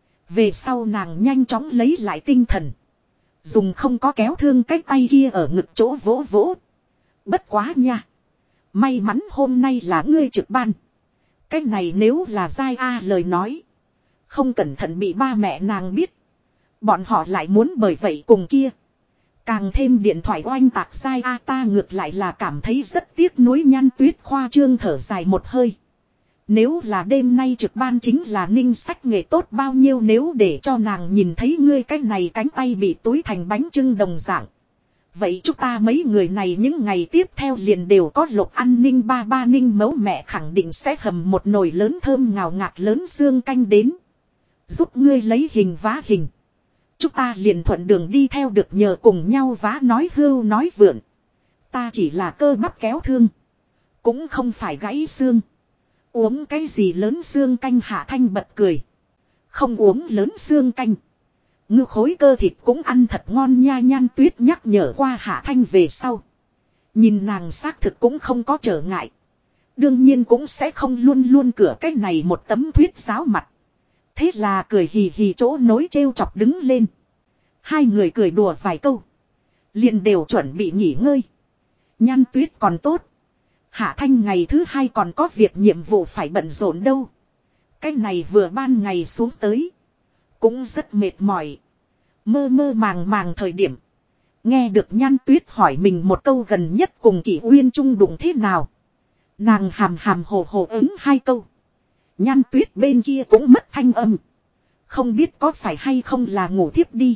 Về sau nàng nhanh chóng lấy lại tinh thần. Dùng không có kéo thương cái tay kia ở ngực chỗ vỗ vỗ. Bất quá nha. May mắn hôm nay là ngươi trực ban. Cái này nếu là dai a lời nói. Không cẩn thận bị ba mẹ nàng biết. Bọn họ lại muốn bởi vậy cùng kia. Càng thêm điện thoại oanh tạc dai a, ta ngược lại là cảm thấy rất tiếc nuối. Nhan Tuyết khoa trương thở dài một hơi. Nếu là đêm nay trực ban chính là Ninh Sách nghề tốt bao nhiêu, nếu để cho nàng nhìn thấy ngươi cái này cánh tay bị túi thành bánh chưng đồng dạng. Vậy chúng ta mấy người này những ngày tiếp theo liền đều có lộc ăn. Ninh ba ba Ninh mẫu mẹ khẳng định sẽ hầm một nồi lớn thơm ngào ngạt lớn xương canh đến. Giúp ngươi lấy hình vá hình. Chúng ta liền thuận đường đi theo được nhờ cùng nhau vá nói hưu nói vượn. Ta chỉ là cơ bắp kéo thương. Cũng không phải gãy xương. Uống cái gì lớn xương canh? Hạ Thanh bật cười. Không uống lớn xương canh. Ngư khối cơ thịt cũng ăn thật ngon nha. Nhan Tuyết nhắc nhở qua Hạ Thanh về sau. Nhìn nàng xác thực cũng không có trở ngại. Đương nhiên cũng sẽ không luôn luôn cửa cái này một tấm thuyết giáo mặt. Thế là cười hì hì chỗ nối trêu chọc đứng lên. Hai người cười đùa vài câu. Liền đều chuẩn bị nghỉ ngơi. Nhan Tuyết còn tốt. Hạ Thanh ngày thứ hai còn có việc nhiệm vụ phải bận rộn đâu. Cái này vừa ban ngày xuống tới. Cũng rất mệt mỏi. Mơ mơ màng màng thời điểm. Nghe được Nhan Tuyết hỏi mình một câu gần nhất cùng Kỷ Uyên chung đụng thế nào. Nàng hàm hàm hồ hồ ứng hai câu. Nhan Tuyết bên kia cũng mất thanh âm. Không biết có phải hay không là ngủ thiếp đi.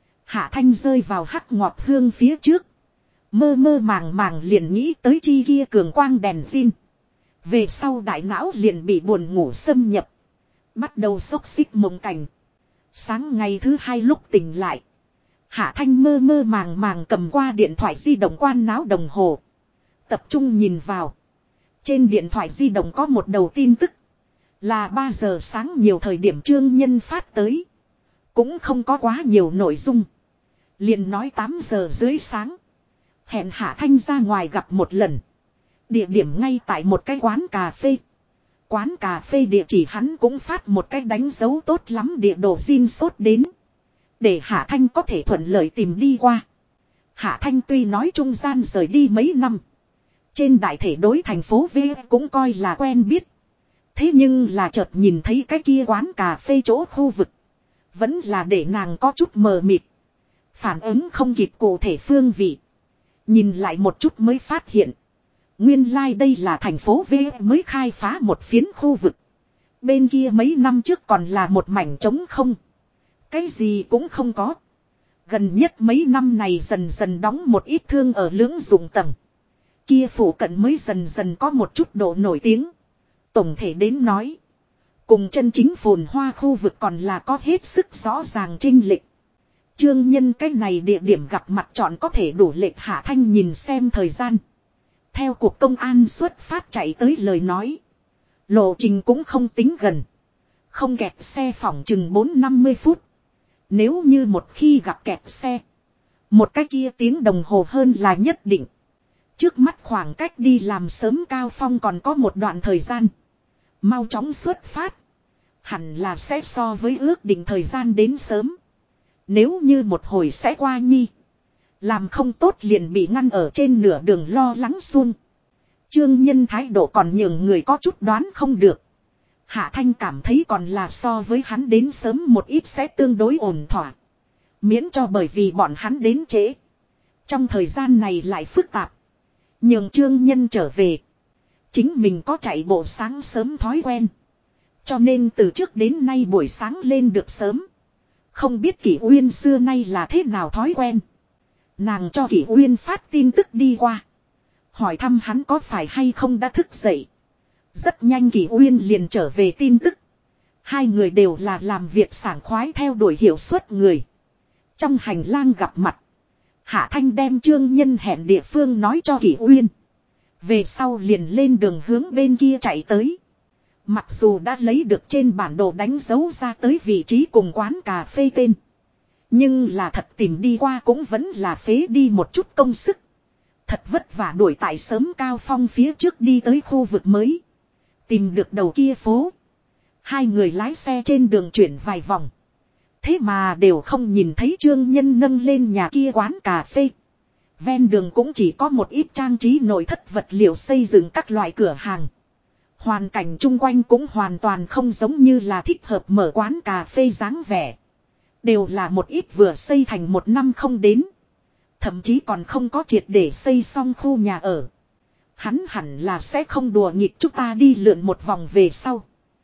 Hạ Thanh rơi vào hắc ngọt hương phía trước. Mơ mơ màng màng liền nghĩ tới chi kia cường quang đèn zin. Về sau đại não liền bị buồn ngủ xâm nhập. Bắt đầu xốc xích mộng cảnh. Sáng ngày thứ hai lúc tỉnh lại. Hạ Thanh mơ mơ màng màng cầm qua điện thoại di động quan náo đồng hồ. Tập trung nhìn vào. Trên điện thoại di động có một đầu tin tức. Là 3 giờ sáng nhiều thời điểm Trương Nhân phát tới. Cũng không có quá nhiều nội dung. Liền nói 8 giờ dưới sáng. Hẹn Hạ Thanh ra ngoài gặp một lần. Địa điểm ngay tại một cái quán cà phê. Quán cà phê địa chỉ hắn cũng phát một cái đánh dấu tốt lắm địa đồ zin sốt đến. Để Hạ Thanh có thể thuận lợi tìm đi qua. Hạ Thanh tuy nói trung gian rời đi mấy năm. Trên đại thể đối thành phố V cũng coi là quen biết. Thế nhưng là chợt nhìn thấy cái kia quán cà phê chỗ khu vực. Vẫn là để nàng có chút mờ mịt. Phản ứng không kịp cụ thể phương vị. Nhìn lại một chút mới phát hiện. Nguyên lai đây là thành phố V mới khai phá một phiến khu vực. Bên kia mấy năm trước còn là một mảnh trống không. Cái gì cũng không có. Gần nhất mấy năm này dần dần đóng một ít thương ở lưỡng dụng tầng. Kia phủ cận mới dần dần có một chút độ nổi tiếng. Tổng thể đến nói. Cùng chân chính phồn hoa khu vực còn là có hết sức rõ ràng chênh lệch. Trương Nhân cái này địa điểm gặp mặt chọn có thể đủ lệch. Hạ Thanh nhìn xem thời gian. Theo cuộc công an xuất phát chạy tới lời nói. Lộ trình cũng không tính gần. Không kẹt xe phỏng chừng 4-50 phút. Nếu như một khi gặp kẹt xe. Một cái kia tiếng đồng hồ hơn là nhất định. Trước mắt khoảng cách đi làm sớm cao phong còn có một đoạn thời gian. Mau chóng xuất phát. Hẳn là sẽ so với ước định thời gian đến sớm. Nếu như một hồi sẽ qua nhi. Làm không tốt liền bị ngăn ở trên nửa đường lo lắng xuông. Trương Nhân thái độ còn nhường người có chút đoán không được. Hạ Thanh cảm thấy còn là so với hắn đến sớm một ít sẽ tương đối ổn thỏa. Miễn cho bởi vì bọn hắn đến trễ. Trong thời gian này lại phức tạp. Nhường Trương Nhân trở về. Chính mình có chạy bộ sáng sớm thói quen. Cho nên từ trước đến nay buổi sáng lên được sớm. Không biết Kỷ Uyên xưa nay là thế nào thói quen. Nàng cho Kỷ Uyên phát tin tức đi qua. Hỏi thăm hắn có phải hay không đã thức dậy. Rất nhanh Kỷ Uyên liền trở về tin tức. Hai người đều là làm việc sảng khoái theo đuổi hiệu suất người. Trong hành lang gặp mặt. Hạ Thanh đem Trương Nhân hẹn địa phương nói cho Kỷ Uyên. Về sau liền lên đường hướng bên kia chạy tới. Mặc dù đã lấy được trên bản đồ đánh dấu ra tới vị trí cùng quán cà phê tên. Nhưng là thật tìm đi qua cũng vẫn là phế đi một chút công sức. Thật vất vả đuổi tại sớm cao phong phía trước đi tới khu vực mới. Tìm được đầu kia phố. Hai người lái xe trên đường chuyển vài vòng. Thế mà đều không nhìn thấy Trương Nhân nâng lên nhà kia quán cà phê. Ven đường cũng chỉ có một ít trang trí nội thất vật liệu xây dựng các loại cửa hàng. Hoàn cảnh chung quanh cũng hoàn toàn không giống như là thích hợp mở quán cà phê dáng vẻ. Đều là một ít vừa xây thành một năm không đến. Thậm chí còn không có triệt để xây xong khu nhà ở. Hắn hẳn là sẽ không đùa nghịch chúng ta đi lượn một vòng về sau.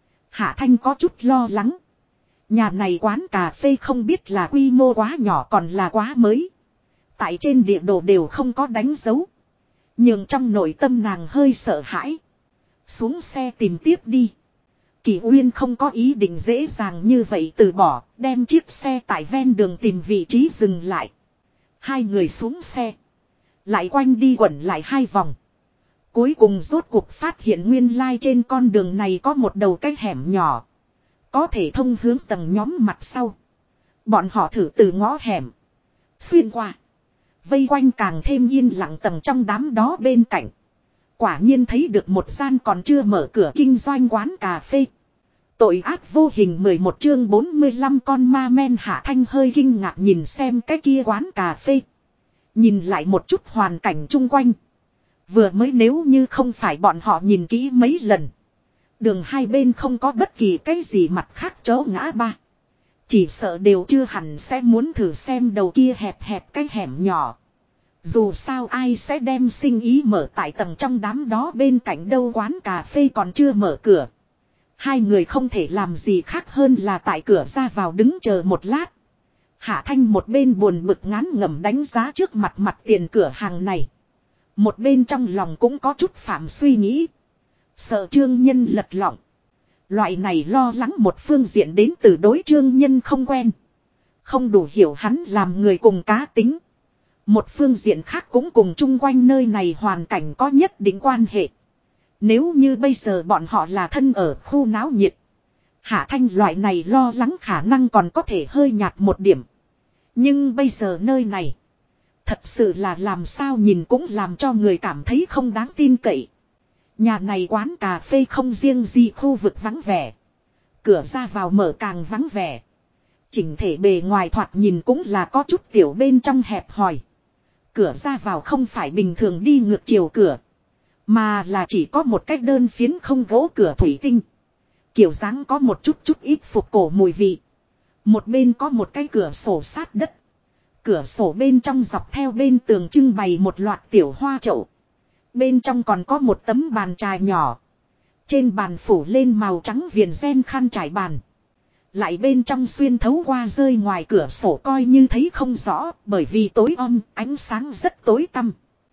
Hạ Thanh có chút lo lắng. Nhà này quán cà phê không biết là quy mô quá nhỏ còn là quá mới. Tại trên địa đồ đều không có đánh dấu. Nhưng trong nội tâm nàng hơi sợ hãi. Xuống xe tìm tiếp đi. Kỷ Uyên không có ý định dễ dàng như vậy từ bỏ. Đem chiếc xe tại ven đường tìm vị trí dừng lại. Hai người xuống xe. Lại quanh đi quẩn lại hai vòng. Cuối cùng rốt cuộc phát hiện nguyên lai trên con đường này có một đầu cái hẻm nhỏ. Có thể thông hướng tầng nhóm mặt sau. Bọn họ thử từ ngõ hẻm. Xuyên qua. Vây quanh càng thêm yên lặng tầng trong đám đó bên cạnh. Quả nhiên thấy được một gian còn chưa mở cửa kinh doanh quán cà phê. Tội ác vô hình 11 chương 45 con ma men. Hạ Thanh hơi kinh ngạc nhìn xem cái kia quán cà phê. Nhìn lại một chút hoàn cảnh chung quanh. Vừa mới nếu như không phải bọn họ nhìn kỹ mấy lần. Đường hai bên không có bất kỳ cái gì mặt khác chỗ ngã ba. Chỉ sợ đều chưa hẳn sẽ muốn thử xem đầu kia hẹp hẹp cái hẻm nhỏ. Dù sao ai sẽ đem sinh ý mở tại tầng trong đám đó bên cạnh đâu, quán cà phê còn chưa mở cửa. Hai người không thể làm gì khác hơn là tại cửa ra vào đứng chờ một lát. Hạ Thanh một bên buồn bực ngán ngẩm đánh giá trước mặt mặt tiền cửa hàng này. Một bên trong lòng cũng có chút phạm suy nghĩ. Sợ Trương Nhân lật lọng. Loại này lo lắng một phương diện đến từ đối Trương Nhân không quen. Không đủ hiểu hắn làm người cùng cá tính. Một phương diện khác cũng cùng chung quanh nơi này hoàn cảnh có nhất định quan hệ. Nếu như bây giờ bọn họ là thân ở khu náo nhiệt. Hạ Thanh loại này lo lắng khả năng còn có thể hơi nhạt một điểm. Nhưng bây giờ nơi này. Thật sự là làm sao nhìn cũng làm cho người cảm thấy không đáng tin cậy. Nhà này quán cà phê không riêng gì khu vực vắng vẻ. Cửa ra vào mở càng vắng vẻ. Chỉnh thể bề ngoài thoạt nhìn cũng là có chút tiểu bên trong hẹp hòi. Cửa ra vào không phải bình thường đi ngược chiều cửa. Mà là chỉ có một cái đơn phiến không gỗ cửa thủy tinh. Kiểu dáng có một chút ít phục cổ mùi vị. Một bên có một cái cửa sổ sát đất. Cửa sổ bên trong dọc theo bên tường trưng bày một loạt tiểu hoa chậu. Bên trong còn có một tấm bàn trà nhỏ. Trên bàn phủ lên màu trắng viền ren khăn trải bàn. Lại bên trong xuyên thấu qua rơi ngoài cửa sổ coi như thấy không rõ, bởi vì tối om, ánh sáng rất tối tăm.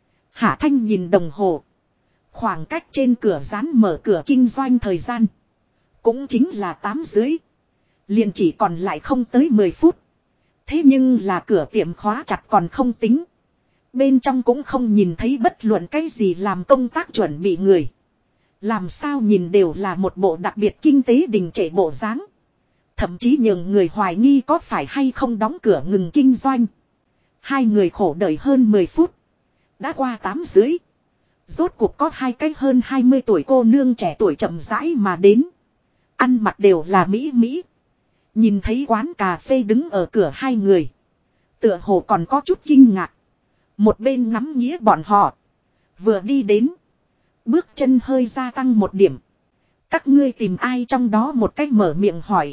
Hạ Thanh nhìn đồng hồ. Khoảng cách trên cửa dán mở cửa kinh doanh thời gian. Cũng chính là 8 rưỡi. Liền chỉ còn lại không tới 10 phút. Thế nhưng là cửa tiệm khóa chặt còn không tính. Bên trong cũng không nhìn thấy bất luận cái gì làm công tác chuẩn bị người. Làm sao nhìn đều là một bộ đặc biệt kinh tế đình trệ bộ dáng. Thậm chí nhường người hoài nghi có phải hay không đóng cửa ngừng kinh doanh. Hai người khổ đợi hơn 10 phút. Đã qua 8 rưỡi. Rốt cuộc có hai cái hơn 20 tuổi cô nương trẻ tuổi chậm rãi mà đến. Ăn mặc đều là mỹ. Nhìn thấy quán cà phê đứng ở cửa hai người. Tựa hồ còn có chút kinh ngạc. Một bên ngắm nghía bọn họ. Vừa đi đến. Bước chân hơi gia tăng một điểm. Các ngươi tìm ai trong đó một cách mở miệng hỏi.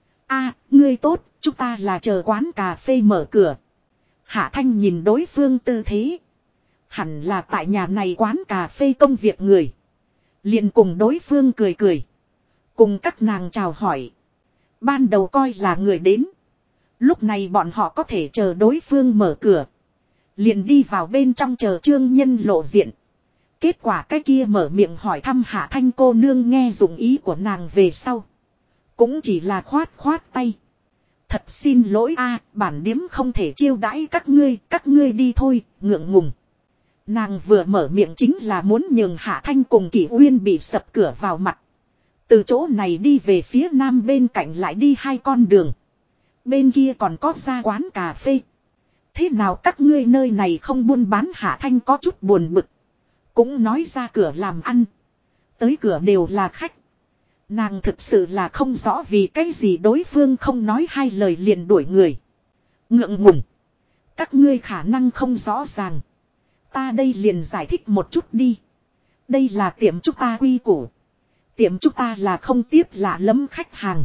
A, ngươi tốt, chúng ta là chờ quán cà phê mở cửa. Hạ Thanh nhìn đối phương tư thế. Hẳn là tại nhà này quán cà phê công việc người. Liền cùng đối phương cười. Cùng các nàng chào hỏi. Ban đầu coi là người đến. Lúc này bọn họ có thể chờ đối phương mở cửa. Liền đi vào bên trong chờ Trương Nhân lộ diện. Kết quả cái kia mở miệng hỏi thăm Hạ Thanh cô nương nghe dụng ý của nàng về sau. cũng chỉ là khoát khoát tay. Thật xin lỗi a, bản điếm không thể chiêu đãi các ngươi đi thôi, ngượng ngùng. Nàng vừa mở miệng chính là muốn nhường Hạ Thanh cùng Kỷ Uyên bị sập cửa vào mặt. Từ chỗ này đi về phía nam bên cạnh lại đi 2 con đường. Bên kia còn có ra quán cà phê. Thế nào các ngươi nơi này không buôn bán? Hạ Thanh có chút buồn bực. Cũng nói ra cửa làm ăn. Tới cửa đều là khách. Nàng thực sự là không rõ vì cái gì đối phương không nói 2 lời liền đuổi người. Ngượng ngùng. Các ngươi khả năng không rõ ràng. Ta đây liền giải thích một chút đi. Đây là tiệm chúng ta quy củ. Tiệm chúng ta là không tiếp lạ lẫm khách hàng.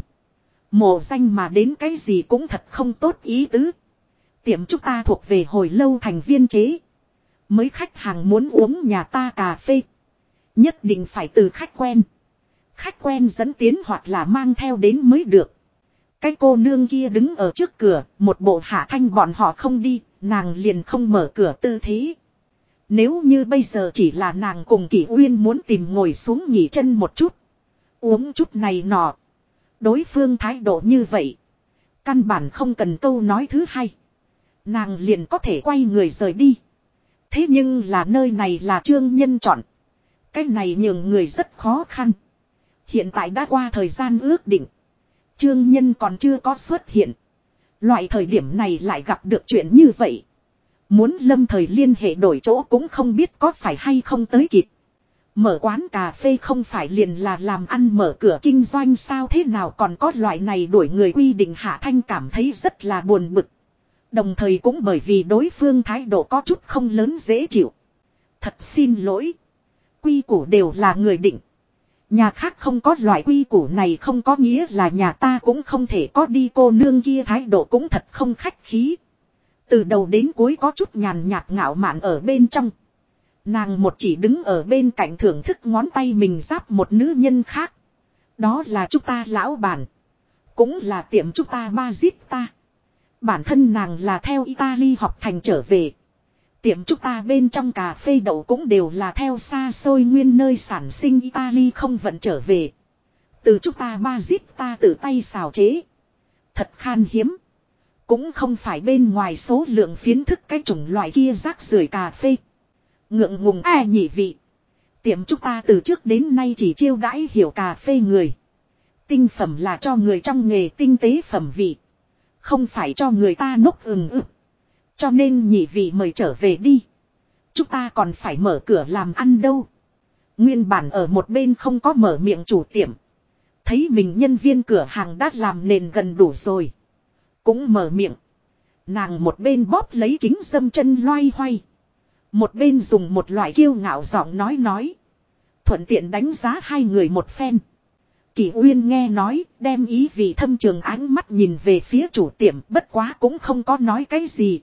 Mộ danh mà đến cái gì cũng thật không tốt ý tứ. Tiệm chúng ta thuộc về hồi lâu thành viên chế. Mới khách hàng muốn uống nhà ta cà phê. Nhất định phải từ khách quen. Khách quen dẫn tiến hoặc là mang theo đến mới được. Cái cô nương kia đứng ở trước cửa, một bộ Hạ Thanh bọn họ không đi, nàng liền không mở cửa tư thế. Nếu như bây giờ chỉ là nàng cùng Kỷ Uyên muốn tìm ngồi xuống nghỉ chân một chút. Uống chút này nọ. Đối phương thái độ như vậy. Căn bản không cần câu nói thứ hai. Nàng liền có thể quay người rời đi. Thế nhưng là nơi này là Trương Nhân chọn. Cái này nhường người rất khó khăn. Hiện tại đã qua thời gian ước định. Trương Nhân còn chưa có xuất hiện. Loại thời điểm này lại gặp được chuyện như vậy. Muốn lâm thời liên hệ đổi chỗ cũng không biết có phải hay không tới kịp. Mở quán cà phê không phải liền là làm ăn mở cửa kinh doanh sao, thế nào còn có loại này đuổi người quy định. Hạ Thanh cảm thấy rất là buồn bực. Đồng thời cũng bởi vì đối phương thái độ có chút không lớn dễ chịu. Thật xin lỗi. Quy củ đều là người định. Nhà khác không có loại quy củ này không có nghĩa là nhà ta cũng không thể có đi. Cô nương kia thái độ cũng thật không khách khí. Từ đầu đến cuối có chút nhàn nhạt ngạo mạn ở bên trong. Nàng một chỉ đứng ở bên cạnh thưởng thức ngón tay mình giáp một nữ nhân khác. Đó là chúng ta lão bản. Cũng là tiệm chúng ta Bazita. Bản thân nàng là theo Italy học thành trở về. Tiệm chúng ta bên trong cà phê đậu cũng đều là theo xa xôi nguyên nơi sản sinh Italy không vận trở về. Từ chúng ta Bazita tự tay xào chế. Thật khan hiếm. Cũng không phải bên ngoài số lượng phiến thức cái chủng loại kia rác rưởi cà phê. Ngượng ngùng nhị vị. Tiệm chúng ta từ trước đến nay chỉ chiêu đãi hiểu cà phê người. Tinh phẩm là cho người trong nghề tinh tế phẩm vị. Không phải cho người ta nốc ực. Cho nên nhị vị mời trở về đi. Chúng ta còn phải mở cửa làm ăn đâu. Nguyên bản ở một bên không có mở miệng chủ tiệm. Thấy mình nhân viên cửa hàng đã làm nền gần đủ rồi. Cũng mở miệng. Nàng một bên bóp lấy kính dâm chân loay hoay. Một bên dùng một loại kiêu ngạo giọng nói. Thuận tiện đánh giá 2 người một phen. Kỷ Uyên nghe nói, đem ý vị thâm trường ánh mắt nhìn về phía chủ tiệm, bất quá cũng không có nói cái gì.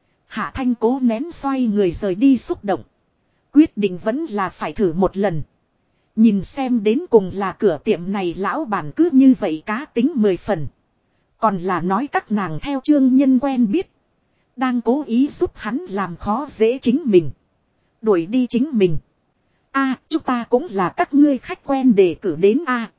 Hạ Thanh cố nén xoay người rời đi xúc động. Quyết định vẫn là phải thử một lần. Nhìn xem đến cùng là cửa tiệm này lão bản cứ như vậy cá tính 10 phần. Còn là nói các nàng theo Trương Nhân quen biết. Đang cố ý giúp hắn làm khó dễ chính mình. Đuổi đi chính mình. Chúng ta cũng là các ngươi khách quen đề cử đến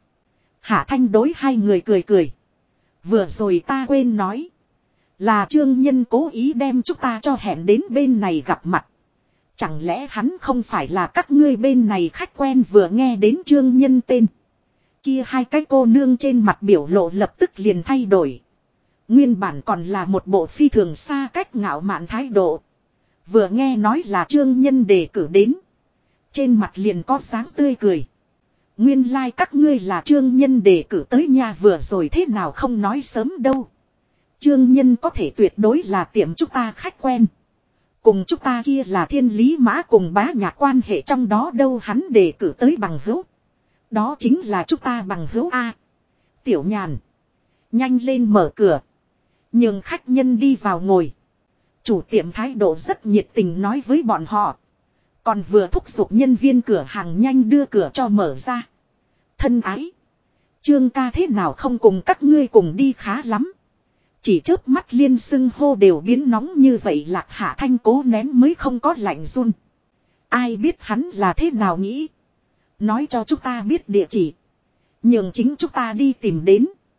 Hạ Thanh đối 2 người cười. Vừa rồi ta quên nói. Là Trương Nhân cố ý đem chúng ta cho hẹn đến bên này gặp mặt. Chẳng lẽ hắn không phải là các ngươi bên này khách quen? Vừa nghe đến Trương Nhân tên. Kia 2 cái cô nương trên mặt biểu lộ lập tức liền thay đổi. Nguyên bản còn là một bộ phi thường xa cách ngạo mạn thái độ. Vừa nghe nói là Trương Nhân đề cử đến. Trên mặt liền có sáng tươi cười. Nguyên lai các ngươi là Trương Nhân đề cử tới nhà, vừa rồi thế nào không nói sớm đâu. Trương Nhân có thể tuyệt đối là tiệm chúng ta khách quen. Cùng chúng ta kia là thiên lý mã cùng bá nhạc quan hệ trong đó đâu, hắn đề cử tới bằng hữu. Đó chính là chúng ta bằng hữu Tiểu Nhàn. Nhanh lên mở cửa. Nhường khách nhân đi vào ngồi. Chủ tiệm thái độ rất nhiệt tình nói với bọn họ. Còn vừa thúc giục nhân viên cửa hàng nhanh đưa cửa cho mở ra. Thân ái. Trương ca thế nào không cùng các ngươi cùng đi khá lắm. Chỉ chớp mắt liên xưng hô đều biến nóng như vậy. Lạc Hạ Thanh cố nén mới không có lạnh run. Ai biết hắn là thế nào nghĩ. Nói cho chúng ta biết địa chỉ. Nhường chính chúng ta đi tìm đến.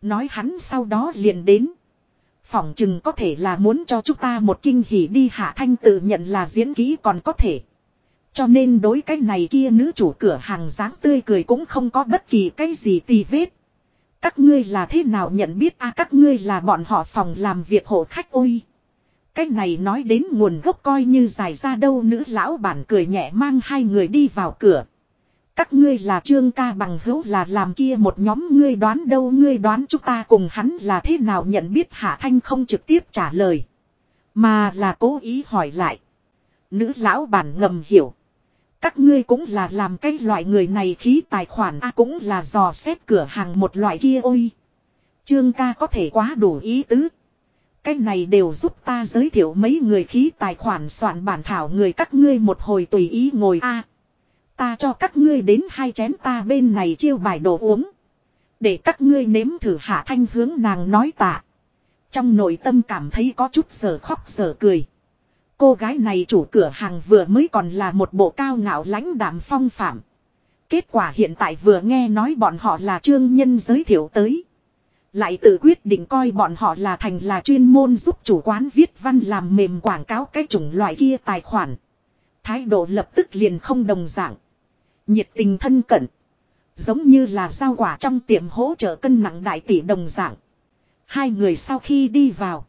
Nói hắn sau đó liền đến. Phỏng chừng có thể là muốn cho chúng ta một kinh hỉ đi. Hạ Thanh tự nhận là diễn kỹ còn có thể. Cho nên đối cái này kia nữ chủ cửa hàng dáng tươi cười cũng không có bất kỳ cái gì tì vết. Các ngươi là thế nào nhận biết các ngươi là bọn họ phòng làm việc hộ khách ôi. Cái này nói đến nguồn gốc coi như dài ra đâu. Nữ lão bản cười nhẹ mang hai người đi vào cửa. Các ngươi là Trương ca bằng hữu là làm kia một nhóm ngươi đoán đâu ngươi đoán chúng ta cùng hắn là thế nào nhận biết. Hạ Thanh không trực tiếp trả lời. Mà là cố ý hỏi lại. Nữ lão bản ngầm hiểu. Các ngươi cũng là làm cái loại người này khí tài khoản cũng là dò xét cửa hàng một loại kia ôi. Trương ca có thể quá đủ ý tứ. Cái này đều giúp ta giới thiệu mấy người khí tài khoản soạn bản thảo người các ngươi một hồi tùy ý ngồi ta cho các ngươi đến 2 chén ta bên này chiêu bài đồ uống. Để các ngươi nếm thử. Hạ Thanh hướng nàng nói tạ. Trong nội tâm cảm thấy có chút giờ khóc giờ cười. Cô gái này chủ cửa hàng vừa mới còn là một bộ cao ngạo lãnh đạm phong phạm. Kết quả hiện tại vừa nghe nói bọn họ là Trương Nhân giới thiệu tới. Lại tự quyết định coi bọn họ là thành là chuyên môn giúp chủ quán viết văn làm mềm quảng cáo cái chủng loại kia tài khoản. Thái độ lập tức liền không đồng dạng. Nhiệt tình thân cận. Giống như là rau quả trong tiệm hỗ trợ cân nặng đại tỷ đồng dạng. Hai người sau khi đi vào.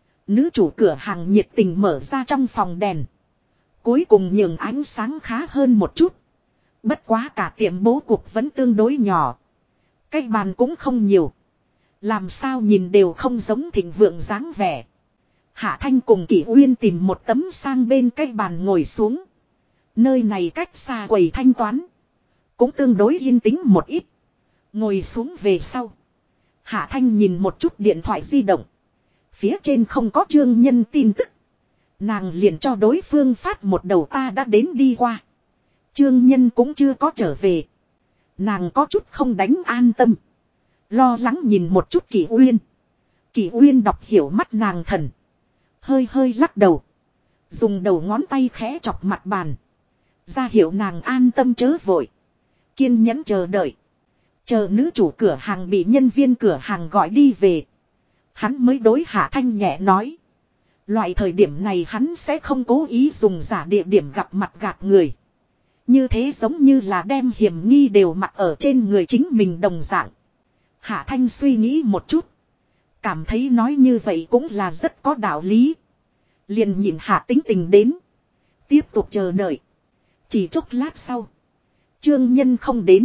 Nữ chủ cửa hàng nhiệt tình mở ra trong phòng đèn. Cuối cùng nhường ánh sáng khá hơn một chút. Bất quá cả tiệm bố cục vẫn tương đối nhỏ. Cái bàn cũng không nhiều. Làm sao nhìn đều không giống thịnh vượng dáng vẻ. Hạ Thanh cùng Kỷ Uyên tìm một tấm sang bên cái bàn ngồi xuống. Nơi này cách xa quầy thanh toán. Cũng tương đối yên tĩnh một ít. Ngồi xuống về sau. Hạ Thanh nhìn một chút điện thoại di động. Phía trên không có Trương Nhân tin tức. Nàng liền cho đối phương phát một đầu ta đã đến đi qua. Trương Nhân cũng chưa có trở về. Nàng có chút không đánh an tâm. Lo lắng nhìn một chút Kỷ Uyên. Kỷ Uyên đọc hiểu mắt nàng thần. Hơi hơi lắc đầu. Dùng đầu ngón tay khẽ chọc mặt bàn. Ra hiệu nàng an tâm chớ vội. Kiên nhẫn chờ đợi. Chờ nữ chủ cửa hàng bị nhân viên cửa hàng gọi đi về. Hắn mới đối Hạ Thanh nhẹ nói. Loại thời điểm này hắn sẽ không cố ý dùng giả địa điểm gặp mặt gạt người. Như thế giống như là đem hiểm nghi đều mặc ở trên người chính mình đồng dạng. Hạ Thanh suy nghĩ một chút. Cảm thấy nói như vậy cũng là rất có đạo lý. Liền nhìn Hạ tính tình đến. Tiếp tục chờ đợi. Chỉ chốc lát sau. Trương Nhân không đến.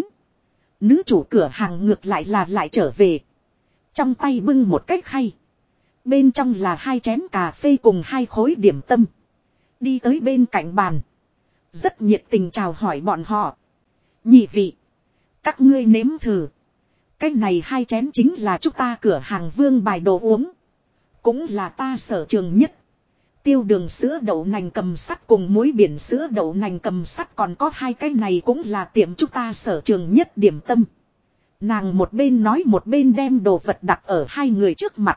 Nữ chủ cửa hàng ngược lại là lại trở về. Trong tay bưng một cái khay. Bên trong là 2 chén cà phê cùng 2 khối điểm tâm. Đi tới bên cạnh bàn. Rất nhiệt tình chào hỏi bọn họ. Nhị vị. Các ngươi nếm thử. Cái này 2 chén chính là chúng ta cửa hàng vương bài đồ uống. Cũng là ta sở trường nhất. Tiêu đường sữa đậu nành cầm sắt cùng muối biển sữa đậu nành cầm sắt còn có 2 cái này cũng là tiệm chúng ta sở trường nhất điểm tâm. Nàng một bên nói một bên đem đồ vật đặt ở 2 người trước mặt.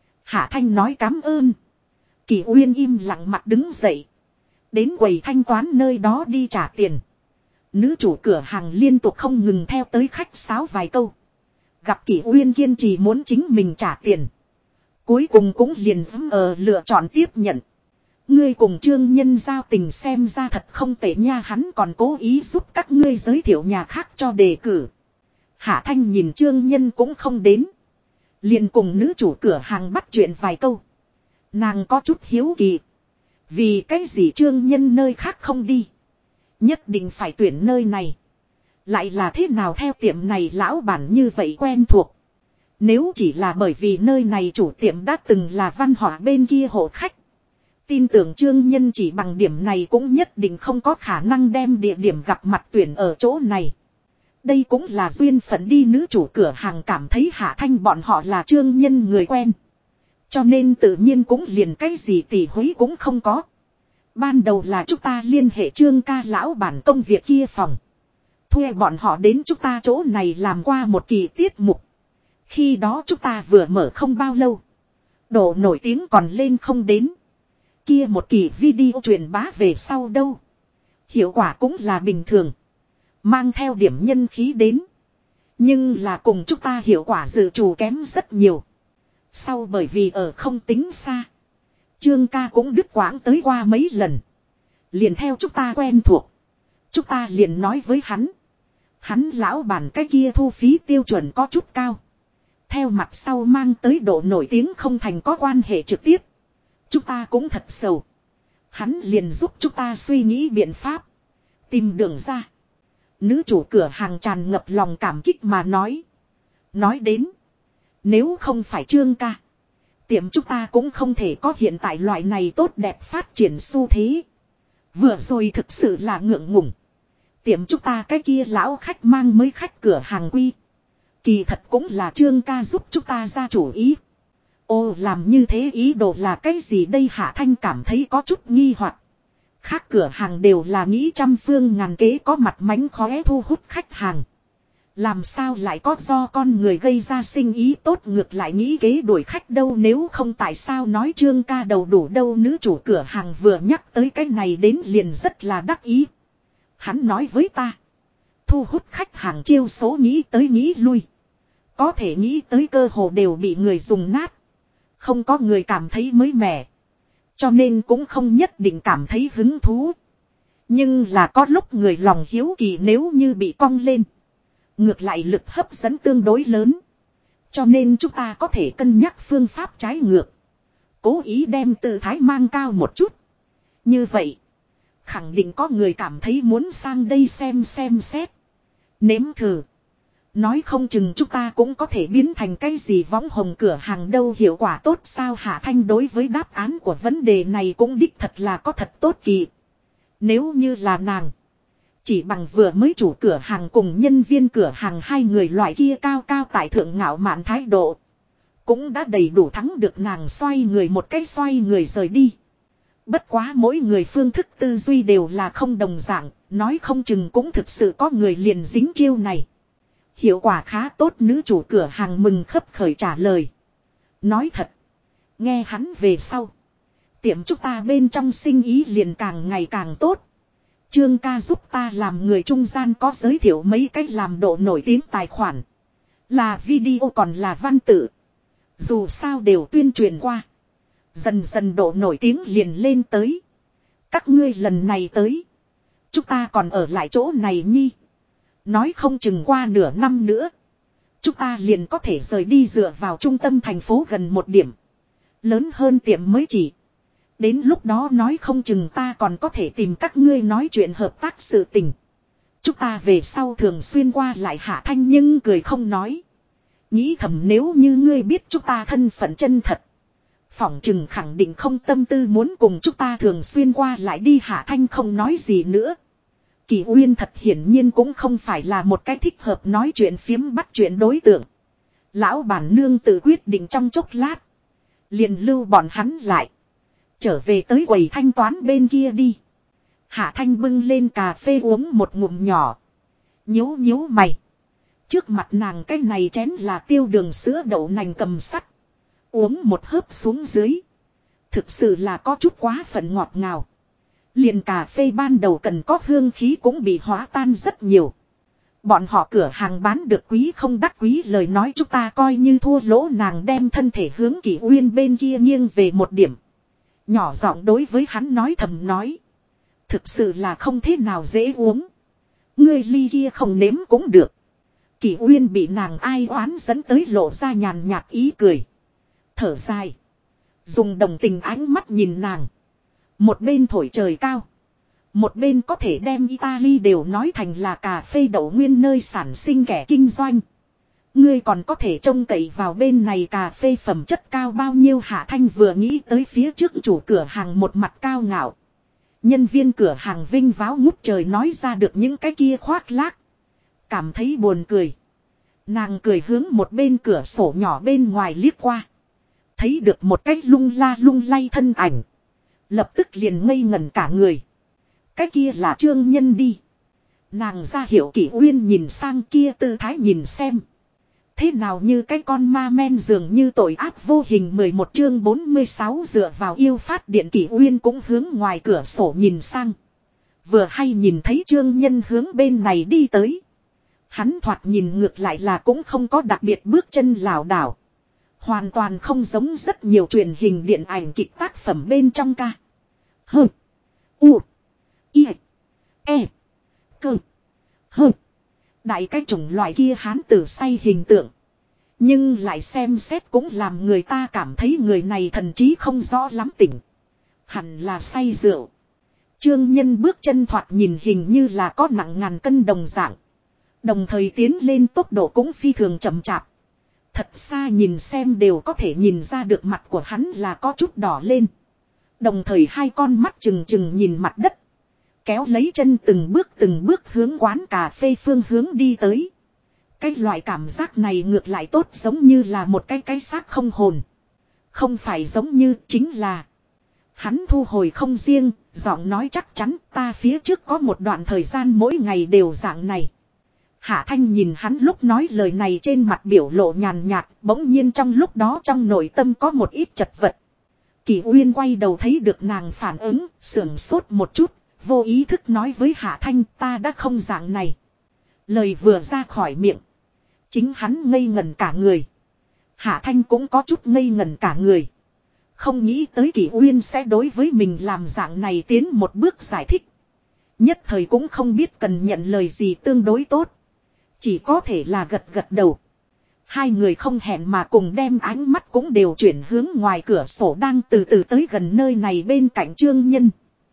Hạ Thanh nói cảm ơn. Kỷ Uyên im lặng mặt đứng dậy. Đến quầy thanh toán nơi đó đi trả tiền. Nữ chủ cửa hàng liên tục không ngừng theo tới khách sáo vài câu. Gặp Kỷ Uyên kiên trì muốn chính mình trả tiền. Cuối cùng cũng liền lựa chọn tiếp nhận. Ngươi cùng Trương Nhân giao tình xem ra thật không tệ nha, hắn còn cố ý giúp các ngươi giới thiệu nhà khác cho đề cử. Hạ Thanh nhìn Trương Nhân cũng không đến. Liền cùng nữ chủ cửa hàng bắt chuyện vài câu. Nàng có chút hiếu kỳ. Vì cái gì Trương Nhân nơi khác không đi. Nhất định phải tuyển nơi này. Lại là thế nào theo tiệm này lão bản như vậy quen thuộc. Nếu chỉ là bởi vì nơi này chủ tiệm đã từng là văn họa bên kia hộ khách. Tin tưởng Trương Nhân chỉ bằng điểm này cũng nhất định không có khả năng đem địa điểm gặp mặt tuyển ở chỗ này. Đây cũng là duyên phận đi, nữ chủ cửa hàng cảm thấy Hạ Thanh bọn họ là Trương Nhân người quen. Cho nên tự nhiên cũng liền cái gì tỉ húy cũng không có. Ban đầu là chúng ta liên hệ Trương ca lão bản công việc kia phòng. Thuê bọn họ đến chúng ta chỗ này làm qua một kỳ tiết mục. Khi đó chúng ta vừa mở không bao lâu. Độ nổi tiếng còn lên không đến. Kia một kỳ video truyền bá về sau đâu. Hiệu quả cũng là bình thường. Mang theo điểm nhân khí đến. Nhưng là cùng chúng ta hiệu quả dự trù kém rất nhiều. Sau bởi vì ở không tính xa. Trương ca cũng đứt quãng tới qua mấy lần. Liền theo chúng ta quen thuộc. Chúng ta liền nói với hắn. Hắn lão bản cái kia thu phí tiêu chuẩn có chút cao. Theo mặt sau mang tới độ nổi tiếng không thành có quan hệ trực tiếp. Chúng ta cũng thật sầu. Hắn liền giúp chúng ta suy nghĩ biện pháp. Tìm đường ra. Nữ chủ cửa hàng tràn ngập lòng cảm kích mà nói. Nói đến. Nếu không phải Trương ca. Tiệm chúng ta cũng không thể có hiện tại loại này tốt đẹp phát triển xu thế. Vừa rồi thực sự là ngượng ngùng. Tiệm chúng ta cái kia lão khách mang mấy khách cửa hàng quy. Kỳ thật cũng là Trương ca giúp chúng ta ra chủ ý. Ô làm như thế ý đồ là cái gì đây Hạ Thanh cảm thấy có chút nghi hoặc. Khác cửa hàng đều là nghĩ trăm phương ngàn kế có mặt mánh khóe thu hút khách hàng. Làm sao lại có do con người gây ra sinh ý tốt ngược lại nghĩ kế đuổi khách đâu nếu không tại sao nói Trương ca đầu đủ đâu nữ chủ cửa hàng vừa nhắc tới cái này đến liền rất là đắc ý. Hắn nói với ta. Thu hút khách hàng chiêu số nghĩ tới nghĩ lui. Có thể nghĩ tới cơ hồ đều bị người dùng nát. Không có người cảm thấy mới mẻ. Cho nên cũng không nhất định cảm thấy hứng thú. Nhưng là có lúc người lòng hiếu kỳ nếu như bị cong lên. Ngược lại lực hấp dẫn tương đối lớn. Cho nên chúng ta có thể cân nhắc phương pháp trái ngược. Cố ý đem tư thái mang cao một chút. Như vậy. Khẳng định có người cảm thấy muốn sang đây xem xét. Nếm thử. Nói không chừng chúng ta cũng có thể biến thành cái gì võng hồng cửa hàng đâu hiệu quả tốt sao Hạ Thanh đối với đáp án của vấn đề này cũng đích thật là có thật tốt kỳ. Nếu như là nàng. Chỉ bằng vừa mới chủ cửa hàng cùng nhân viên cửa hàng hai người loại kia cao cao tại thượng ngạo mạn thái độ. Cũng đã đầy đủ thắng được nàng xoay người một cái xoay người rời đi. Bất quá mỗi người phương thức tư duy đều là không đồng dạng, nói không chừng cũng thực sự có người liền dính chiêu này. Hiệu quả khá tốt nữ chủ cửa hàng mừng khấp khởi trả lời. Nói thật. Nghe hắn về sau. Tiệm chúng ta bên trong sinh ý liền càng ngày càng tốt. Trương ca giúp ta làm người trung gian có giới thiệu mấy cách làm độ nổi tiếng tài khoản. Là video còn là văn tự. Dù sao đều tuyên truyền qua. Dần dần độ nổi tiếng liền lên tới. Các ngươi lần này tới. Chúng ta còn ở lại chỗ này nhi. Nói không chừng qua nửa năm nữa. Chúng ta liền có thể rời đi dựa vào trung tâm thành phố gần một điểm. Lớn hơn tiệm mới chỉ. Đến lúc đó nói không chừng ta còn có thể tìm các ngươi nói chuyện hợp tác sự tình. Chúng ta về sau thường xuyên qua lại Hạ Thanh nhưng cười không nói. Nghĩ thầm nếu như ngươi biết chúng ta thân phận chân thật. Phỏng chừng khẳng định không tâm tư muốn cùng chúng ta thường xuyên qua lại đi Hạ Thanh không nói gì nữa. Kỳ Uyên thật hiển nhiên cũng không phải là một cái thích hợp nói chuyện phiếm bắt chuyện đối tượng. Lão bản nương tự quyết định trong chốc lát. Liền lưu bọn hắn lại. Trở về tới quầy thanh toán bên kia đi. Hạ Thanh bưng lên cà phê uống một ngụm nhỏ. Nhíu nhíu mày. Trước mặt nàng cái này chén là tiêu đường sữa đậu nành cầm sắt. Uống một hớp xuống dưới. Thực sự là có chút quá phận ngọt ngào. Liền cà phê ban đầu cần có hương khí cũng bị hóa tan rất nhiều. Bọn họ cửa hàng bán được quý không đắt quý lời nói chúng ta coi như thua lỗ nàng đem thân thể hướng Kỷ Uyên bên kia nghiêng về một điểm. Nhỏ giọng đối với hắn nói thầm nói. Thực sự là không thế nào dễ uống. Ngươi ly kia không nếm cũng được. Kỷ Uyên bị nàng ai oán dẫn tới lộ ra nhàn nhạt ý cười. Thở dài. Dùng đồng tình ánh mắt nhìn nàng. Một bên thổi trời cao. Một bên có thể đem Italy đều nói thành là cà phê đậu nguyên nơi sản sinh kẻ kinh doanh. Ngươi còn có thể trông cậy vào bên này cà phê phẩm chất cao bao nhiêu Hạ Thanh vừa nghĩ tới phía trước chủ cửa hàng một mặt cao ngạo. Nhân viên cửa hàng vinh váo ngút trời nói ra được những cái kia khoác lác. Cảm thấy buồn cười. Nàng cười hướng một bên cửa sổ nhỏ bên ngoài liếc qua. Thấy được một cái lung la lung lay thân ảnh. Lập tức liền ngây ngẩn cả người. Cái kia là Trương Nhân đi. Nàng ra hiệu Kỷ Uyên nhìn sang kia tư thái nhìn xem. Thế nào như cái con ma men dường như tội ác vô hình 11 chương 46 dựa vào yêu phát điện Kỷ Uyên cũng hướng ngoài cửa sổ nhìn sang. Vừa hay nhìn thấy Trương Nhân hướng bên này đi tới. Hắn thoạt nhìn ngược lại là cũng không có đặc biệt bước chân lảo đảo. Hoàn toàn không giống rất nhiều truyền hình điện ảnh kịch tác phẩm bên trong ca. Hơ. U. I. E. Cơ. Hơ. Đại cái chủng loại kia hán tử say hình tượng. Nhưng lại xem xét cũng làm người ta cảm thấy người này thần trí không rõ lắm tỉnh. Hẳn là say rượu. Trương Nhân bước chân thoạt nhìn hình như là có nặng ngàn cân đồng dạng. Đồng thời tiến lên tốc độ cũng phi thường chậm chạp. Thật xa nhìn xem đều có thể nhìn ra được mặt của hắn là có chút đỏ lên. Đồng thời hai con mắt trừng trừng nhìn mặt đất. Kéo lấy chân từng bước hướng quán cà phê phương hướng đi tới. Cái loại cảm giác này ngược lại tốt giống như là một cái xác không hồn. Không phải giống như chính là. Hắn thu hồi không riêng, giọng nói chắc chắn ta phía trước có một đoạn thời gian mỗi ngày đều dạng này. Hạ Thanh nhìn hắn lúc nói lời này trên mặt biểu lộ nhàn nhạt, bỗng nhiên trong lúc đó trong nội tâm có một ít chật vật. Kỳ Uyên quay đầu thấy được nàng phản ứng, sưởng sốt một chút, vô ý thức nói với Hạ Thanh ta đã không dạng này. Lời vừa ra khỏi miệng. Chính hắn ngây ngẩn cả người. Hạ Thanh cũng có chút ngây ngẩn cả người. Không nghĩ tới Kỳ Uyên sẽ đối với mình làm dạng này tiến một bước giải thích. Nhất thời cũng không biết cần nhận lời gì tương đối tốt. Chỉ có thể là gật gật đầu. Hai người không hẹn mà cùng đem ánh mắt cũng đều chuyển hướng ngoài cửa sổ đang từ từ tới gần nơi này bên cạnh Trương Nhân.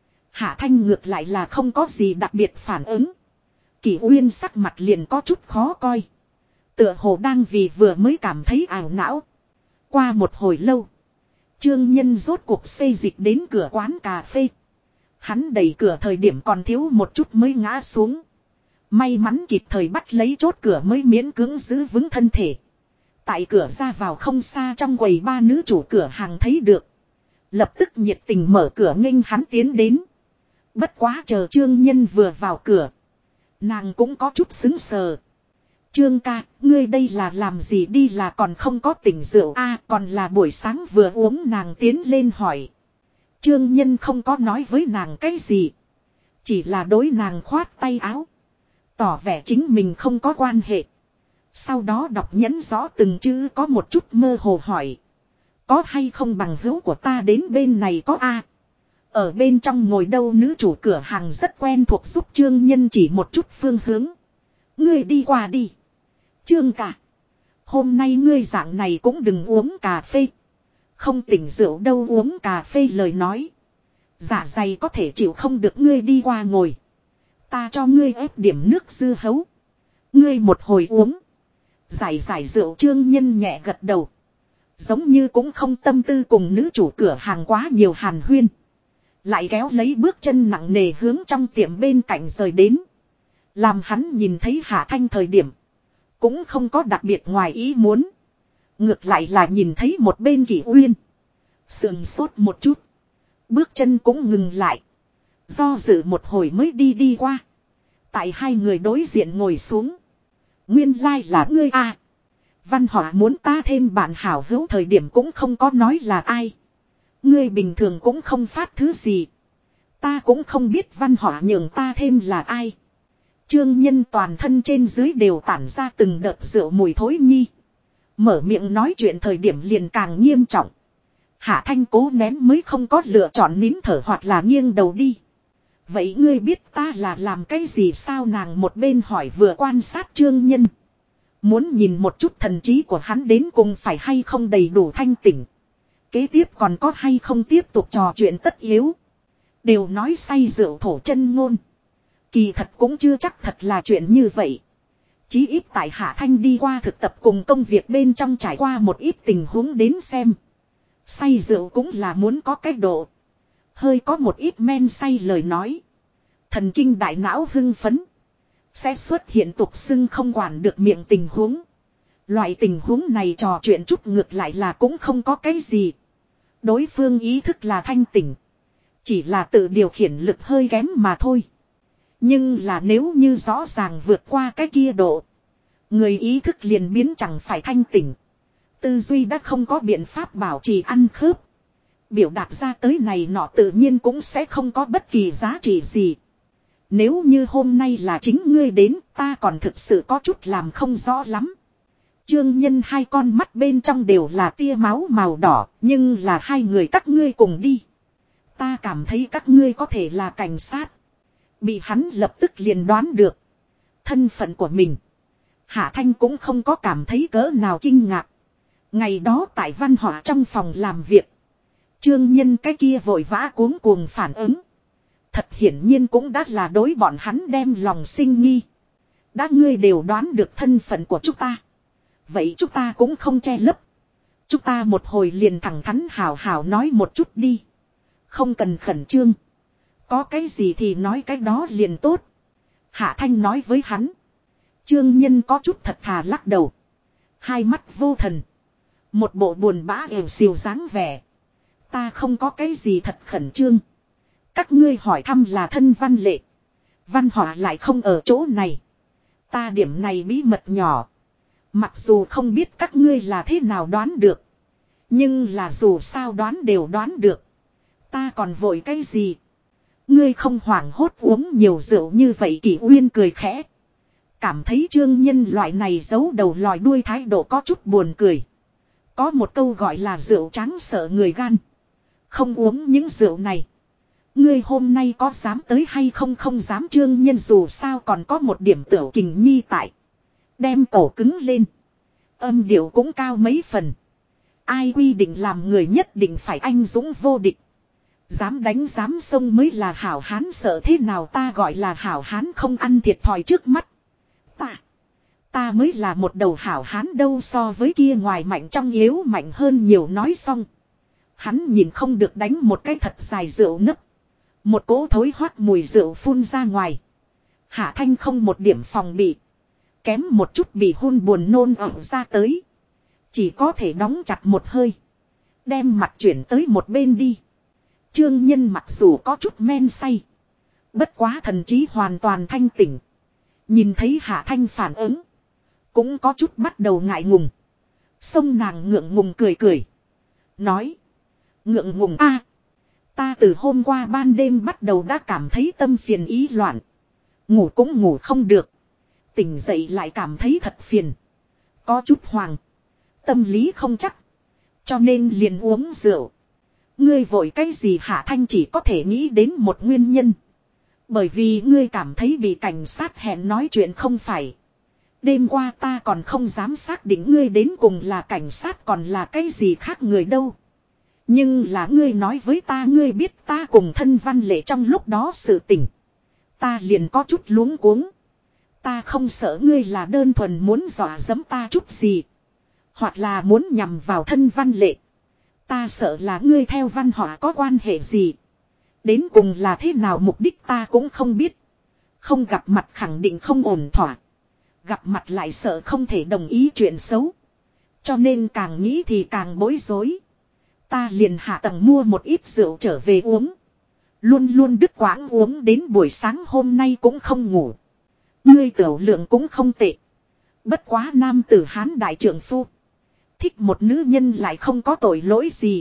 Hạ Thanh ngược lại là không có gì đặc biệt phản ứng. Kỳ Uyên sắc mặt liền có chút khó coi. Tựa hồ đang vì vừa mới cảm thấy ảo não. Qua một hồi lâu. Trương Nhân rốt cuộc xây dịch đến cửa quán cà phê. Hắn đẩy cửa thời điểm còn thiếu một chút mới ngã xuống. May mắn kịp thời bắt lấy chốt cửa mới miễn cưỡng giữ vững thân thể. Tại cửa ra vào không xa trong quầy ba nữ chủ cửa hàng thấy được. Lập tức nhiệt tình mở cửa nghênh hắn tiến đến. Bất quá chờ Trương Nhân vừa vào cửa. Nàng cũng có chút xứng sờ. Trương ca, ngươi đây là làm gì đi là còn không có tỉnh rượu còn là buổi sáng vừa uống nàng tiến lên hỏi. Trương Nhân không có nói với nàng cái gì. Chỉ là đối nàng khoát tay áo. Tỏ vẻ chính mình không có quan hệ. Sau đó đọc nhẫn rõ từng chữ có một chút mơ hồ hỏi. Có hay không bằng hữu của ta đến bên này có Ở bên trong ngồi đâu nữ chủ cửa hàng rất quen thuộc giúp Trương Nhân chỉ một chút phương hướng. Ngươi đi qua đi. Trương cả. Hôm nay ngươi dạng này cũng đừng uống cà phê. Không tỉnh rượu đâu uống cà phê lời nói. Dạ dày có thể chịu không được ngươi đi qua ngồi. Ta cho ngươi ép điểm nước dưa hấu. Ngươi một hồi uống. Giải rượu Trương Nhân nhẹ gật đầu. Giống như cũng không tâm tư cùng nữ chủ cửa hàng quá nhiều hàn huyên. Lại kéo lấy bước chân nặng nề hướng trong tiệm bên cạnh rời đến. Làm hắn nhìn thấy Hạ Thanh thời điểm. Cũng không có đặc biệt ngoài ý muốn. Ngược lại là nhìn thấy một bên Kỳ Uyên. Sườn sốt một chút. Bước chân cũng ngừng lại. Do dự một hồi mới đi qua. Tại hai người đối diện ngồi xuống. Nguyên lai là ngươi Văn Hỏa muốn ta thêm bạn hảo hữu thời điểm cũng không có nói là ai. Ngươi bình thường cũng không phát thứ gì. Ta cũng không biết Văn Hỏa nhường ta thêm là ai. Trương Nhân toàn thân trên dưới đều tản ra từng đợt rượu mùi thối nhi. Mở miệng nói chuyện thời điểm liền càng nghiêm trọng. Hạ Thanh cố nén mới không có lựa chọn nín thở hoặc là nghiêng đầu đi. Vậy ngươi biết ta là làm cái gì sao nàng một bên hỏi vừa quan sát Trương Nhân. Muốn nhìn một chút thần trí của hắn đến cùng phải hay không đầy đủ thanh tỉnh. Kế tiếp còn có hay không tiếp tục trò chuyện tất yếu. Đều nói say rượu thổ chân ngôn. Kỳ thật cũng chưa chắc thật là chuyện như vậy. Chí ít tại Hạ Thanh đi qua thực tập cùng công việc bên trong trải qua một ít tình huống đến xem. Say rượu cũng là muốn có cái độ. Hơi có một ít men say lời nói. Thần kinh đại não hưng phấn. Sẽ xuất hiện tục xưng không quản được miệng tình huống. Loại tình huống này trò chuyện chút ngược lại là cũng không có cái gì. Đối phương ý thức là thanh tỉnh. Chỉ là tự điều khiển lực hơi kém mà thôi. Nhưng là nếu như rõ ràng vượt qua cái kia độ. Người ý thức liền biến chẳng phải thanh tỉnh. Tư duy đã không có biện pháp bảo trì ăn khớp. Biểu đạt ra tới này nọ tự nhiên cũng sẽ không có bất kỳ giá trị gì. Nếu như hôm nay là chính ngươi đến, ta còn thực sự có chút làm không rõ lắm. Trương Nhân hai con mắt bên trong đều là tia máu màu đỏ, nhưng là hai người các ngươi cùng đi. Ta cảm thấy các ngươi có thể là cảnh sát. Bị hắn lập tức liền đoán được thân phận của mình. Hạ Thanh cũng không có cảm thấy cỡ nào kinh ngạc. Ngày đó tại văn họa trong phòng làm việc, Trương Nhân cái kia vội vã cuống cuồng phản ứng. Thật hiển nhiên cũng đã là đối bọn hắn đem lòng sinh nghi. Đã ngươi đều đoán được thân phận của chúng ta, vậy chúng ta cũng không che lấp. Chúng ta một hồi liền thẳng thắn hào hào nói một chút đi. Không cần khẩn trương. Có cái gì thì nói cái đó liền tốt. Hạ Thanh nói với hắn. Trương Nhân có chút thật thà lắc đầu. Hai mắt vô thần. Một bộ buồn bã ều xìu dáng vẻ. Ta không có cái gì thật khẩn trương. Các ngươi hỏi thăm là thân Văn Lệ. Văn Họa lại không ở chỗ này. Ta điểm này bí mật nhỏ. Mặc dù không biết các ngươi là thế nào đoán được. Nhưng là dù sao đoán đều đoán được. Ta còn vội cái gì? Ngươi không hoảng hốt uống nhiều rượu như vậy. Kỷ Uyên cười khẽ. Cảm thấy Trương Nhân loại này giấu đầu lòi đuôi thái độ có chút buồn cười. Có một câu gọi là rượu trắng sợ người gan. Không uống những rượu này. Ngươi hôm nay có dám tới hay không? Không dám. Trương Nhân dù sao còn có một điểm tiểu kình nhi tại. Đem cổ cứng lên. Âm điệu cũng cao mấy phần. Ai quy định làm người nhất định phải anh dũng vô địch. Dám đánh dám xông mới là hảo hán. Sợ thế nào ta gọi là hảo hán không ăn thiệt thòi trước mắt. Ta mới là một đầu hảo hán đâu, so với kia ngoài mạnh trong yếu mạnh hơn nhiều. Nói xong, hắn nhìn không được đánh một cái thật dài rượu nấc. Một cỗ thối hoắt mùi rượu phun ra ngoài. Hạ Thanh không một điểm phòng bị. Kém một chút bị hôn buồn nôn ẩm ra tới. Chỉ có thể đóng chặt một hơi. Đem mặt chuyển tới một bên đi. Trương Nhân mặc dù có chút men say. Bất quá thần trí hoàn toàn thanh tỉnh. Nhìn thấy Hạ Thanh phản ứng. Cũng có chút bắt đầu ngại ngùng. Xông nàng ngượng ngùng cười cười. Nói. Ngượng ngùng a, ta từ hôm qua ban đêm bắt đầu đã cảm thấy tâm phiền ý loạn. Ngủ cũng ngủ không được. Tỉnh dậy lại cảm thấy thật phiền. Có chút hoàng. Tâm lý không chắc. Cho nên liền uống rượu. Ngươi vội cái gì? Hạ Thanh chỉ có thể nghĩ đến một nguyên nhân. Bởi vì ngươi cảm thấy bị cảnh sát hẹn nói chuyện không phải. Đêm qua ta còn không dám xác định ngươi đến cùng là cảnh sát còn là cái gì khác người đâu. Nhưng là ngươi nói với ta ngươi biết ta cùng thân Văn Lệ trong lúc đó sự tình. Ta liền có chút luống cuống. Ta không sợ ngươi là đơn thuần muốn dọa dẫm ta chút gì. Hoặc là muốn nhằm vào thân Văn Lệ. Ta sợ là ngươi theo Văn Họa có quan hệ gì. Đến cùng là thế nào mục đích ta cũng không biết. Không gặp mặt khẳng định không ổn thỏa. Gặp mặt lại sợ không thể đồng ý chuyện xấu. Cho nên càng nghĩ thì càng bối rối. Ta liền hạ tầng mua một ít rượu trở về uống. Luôn luôn đứt quãng uống đến buổi sáng hôm nay cũng không ngủ. Ngươi tiểu lượng cũng không tệ. Bất quá nam tử Hán đại trưởng phu. Thích một nữ nhân lại không có tội lỗi gì.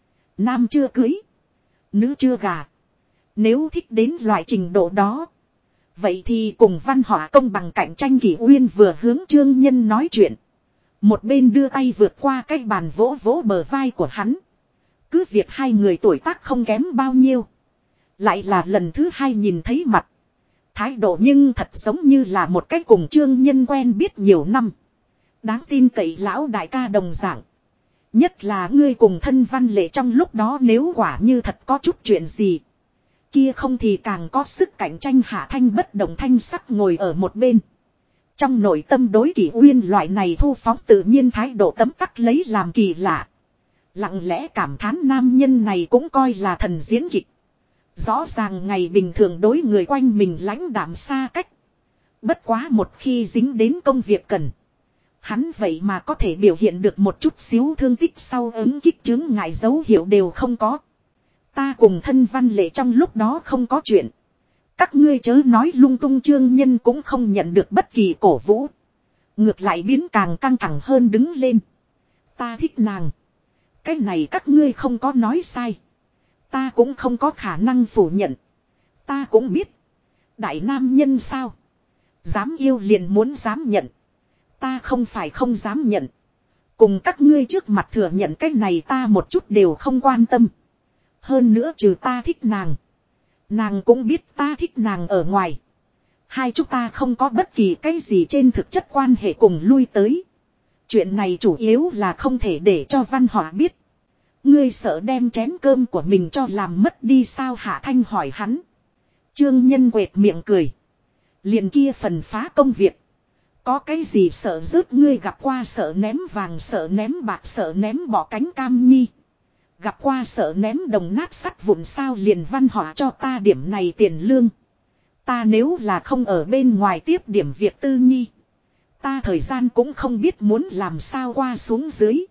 Nam chưa cưới. Nữ chưa gà. Nếu thích đến loại trình độ đó. Vậy thì cùng Văn Họa công bằng cạnh tranh. Kỷ Uyên vừa hướng Trương Nhân nói chuyện. Một bên đưa tay vượt qua cái bàn vỗ vỗ bờ vai của hắn. Cứ việc hai người tuổi tác không kém bao nhiêu. Lại là lần thứ hai nhìn thấy mặt. Thái độ nhưng thật giống như là một cái cùng Trương Nhân quen biết nhiều năm. Đáng tin cậy lão đại ca đồng dạng. Nhất là ngươi cùng thân Văn Lệ trong lúc đó nếu quả như thật có chút chuyện gì. Kia không thì càng có sức cạnh tranh. Hạ Thanh bất động thanh sắc ngồi ở một bên. Trong nội tâm đối Kỷ Uyên loại này thu phóng tự nhiên thái độ tấm tắc lấy làm kỳ lạ. Lặng lẽ cảm thán nam nhân này cũng coi là thần diễn kịch. Rõ ràng ngày bình thường đối người quanh mình lãnh đạm xa cách. Bất quá một khi dính đến công việc cần. Hắn vậy mà có thể biểu hiện được một chút xíu thương tích sau ứng kích chứng ngại dấu hiệu đều không có. Ta cùng thân Văn Lệ trong lúc đó không có chuyện. Các ngươi chớ nói lung tung. Trương Nhân cũng không nhận được bất kỳ cổ vũ. Ngược lại biến càng căng thẳng hơn đứng lên. Ta thích nàng. Cái này các ngươi không có nói sai. Ta cũng không có khả năng phủ nhận. Ta cũng biết. Đại nam nhân sao? Dám yêu liền muốn dám nhận. Ta không phải không dám nhận. Cùng các ngươi trước mặt thừa nhận cái này ta một chút đều không quan tâm. Hơn nữa trừ ta thích nàng. Nàng cũng biết ta thích nàng ở ngoài. Hai chúng ta không có bất kỳ cái gì trên thực chất quan hệ cùng lui tới. Chuyện này chủ yếu là không thể để cho Văn Hỏa biết. Ngươi sợ đem chén cơm của mình cho làm mất đi sao? Hạ Thanh hỏi hắn. Trương Nhân quệt miệng cười. Liền kia phần phá công việc. Có cái gì sợ rớt? Ngươi gặp qua sợ ném vàng, sợ ném bạc, sợ ném bỏ cánh cam nhi. Gặp qua sợ ném đồng nát sắt vụn sao? Liền Văn Hỏa cho ta điểm này tiền lương. Ta nếu là không ở bên ngoài tiếp điểm việc tư nhi. Ta thời gian cũng không biết muốn làm sao qua xuống dưới.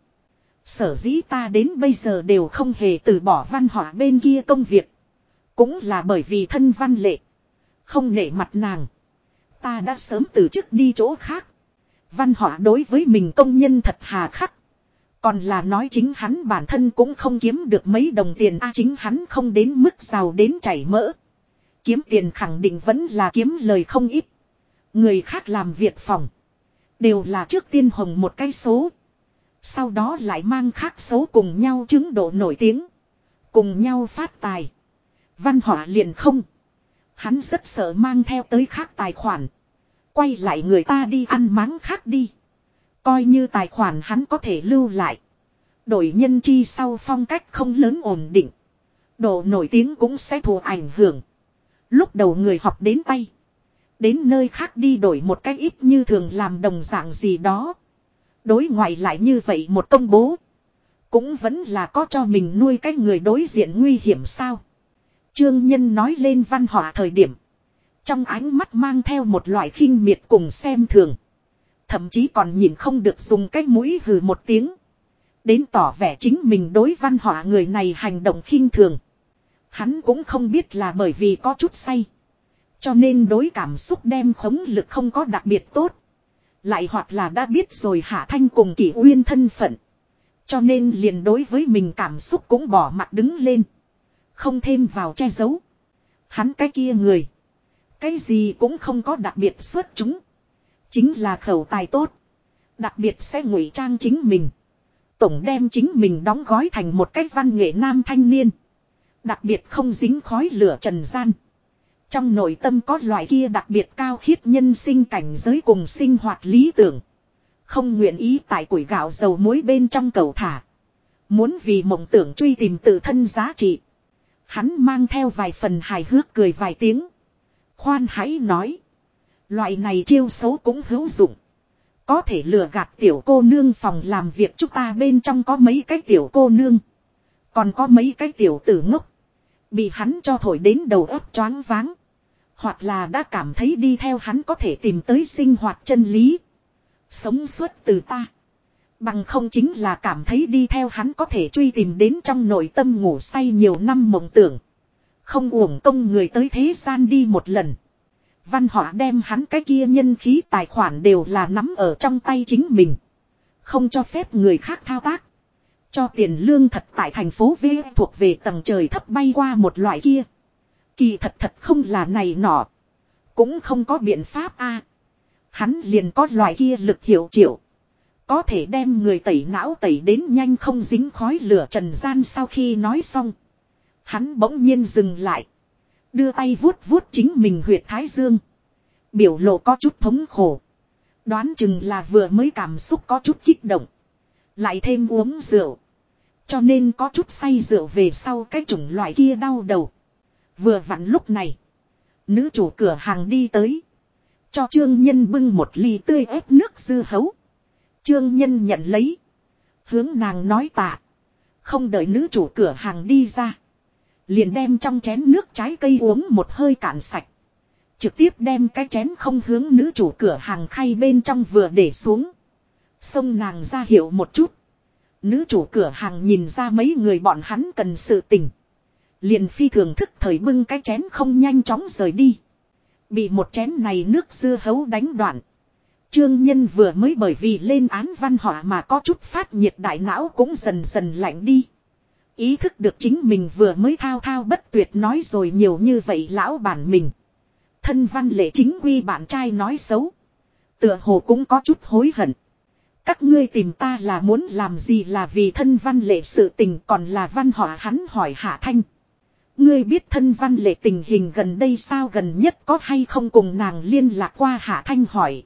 Sở dĩ ta đến bây giờ đều không hề từ bỏ Văn Hỏa bên kia công việc. Cũng là bởi vì thân Văn Lệ. Không nể mặt nàng. Ta đã sớm từ chức đi chỗ khác. Văn Hỏa đối với mình công nhân thật hà khắc. Còn là nói chính hắn bản thân cũng không kiếm được mấy đồng tiền. Chính hắn không đến mức giàu đến chảy mỡ. Kiếm tiền khẳng định vẫn là kiếm lời không ít. Người khác làm việc phòng. Đều là trước tiên hồng một cái số. Sau đó lại mang khác số cùng nhau chứng độ nổi tiếng. Cùng nhau phát tài. Văn Hỏa liền không. Hắn rất sợ mang theo tới khác tài khoản. Quay lại người ta đi ăn máng khác đi. Coi như tài khoản hắn có thể lưu lại. Đổi nhân chi sau phong cách không lớn ổn định. Độ nổi tiếng cũng sẽ thụ ảnh hưởng. Lúc đầu người học đến tay. Đến nơi khác đi đổi một cách ít như thường làm đồng dạng gì đó. Đối ngoại lại như vậy một công bố. Cũng vẫn là có cho mình nuôi cái người đối diện nguy hiểm sao. Trương Nhân nói lên Văn Hỏa thời điểm. Trong ánh mắt mang theo một loại khinh miệt cùng xem thường. Thậm chí còn nhìn không được dùng cái mũi hừ một tiếng. Đến tỏ vẻ chính mình đối Văn Hỏa người này hành động khinh thường. Hắn cũng không biết là bởi vì có chút say. Cho nên đối cảm xúc đem khống lực không có đặc biệt tốt. Lại hoặc là đã biết rồi Hạ Thanh cùng Kỷ Uyên thân phận. Cho nên liền đối với mình cảm xúc cũng bỏ mặt đứng lên. Không thêm vào che giấu. Hắn cái kia người. Cái gì cũng không có đặc biệt xuất chúng. Chính là khẩu tài tốt. Đặc biệt sẽ ngụy trang chính mình. Tổng đem chính mình đóng gói thành một cái văn nghệ nam thanh niên. Đặc biệt không dính khói lửa trần gian. Trong nội tâm có loại kia đặc biệt cao khiết nhân sinh cảnh giới cùng sinh hoạt lý tưởng. Không nguyện ý tại củi gạo dầu muối bên trong cầu thả. Muốn vì mộng tưởng truy tìm tự thân giá trị. Hắn mang theo vài phần hài hước cười vài tiếng. Khoan hãy nói. Loại này chiêu xấu cũng hữu dụng. Có thể lừa gạt tiểu cô nương phòng làm việc chúng ta bên trong có mấy cái tiểu cô nương. Còn có mấy cái tiểu tử ngốc. Bị hắn cho thổi đến đầu óc choáng váng. Hoặc là đã cảm thấy đi theo hắn có thể tìm tới sinh hoạt chân lý. Sống suốt từ ta. Bằng không chính là cảm thấy đi theo hắn có thể truy tìm đến trong nội tâm ngủ say nhiều năm mộng tưởng. Không uổng công người tới thế gian đi một lần. Văn Hỏa đem hắn cái kia nhân khí tài khoản đều là nắm ở trong tay chính mình. Không cho phép người khác thao tác. Cho tiền lương thật tại thành phố V thuộc về tầng trời thấp bay qua một loại kia. Kỳ thật không là này nọ. Cũng không có biện pháp a. Hắn liền có loại kia lực hiệu triệu. Có thể đem người tẩy não tẩy đến nhanh không dính khói lửa trần gian. Sau khi nói xong. Hắn bỗng nhiên dừng lại. Đưa tay vuốt vuốt chính mình huyệt thái dương. Biểu lộ có chút thống khổ. Đoán chừng là vừa mới cảm xúc có chút kích động. Lại thêm uống rượu. Cho nên có chút say rượu về sau cái chủng loại kia đau đầu. Vừa vặn lúc này. Nữ chủ cửa hàng đi tới. Cho Trương Nhân bưng một ly tươi ép nước dưa hấu. Trương Nhân nhận lấy. Hướng nàng nói tạ. Không đợi nữ chủ cửa hàng đi ra. Liền đem trong chén nước trái cây uống một hơi cạn sạch. Trực tiếp đem cái chén không hướng nữ chủ cửa hàng khay bên trong vừa để xuống. Xông nàng ra hiệu một chút. Nữ chủ cửa hàng nhìn ra mấy người bọn hắn cần sự tình. Liền phi thường thức thời bưng cái chén không nhanh chóng rời đi. Bị một chén này nước dưa hấu đánh đoạn. Trương Nhân vừa mới bởi vì lên án Văn Hỏa mà có chút phát nhiệt đại não cũng dần dần lạnh đi. Ý thức được chính mình vừa mới thao thao bất tuyệt nói rồi nhiều như vậy lão bản mình. Thân Văn Lệ chính quy bạn trai nói xấu. Tựa hồ cũng có chút hối hận. Các ngươi tìm ta là muốn làm gì, là vì Thân Văn Lệ sự tình còn là Văn Họa, hắn hỏi Hạ Thanh. Ngươi biết Thân Văn Lệ tình hình gần đây sao, gần nhất có hay không cùng nàng liên lạc qua, Hạ Thanh hỏi.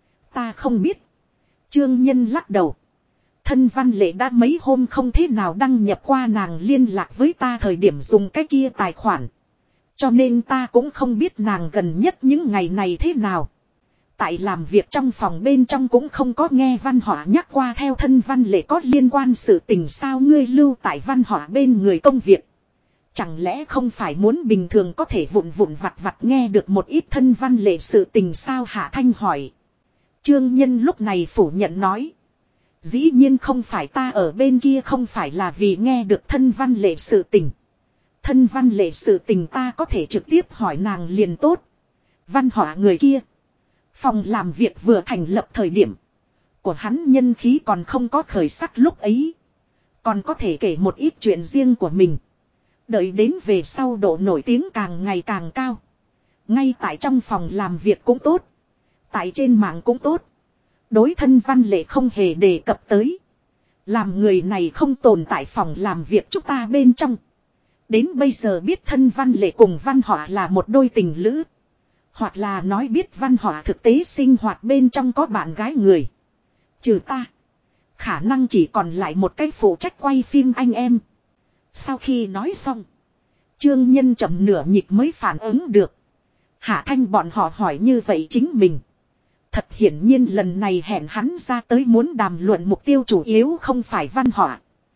Ta không biết. Trương Nhân lắc đầu. Thân Văn Lệ đã mấy hôm không thế nào đăng nhập qua nàng liên lạc với ta thời điểm dùng cái kia tài khoản. Cho nên ta cũng không biết nàng gần nhất những ngày này thế nào. Tại làm việc trong phòng bên trong cũng không có nghe Văn Họa nhắc qua theo Thân Văn Lệ có liên quan sự tình sao, ngươi lưu tại Văn Họa bên người công việc. Chẳng lẽ không phải muốn bình thường có thể vụn vụn vặt vặt nghe được một ít Thân Văn Lệ sự tình sao, Hạ Thanh hỏi. Trương Nhân lúc này phủ nhận nói. Dĩ nhiên không phải, ta ở bên kia không phải là vì nghe được Thân Văn Lệ sự tình. Thân Văn Lệ sự tình ta có thể trực tiếp hỏi nàng liền tốt. Văn Họa người kia. Phòng làm việc vừa thành lập thời điểm của hắn nhân khí còn không có khởi sắc, lúc ấy còn có thể kể một ít chuyện riêng của mình. Đợi đến về sau độ nổi tiếng càng ngày càng cao. Ngay tại trong phòng làm việc cũng tốt, tại trên mạng cũng tốt, đối Thân Văn Lệ không hề đề cập tới. Làm người này không tồn tại phòng làm việc chúng ta bên trong. Đến bây giờ biết Thân Văn Lệ cùng Văn Họa là một đôi tình lữ. Hoặc là nói biết Văn Họa thực tế sinh hoạt bên trong có bạn gái người. Trừ ta, khả năng chỉ còn lại một cái phụ trách quay phim anh em. Sau khi nói xong, Trương Nhân chậm nửa nhịp mới phản ứng được. Hạ Thanh bọn họ hỏi như vậy chính mình. Thật hiển nhiên lần này hẹn hắn ra tới muốn đàm luận mục tiêu chủ yếu không phải Văn Họa,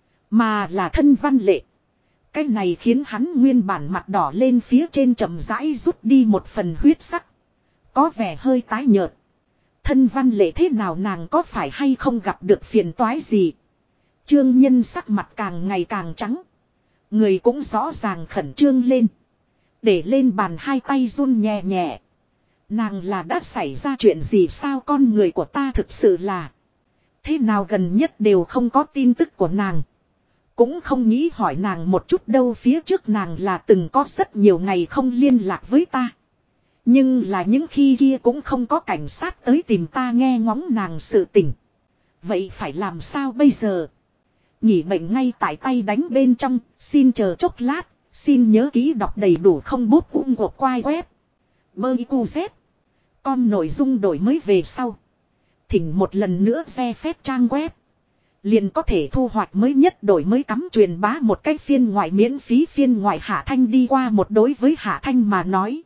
mà là Thân Văn Lệ. Cái này khiến hắn nguyên bản mặt đỏ lên, phía trên chậm rãi rút đi một phần huyết sắc. Có vẻ hơi tái nhợt. Thân Văn Lệ thế nào, nàng có phải hay không gặp được phiền toái gì? Trương Nhân sắc mặt càng ngày càng trắng. Người cũng rõ ràng khẩn trương lên. Để lên bàn hai tay run nhẹ nhẹ. Nàng là đã xảy ra chuyện gì sao, con người của ta thực sự là. Thế nào gần nhất đều không có tin tức của nàng. Cũng không nghĩ hỏi nàng một chút đâu, phía trước nàng là từng có rất nhiều ngày không liên lạc với ta. Nhưng là những khi kia cũng không có cảnh sát tới tìm ta nghe ngóng nàng sự tình. Vậy phải làm sao bây giờ? Nghỉ bệnh ngay tại tay đánh bên trong, xin chờ chốc lát, xin nhớ ký đọc đầy đủ không bút của quai web. Bơi cu z. Con nội dung đổi mới về sau. Thỉnh một lần nữa re phép trang web. Liền có thể thu hoạch mới nhất đổi mới cắm truyền bá một cái phiên ngoại miễn phí. Phiên ngoại Hạ Thanh đi qua một, đối với Hạ Thanh mà nói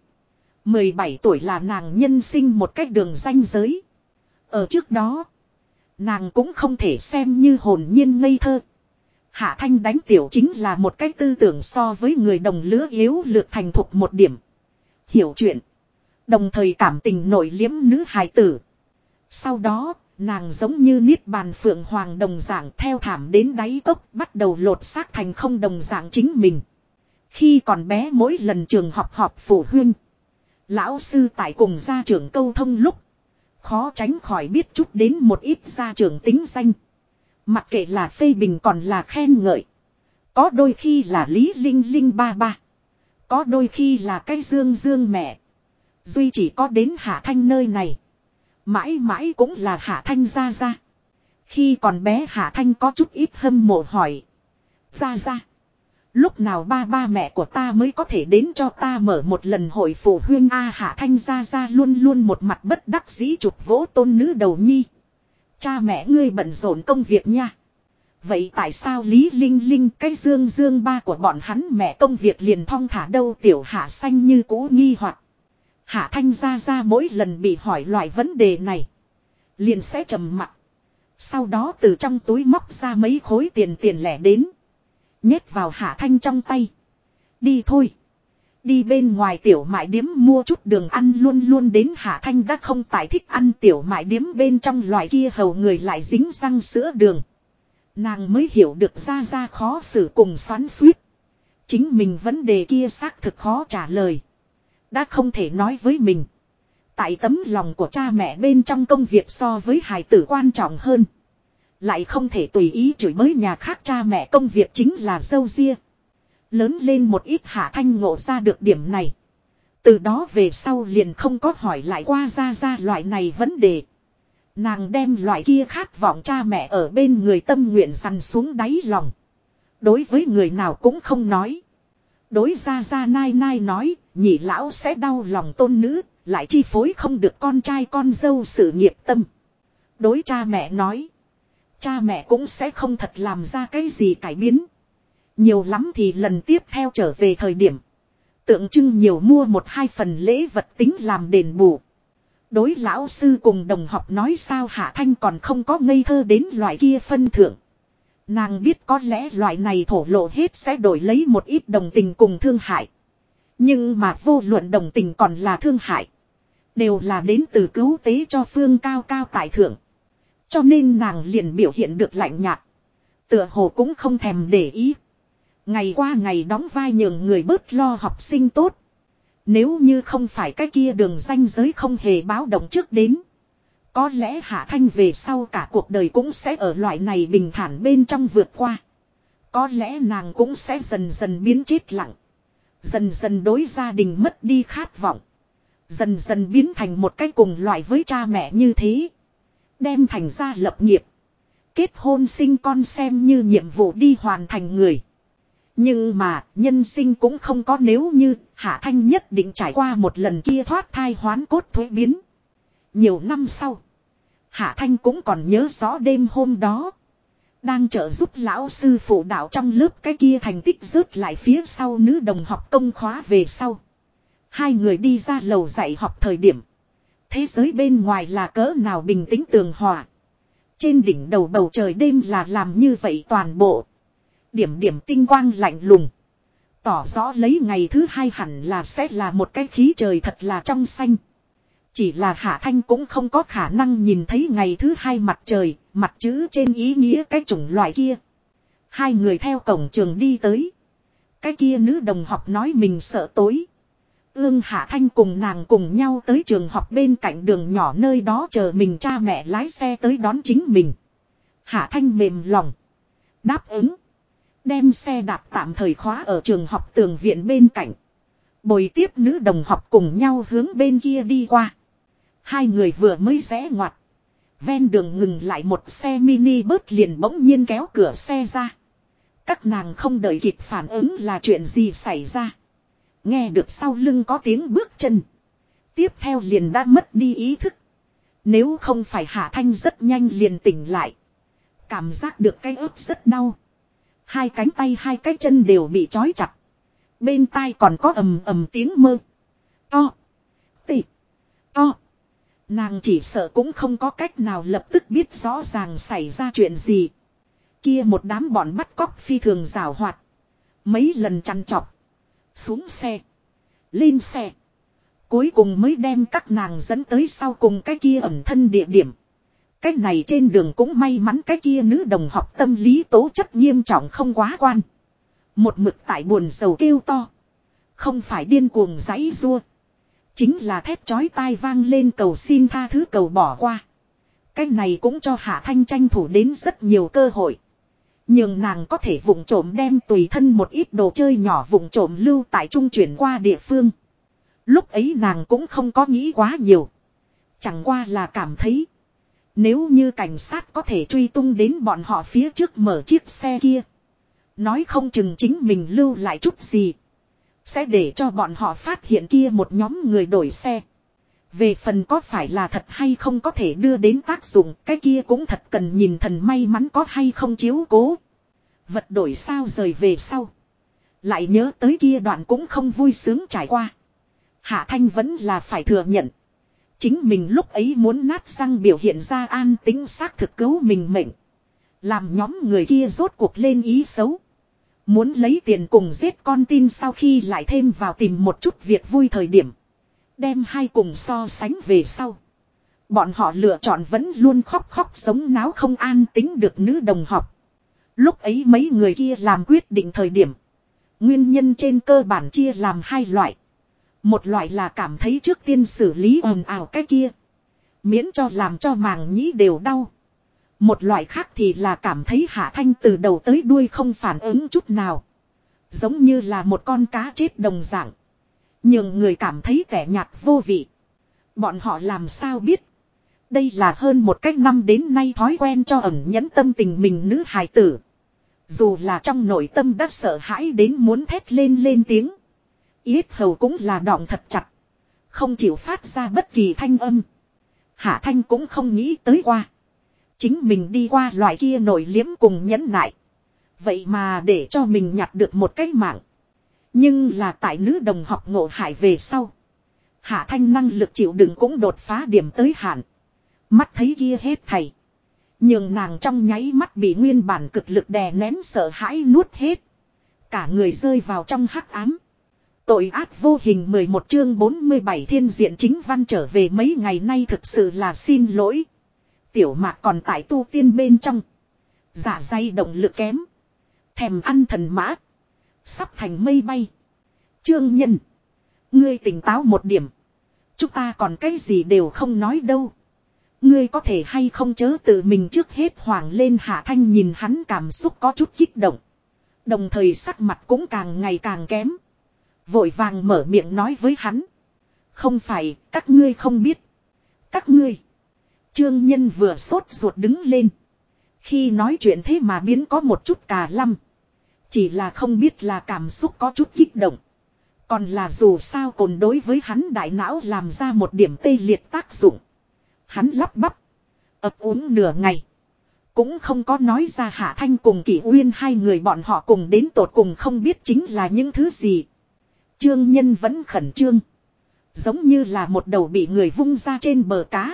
17 tuổi là nàng nhân sinh một cái đường ranh giới. Ở trước đó nàng cũng không thể xem như hồn nhiên ngây thơ. Hạ Thanh đánh tiểu chính là một cái tư tưởng so với người đồng lứa yếu lược thành thục một điểm. Hiểu chuyện. Đồng thời cảm tình nội liếm nữ hài tử. Sau đó nàng giống như niết bàn phượng hoàng đồng dạng theo thảm đến đáy cốc, bắt đầu lột xác thành không đồng dạng chính mình. Khi còn bé mỗi lần trường học họp phụ huynh, lão sư tại cùng gia trưởng câu thông lúc, khó tránh khỏi biết chút đến một ít gia trưởng tính danh. Mặc kệ là phê bình còn là khen ngợi. Có đôi khi là Lý Linh Linh ba ba. Có đôi khi là cái Dương Dương mẹ. Duy chỉ có đến Hạ Thanh nơi này, mãi mãi cũng là Hạ Thanh gia gia. Khi còn bé Hạ Thanh có chút ít hâm mộ hỏi. Gia gia, lúc nào ba ba mẹ của ta mới có thể đến cho ta mở một lần hội phụ huynh a? Hạ Thanh gia gia luôn luôn một mặt bất đắc dĩ chụp vỗ tôn nữ đầu nhi. Cha mẹ ngươi bận rộn công việc nha. Vậy tại sao Lý Linh Linh cái Dương Dương ba của bọn hắn mẹ công việc liền thong thả đâu? Tiểu Hạ xanh như cũ nghi hoặc. Hạ Thanh gia gia mỗi lần bị hỏi loại vấn đề này, liền sẽ trầm mặc. Sau đó từ trong túi móc ra mấy khối tiền lẻ đến, nhét vào Hạ Thanh trong tay. Đi thôi. Đi bên ngoài tiểu mại điếm mua chút đường ăn. Luôn luôn đến Hạ Thanh đã không tại thích ăn tiểu mại điếm bên trong loại kia hầu người lại dính răng sữa đường. Nàng mới hiểu được gia gia khó xử cùng xoắn xuýt. Chính mình vấn đề kia xác thực khó trả lời. Đã không thể nói với mình. Tại tấm lòng của cha mẹ bên trong công việc so với hài tử quan trọng hơn. Lại không thể tùy ý chửi bới nhà khác, cha mẹ công việc chính là dâu ria. Lớn lên một ít Hạ Thanh ngộ ra được điểm này. Từ đó về sau liền không có hỏi lại qua ra loại này vấn đề. Nàng đem loại kia khát vọng cha mẹ ở bên người tâm nguyện dằn xuống đáy lòng. Đối với người nào cũng không nói. Đối ra nai nai nói, nhị lão sẽ đau lòng tôn nữ, lại chi phối không được con trai con dâu sự nghiệp tâm. Đối cha mẹ nói, cha mẹ cũng sẽ không thật làm ra cái gì cải biến. Nhiều lắm thì lần tiếp theo trở về thời điểm. Tượng trưng nhiều mua 1-2 phần lễ vật tính làm đền bù. Đối lão sư cùng đồng học nói sao Hạ Thanh còn không có ngây thơ đến loại kia phân thượng. Nàng biết có lẽ loại này thổ lộ hết sẽ đổi lấy một ít đồng tình cùng thương hại. Nhưng mà vô luận đồng tình còn là thương hại. Đều là đến từ cứu tế cho phương cao cao tại thượng. Cho nên nàng liền biểu hiện được lạnh nhạt. Tựa hồ cũng không thèm để ý. Ngày qua ngày đóng vai nhường người bớt lo học sinh tốt. Nếu như không phải cái kia đường ranh giới không hề báo động trước đến. Có lẽ Hạ Thanh về sau cả cuộc đời cũng sẽ ở loại này bình thản bên trong vượt qua. Có lẽ nàng cũng sẽ dần dần biến chết lặng. Dần dần đối gia đình mất đi khát vọng. Dần dần biến thành một cái cùng loại với cha mẹ như thế. Đem thành gia lập nghiệp. Kết hôn sinh con xem như nhiệm vụ đi hoàn thành người. Nhưng mà nhân sinh cũng không có nếu như Hạ Thanh nhất định trải qua một lần kia thoát thai hoán cốt thuế biến. Nhiều năm sau. Hạ Thanh cũng còn nhớ rõ đêm hôm đó. Đang trợ giúp lão sư phụ đạo trong lớp cái kia thành tích rớt lại phía sau nữ đồng học công khóa về sau. Hai người đi ra lầu dạy học thời điểm. Thế giới bên ngoài là cỡ nào bình tĩnh tường hòa. Trên đỉnh đầu bầu trời đêm là làm như vậy toàn bộ. Điểm điểm tinh quang lạnh lùng. Tỏ rõ lấy ngày thứ hai hẳn là sẽ là một cái khí trời thật là trong xanh. Chỉ là Hạ Thanh cũng không có khả năng nhìn thấy ngày thứ hai mặt trời, mặt chữ trên ý nghĩa cái chủng loại kia. Hai người theo cổng trường đi tới. Cái kia nữ đồng học nói mình sợ tối. Ương Hạ Thanh cùng nàng cùng nhau tới trường học bên cạnh đường nhỏ nơi đó chờ mình cha mẹ lái xe tới đón chính mình. Hạ Thanh mềm lòng. Đáp ứng. Đem xe đạp tạm thời khóa ở trường học tường viện bên cạnh. Bồi tiếp nữ đồng học cùng nhau hướng bên kia đi qua. Hai người vừa mới rẽ ngoặt. Ven đường ngừng lại một xe mini bus liền bỗng nhiên kéo cửa xe ra. Các nàng không đợi kịp phản ứng là chuyện gì xảy ra. Nghe được sau lưng có tiếng bước chân. Tiếp theo liền đã mất đi ý thức. Nếu không phải Hạ Thanh rất nhanh liền tỉnh lại. Cảm giác được cái ớt rất đau. Hai cánh tay hai cái chân đều bị trói chặt. Bên tai còn có ầm ầm tiếng mơ. To. Tị. To. Nàng chỉ sợ cũng không có cách nào lập tức biết rõ ràng xảy ra chuyện gì. Kia một đám bọn bắt cóc phi thường giảo hoạt. Mấy lần chăn chọc. Xuống xe. Lên xe. Cuối cùng mới đem các nàng dẫn tới sau cùng cái kia ẩn thân địa điểm. Cái này trên đường cũng may mắn cái kia nữ đồng học tâm lý tố chất nghiêm trọng không quá quan. Một mực tại buồn sầu kêu to. Không phải điên cuồng giãy giụa. Chính là thét chói tai vang lên cầu xin tha thứ cầu bỏ qua. Cái này cũng cho Hạ Thanh tranh thủ đến rất nhiều cơ hội. Nhưng nàng có thể vụng trộm đem tùy thân một ít đồ chơi nhỏ vụng trộm lưu tại trung chuyển qua địa phương. Lúc ấy nàng cũng không có nghĩ quá nhiều. Chẳng qua là cảm thấy. Nếu như cảnh sát có thể truy tung đến bọn họ phía trước mở chiếc xe kia. Nói không chừng chính mình lưu lại chút gì. Sẽ để cho bọn họ phát hiện kia một nhóm người đổi xe. Về phần có phải là thật hay không có thể đưa đến tác dụng. Cái kia cũng thật cần nhìn thần may mắn có hay không chiếu cố. Vật đổi sao rời về sau. Lại nhớ tới kia đoạn cũng không vui sướng trải qua. Hạ Thanh vẫn là phải thừa nhận. Chính mình lúc ấy muốn nát răng biểu hiện ra an tính xác thực cứu mình mệnh. Làm nhóm người kia rốt cuộc lên ý xấu. Muốn lấy tiền cùng giết con tin sau khi lại thêm vào tìm một chút việc vui thời điểm. Đem hai cùng so sánh về sau. Bọn họ lựa chọn vẫn luôn khóc khóc sống náo không an tính được nữ đồng học. Lúc ấy mấy người kia làm quyết định thời điểm. Nguyên nhân trên cơ bản chia làm hai loại. Một loại là cảm thấy trước tiên xử lý ồn ào cái kia. Miễn cho làm cho màng nhĩ đều đau. Một loại khác thì là cảm thấy Hạ Thanh từ đầu tới đuôi không phản ứng chút nào. Giống như là một con cá chết đồng dạng. Nhưng người cảm thấy tẻ nhạt vô vị. Bọn họ làm sao biết. Đây là hơn một cách năm đến nay thói quen cho ẩn nhẫn tâm tình mình nữ hài tử. Dù là trong nội tâm đã sợ hãi đến muốn thét lên lên tiếng. Yết hầu cũng là đọng thật chặt. Không chịu phát ra bất kỳ thanh âm. Hạ Thanh cũng không nghĩ tới qua. Chính mình đi qua loại kia nổi liếm cùng nhẫn nại. Vậy mà để cho mình nhặt được một cái mạng. Nhưng là tại nữ đồng học ngộ hại về sau. Hạ Thanh năng lực chịu đựng cũng đột phá điểm tới hạn. Mắt thấy kia hết thảy. Nhưng nàng trong nháy mắt bị nguyên bản cực lực đè nén sợ hãi nuốt hết. Cả người rơi vào trong hắc ám. Tội ác vô hình 11 chương 47 thiên diện chính văn trở về mấy ngày nay thực sự là xin lỗi. Tiểu Mạc còn tại tu tiên bên trong. Dạ dày động lực kém. Thèm ăn thần mã. Sắp thành mây bay. Trương Nhân. Ngươi tỉnh táo một điểm. Chúng ta còn cái gì đều không nói đâu. Ngươi có thể hay không chớ tự mình trước hết hoảng lên. Hạ Thanh nhìn hắn cảm xúc có chút kích động. Đồng thời sắc mặt cũng càng ngày càng kém. Vội vàng mở miệng nói với hắn. Không phải, các ngươi không biết. Các ngươi. Trương Nhân vừa sốt ruột đứng lên. Khi nói chuyện thế mà biến có một chút cà lăm. Chỉ là không biết là cảm xúc có chút kích động. Còn là dù sao cồn đối với hắn đại não làm ra một điểm tê liệt tác dụng. Hắn lắp bắp. Ấp úng nửa ngày. Cũng không có nói ra Hạ Thanh cùng Kỷ Uyên hai người bọn họ cùng đến tột cùng không biết chính là những thứ gì. Trương Nhân vẫn khẩn trương. Giống như là một đầu bị người vung ra trên bờ cá.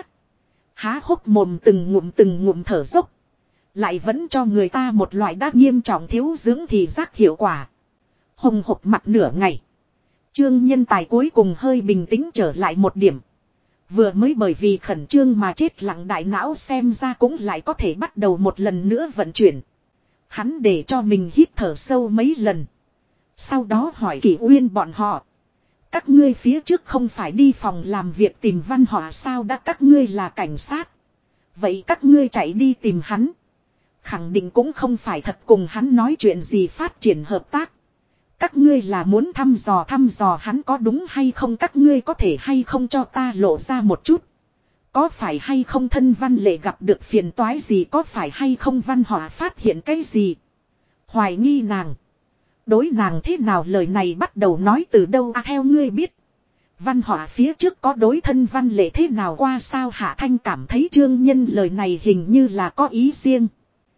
Há hốc mồm từng ngụm thở dốc. Lại vẫn cho người ta một loại đa nghiêm trọng thiếu dưỡng thì giác hiệu quả. Hồng hộc mặt nửa ngày. Trương Nhân tài cuối cùng hơi bình tĩnh trở lại một điểm. Vừa mới bởi vì khẩn trương mà chết lặng đại não xem ra cũng lại có thể bắt đầu một lần nữa vận chuyển. Hắn để cho mình hít thở sâu mấy lần. Sau đó hỏi Kỷ Uyên bọn họ. Các ngươi phía trước không phải đi phòng làm việc tìm Văn Họa sao đã các ngươi là cảnh sát. Vậy các ngươi chạy đi tìm hắn. Khẳng định cũng không phải thật cùng hắn nói chuyện gì phát triển hợp tác. Các ngươi là muốn thăm dò hắn có đúng hay không, các ngươi có thể hay không cho ta lộ ra một chút. Có phải hay không thân Văn Lệ gặp được phiền toái gì, có phải hay không Văn Họa phát hiện cái gì. Hoài nghi nàng. Đối nàng thế nào, lời này bắt đầu nói từ đâu theo ngươi biết. Văn Họa phía trước có đối thân Văn Lệ thế nào qua sao. Hạ Thanh cảm thấy Trương Nhân lời này hình như là có ý riêng.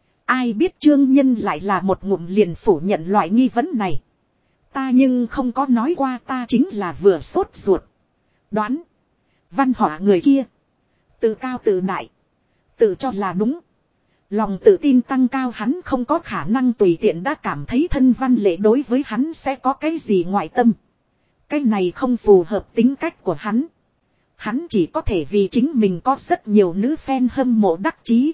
Ai biết Trương Nhân lại là một ngụm liền phủ nhận loại nghi vấn này. Ta nhưng không có nói qua, ta chính là vừa sốt ruột. Đoán. Văn Họa người kia. Tự cao tự đại. Tự cho là đúng. Lòng tự tin tăng cao, hắn không có khả năng tùy tiện đã cảm thấy thân Văn Lệ đối với hắn sẽ có cái gì ngoại tâm. Cái này không phù hợp tính cách của hắn. Hắn chỉ có thể vì chính mình có rất nhiều nữ fan hâm mộ đắc chí.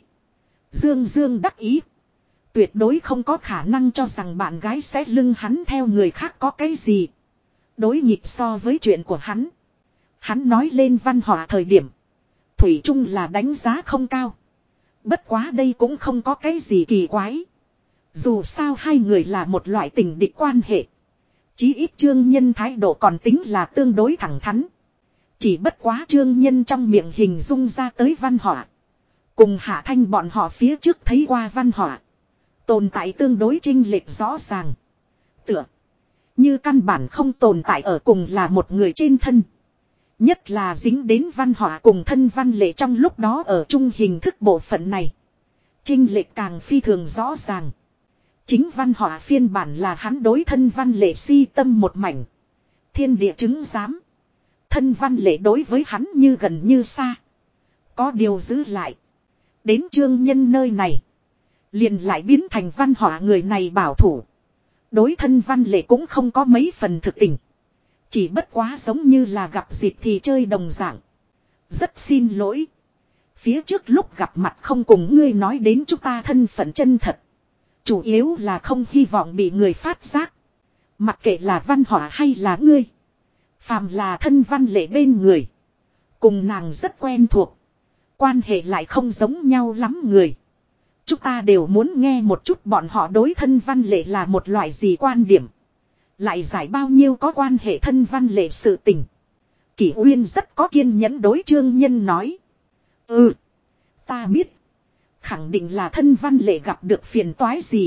Dương đắc ý. Tuyệt đối không có khả năng cho rằng bạn gái sẽ lưng hắn theo người khác có cái gì. Đối nghịch so với chuyện của hắn. Hắn nói lên Văn Họa thời điểm. Thủy chung là đánh giá không cao. Bất quá đây cũng không có cái gì kỳ quái. Dù sao hai người là một loại tình địch quan hệ. Chí ít Trương Nhân thái độ còn tính là tương đối thẳng thắn. Chỉ bất quá Trương Nhân trong miệng hình dung ra tới Văn Họa. Cùng Hạ Thanh bọn họ phía trước thấy qua Văn Họa. Tồn tại tương đối chênh lệch rõ ràng. Tựa như căn bản không tồn tại ở cùng là một người trên thân. Nhất là dính đến Văn Họa cùng thân Văn Lệ trong lúc đó ở chung hình thức bộ phận này. Chênh lệch càng phi thường rõ ràng. Chính Văn Họa phiên bản là hắn đối thân Văn Lệ si tâm một mảnh. Thiên địa chứng giám. Thân Văn Lệ đối với hắn như gần như xa. Có điều giữ lại. Đến Trương Nhân nơi này. Liền lại biến thành Văn Họa người này bảo thủ. Đối thân Văn Lệ cũng không có mấy phần thực tình. Chỉ bất quá giống như là gặp dịp thì chơi đồng dạng. Rất xin lỗi. Phía trước lúc gặp mặt không cùng ngươi nói đến chúng ta thân phận chân thật. Chủ yếu là không hy vọng bị người phát giác. Mặc kệ là Văn Họa hay là ngươi. Phàm là thân Văn Lệ bên người. Cùng nàng rất quen thuộc. Quan hệ lại không giống nhau lắm người. Chúng ta đều muốn nghe một chút bọn họ đối thân Văn Lệ là một loại gì quan điểm. Lại giải bao nhiêu có quan hệ thân văn lệ sự tình. Kỷ Uyên rất có kiên nhẫn đối Trương Nhân nói. Ừ. Ta biết. Khẳng định là thân văn lệ gặp được phiền toái gì.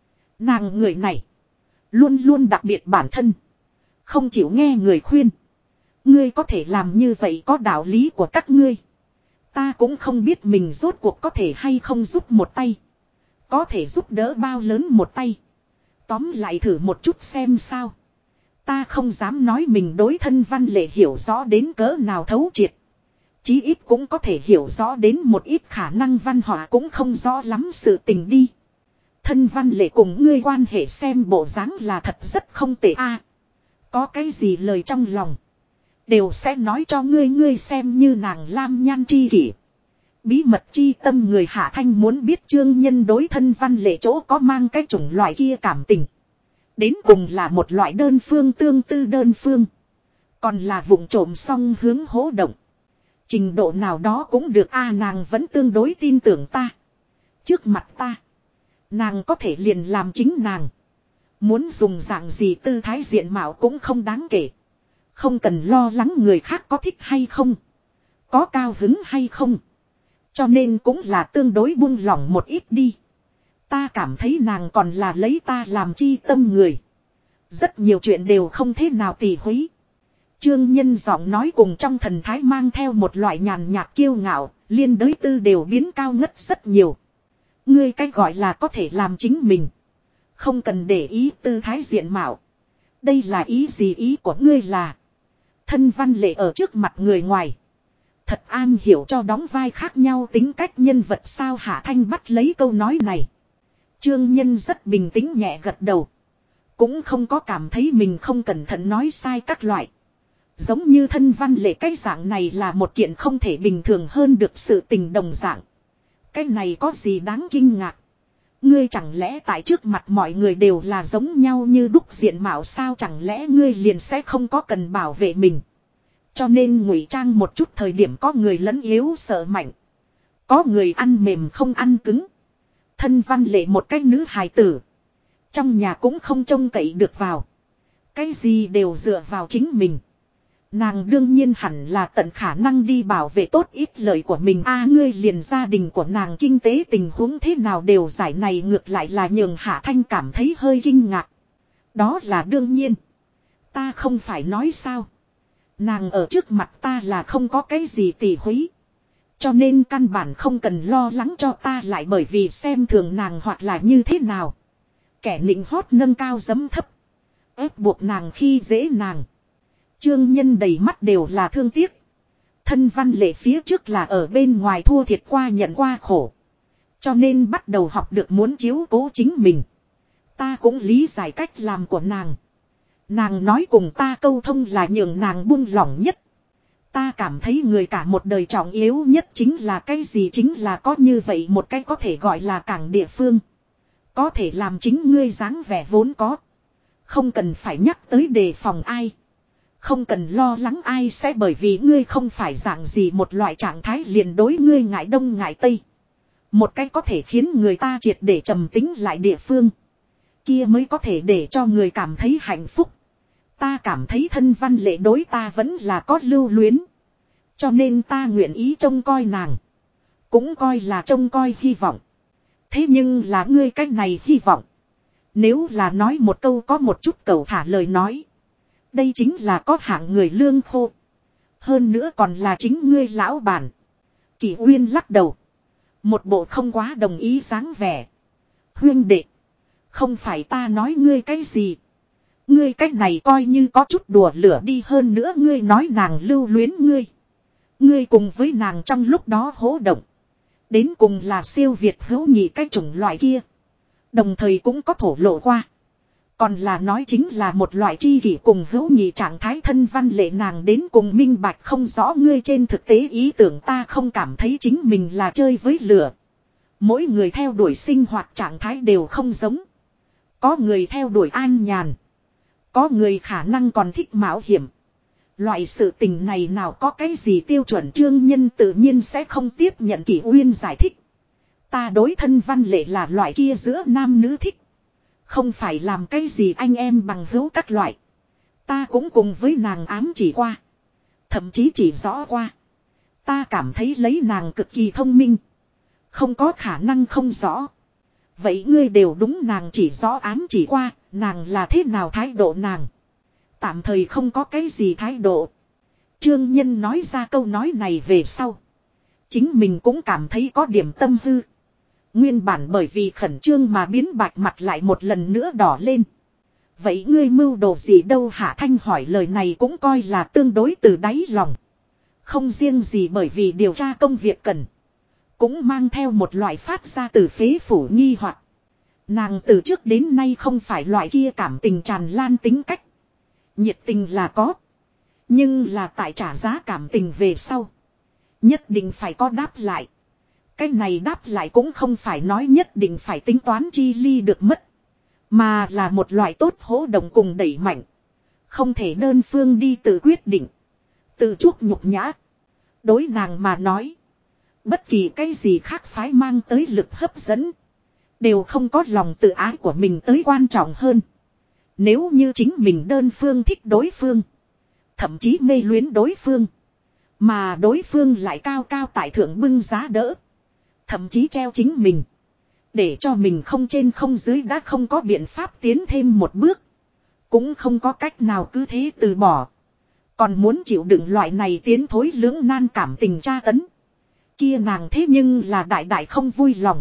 Nàng người này. Luôn luôn đặc biệt bản thân. Không chịu nghe người khuyên. Ngươi có thể làm như vậy có đạo lý của các ngươi. Ta cũng không biết mình rốt cuộc có thể hay không giúp một tay. Có thể giúp đỡ bao lớn một tay. Tóm lại thử một chút xem sao. Ta không dám nói mình đối thân văn lệ hiểu rõ đến cỡ nào thấu triệt. Chí ít cũng có thể hiểu rõ đến một ít khả năng văn họa cũng không rõ lắm sự tình đi. Thân văn lệ cùng ngươi quan hệ xem bộ dáng là thật rất không tệ a. Có cái gì lời trong lòng. Đều sẽ nói cho ngươi xem như nàng lam nhan chi kỷ. Bí mật chi tâm người Hạ Thanh muốn biết Trương Nhân đối thân văn lệ chỗ có mang cái chủng loại kia cảm tình. Đến cùng là một loại đơn phương tương tư đơn phương. Còn là vụng trộm song hướng hố động. Trình độ nào đó cũng được nàng vẫn tương đối tin tưởng ta. Trước mặt ta. Nàng có thể liền làm chính nàng. Muốn dùng dạng gì tư thái diện mạo cũng không đáng kể. Không cần lo lắng người khác có thích hay không. Có cao hứng hay không. Cho nên cũng là tương đối buông lỏng một ít đi. Ta cảm thấy nàng còn là lấy ta làm chi tâm người. Rất nhiều chuyện đều không thế nào tỉ húy. Trương Nhân giọng nói cùng trong thần thái mang theo một loại nhàn nhạt kiêu ngạo, liên đới tư đều biến cao ngất rất nhiều. Ngươi cách gọi là có thể làm chính mình. Không cần để ý tư thái diện mạo. Đây là ý gì ý của ngươi là. Thân văn lệ ở trước mặt người ngoài. Thật an hiểu cho đóng vai khác nhau tính cách nhân vật sao Hạ Thanh bắt lấy câu nói này. Trương Nhân rất bình tĩnh nhẹ gật đầu. Cũng không có cảm thấy mình không cẩn thận nói sai các loại. Giống như thân văn lệ cái dạng này là một kiện không thể bình thường hơn được sự tình đồng dạng. Cái này có gì đáng kinh ngạc. Ngươi chẳng lẽ tại trước mặt mọi người đều là giống nhau như đúc diện mạo sao chẳng lẽ ngươi liền sẽ không có cần bảo vệ mình. Cho nên ngụy trang một chút thời điểm có người lẫn yếu sợ mạnh. Có người ăn mềm không ăn cứng. Thân văn lệ một cái nữ hài tử. Trong nhà cũng không trông cậy được vào. Cái gì đều dựa vào chính mình. Nàng đương nhiên hẳn là tận khả năng đi bảo vệ tốt ít lợi của mình ngươi liền gia đình của nàng kinh tế tình huống thế nào đều giải này ngược lại là nhường Hạ Thanh cảm thấy hơi kinh ngạc. Đó là đương nhiên. Ta không phải nói sao. Nàng ở trước mặt ta là không có cái gì tỉ húy. Cho nên căn bản không cần lo lắng cho ta lại bởi vì xem thường nàng hoặc là như thế nào. Kẻ nịnh hót nâng cao giấm thấp. Ép buộc nàng khi dễ nàng. Trương Nhân đầy mắt đều là thương tiếc. Thân văn lệ phía trước là ở bên ngoài thua thiệt qua nhận qua khổ. Cho nên bắt đầu học được muốn chiếu cố chính mình. Ta cũng lý giải cách làm của nàng. Nàng nói cùng ta câu thông là nhường nàng buông lỏng nhất. Ta cảm thấy người cả một đời trọng yếu nhất chính là cái gì chính là có như vậy một cái có thể gọi là cảng địa phương. Có thể làm chính ngươi dáng vẻ vốn có. Không cần phải nhắc tới đề phòng ai. Không cần lo lắng ai sẽ bởi vì ngươi không phải dạng gì một loại trạng thái liền đối ngươi ngại đông ngại tây. Một cái có thể khiến người ta triệt để trầm tính lại địa phương. Kia mới có thể để cho người cảm thấy hạnh phúc. Ta cảm thấy thân văn lệ đối ta vẫn là có lưu luyến. Cho nên ta nguyện ý trông coi nàng. Cũng coi là trông coi hy vọng. Thế nhưng là ngươi cách này hy vọng. Nếu là nói một câu có một chút cẩu thả lời nói. Đây chính là có hạng người lương khô. Hơn nữa còn là chính ngươi lão bản. Kỷ Uyên lắc đầu. Một bộ không quá đồng ý dáng vẻ. Huyên đệ. Không phải ta nói ngươi cái gì. Ngươi cách này coi như có chút đùa lửa đi hơn nữa ngươi nói nàng lưu luyến ngươi. Ngươi cùng với nàng trong lúc đó hỗ động. Đến cùng là siêu việt hữu nhị cái chủng loại kia. Đồng thời cũng có thổ lộ qua. Còn là nói chính là một loại chi kỷ cùng hữu nhị trạng thái thân văn lệ nàng đến cùng minh bạch không rõ ngươi trên thực tế ý tưởng ta không cảm thấy chính mình là chơi với lửa. Mỗi người theo đuổi sinh hoạt trạng thái đều không giống. Có người theo đuổi an nhàn. Có người khả năng còn thích mạo hiểm. Loại sự tình này nào có cái gì tiêu chuẩn Trương Nhân tự nhiên sẽ không tiếp nhận Kỷ Uyên giải thích. Ta đối thân văn lệ là loại kia giữa nam nữ thích. Không phải làm cái gì anh em bằng hữu các loại. Ta cũng cùng với nàng ám chỉ qua. Thậm chí chỉ rõ qua. Ta cảm thấy lấy nàng cực kỳ thông minh. Không có khả năng không rõ. Vậy ngươi đều đúng nàng chỉ rõ ám chỉ qua. Nàng là thế nào thái độ nàng? Tạm thời không có cái gì thái độ. Trương Nhân nói ra câu nói này về sau. Chính mình cũng cảm thấy có điểm tâm hư. Nguyên bản bởi vì khẩn trương mà biến bạch mặt lại một lần nữa đỏ lên. Vậy ngươi mưu đồ gì đâu? Hạ Thanh hỏi lời này cũng coi là tương đối từ đáy lòng. Không riêng gì bởi vì điều tra công việc cần. Cũng mang theo một loại phát ra từ phế phủ nghi hoặc. Nàng từ trước đến nay không phải loại kia cảm tình tràn lan tính cách. Nhiệt tình là có. Nhưng là tại trả giá cảm tình về sau. Nhất định phải có đáp lại. Cái này đáp lại cũng không phải nói nhất định phải tính toán chi ly được mất. Mà là một loại tốt hỗ động cùng đẩy mạnh. Không thể đơn phương đi tự quyết định. Tự chuốc nhục nhã. Đối nàng mà nói. Bất kỳ cái gì khác phái mang tới lực hấp dẫn. Đều không có lòng tự ái của mình tới quan trọng hơn. Nếu như chính mình đơn phương thích đối phương. Thậm chí mê luyến đối phương. Mà đối phương lại cao cao tại thượng bưng giá đỡ. Thậm chí treo chính mình. Để cho mình không trên không dưới đã không có biện pháp tiến thêm một bước. Cũng không có cách nào cứ thế từ bỏ. Còn muốn chịu đựng loại này tiến thối lưỡng nan cảm tình tra tấn. Kia nàng thế nhưng là đại đại không vui lòng.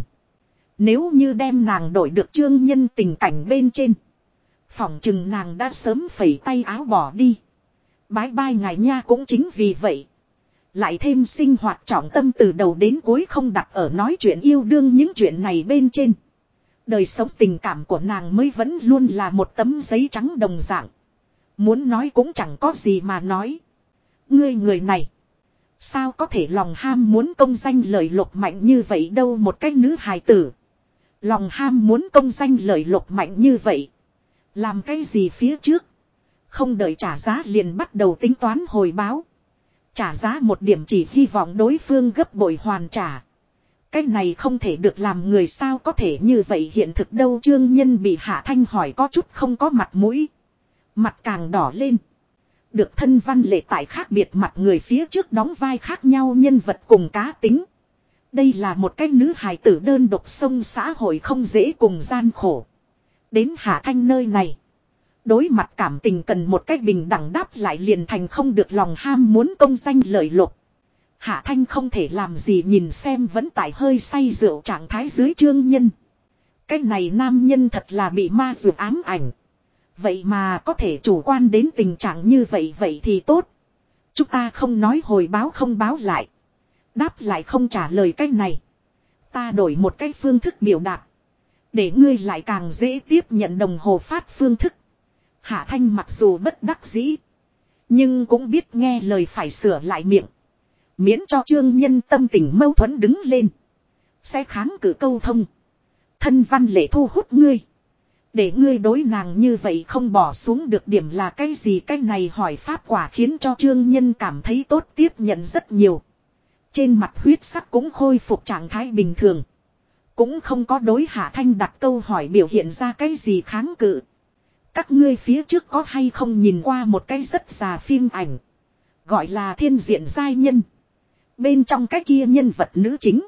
Nếu như đem nàng đổi được Trương Nhân tình cảnh bên trên. Phỏng chừng nàng đã sớm phẩy tay áo bỏ đi. Bái bai ngài nha. Cũng chính vì vậy. Lại thêm sinh hoạt trọng tâm từ đầu đến cuối không đặt ở nói chuyện yêu đương những chuyện này bên trên. Đời sống tình cảm của nàng mới vẫn luôn là một tấm giấy trắng đồng dạng. Muốn nói cũng chẳng có gì mà nói. Ngươi người này. Sao có thể lòng ham muốn công danh lợi lộc mạnh như vậy đâu? Một cái nữ hài tử. Lòng ham muốn công danh lợi lộc mạnh như vậy. Làm cái gì phía trước. Không đợi trả giá liền bắt đầu tính toán hồi báo. Trả giá một điểm chỉ hy vọng đối phương gấp bội hoàn trả. Cái này không thể được làm người sao có thể như vậy hiện thực đâu? Trương Nhân bị Hạ Thanh hỏi có chút không có mặt mũi. Mặt càng đỏ lên. Được thân văn lệ tại khác biệt mặt người phía trước đóng vai khác nhau nhân vật cùng cá tính. Đây là một cái nữ hài tử đơn độc sông xã hội không dễ cùng gian khổ. Đến Hạ Thanh nơi này. Đối mặt cảm tình cần một cách bình đẳng đáp lại liền thành không được lòng ham muốn công danh lợi lộc. Hạ Thanh không thể làm gì nhìn xem vẫn tại hơi say rượu trạng thái dưới Trương Nhân. Cái này nam nhân thật là bị ma dược ám ảnh. Vậy mà có thể chủ quan đến tình trạng như vậy thì tốt. Chúng ta không nói hồi báo không báo lại. Đáp lại không trả lời cái này. Ta đổi một cái phương thức biểu đạt. Để ngươi lại càng dễ tiếp nhận đồng hồ phát phương thức. Hạ Thanh mặc dù bất đắc dĩ. Nhưng cũng biết nghe lời phải sửa lại miệng. Miễn cho Trương Nhân tâm tình mâu thuẫn đứng lên. Sẽ kháng cự câu thông. Thân văn lệ thu hút ngươi. Để ngươi đối nàng như vậy không bỏ xuống được điểm là cái gì? Cái này hỏi pháp quả khiến cho Trương Nhân cảm thấy tốt tiếp nhận rất nhiều. Trên mặt huyết sắc cũng khôi phục trạng thái bình thường. Cũng không có đối Hạ Thanh đặt câu hỏi biểu hiện ra cái gì kháng cự. Các ngươi phía trước có hay không nhìn qua một cái rất già phim ảnh. Gọi là Thiên Diện Giai Nhân. Bên trong cái kia nhân vật nữ chính.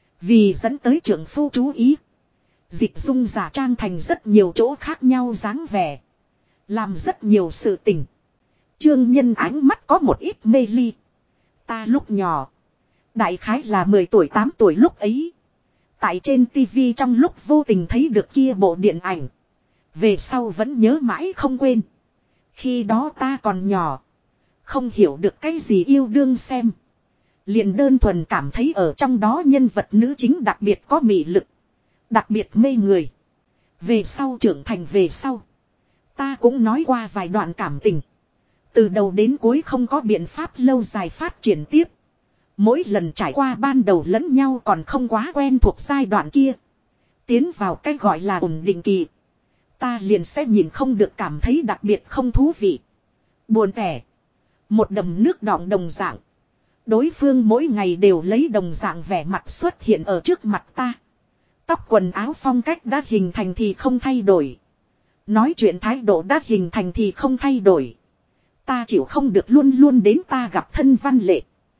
Vì dẫn tới trưởng phu chú ý. Dịch dung giả trang thành rất nhiều chỗ khác nhau dáng vẻ. Làm rất nhiều sự tình. Trương Nhân ánh mắt có một ít mê ly. Ta lúc nhỏ. Đại khái là 10 tuổi 8 tuổi lúc ấy. Tại trên tivi trong lúc vô tình thấy được kia bộ điện ảnh. Về sau vẫn nhớ mãi không quên. Khi đó ta còn nhỏ. Không hiểu được cái gì yêu đương xem. Liền đơn thuần cảm thấy ở trong đó nhân vật nữ chính đặc biệt có mị lực. Đặc biệt mê người. Về sau trưởng thành về sau. Ta cũng nói qua vài đoạn cảm tình. Từ đầu đến cuối không có biện pháp lâu dài phát triển tiếp. Mỗi lần trải qua ban đầu lẫn nhau còn không quá quen thuộc giai đoạn kia. Tiến vào cái gọi là ổn định kỳ. Ta liền sẽ nhìn không được cảm thấy đặc biệt không thú vị. Buồn tẻ. Một đầm nước đọng đồng dạng. Đối phương mỗi ngày đều lấy đồng dạng vẻ mặt xuất hiện ở trước mặt ta. Tóc quần áo phong cách đã hình thành thì không thay đổi. Nói chuyện thái độ đã hình thành thì không thay đổi. Ta chịu không được luôn luôn đến ta gặp thân văn lệ.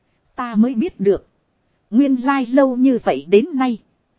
Ta mới biết được. Nguyên lai lâu như vậy đến nay.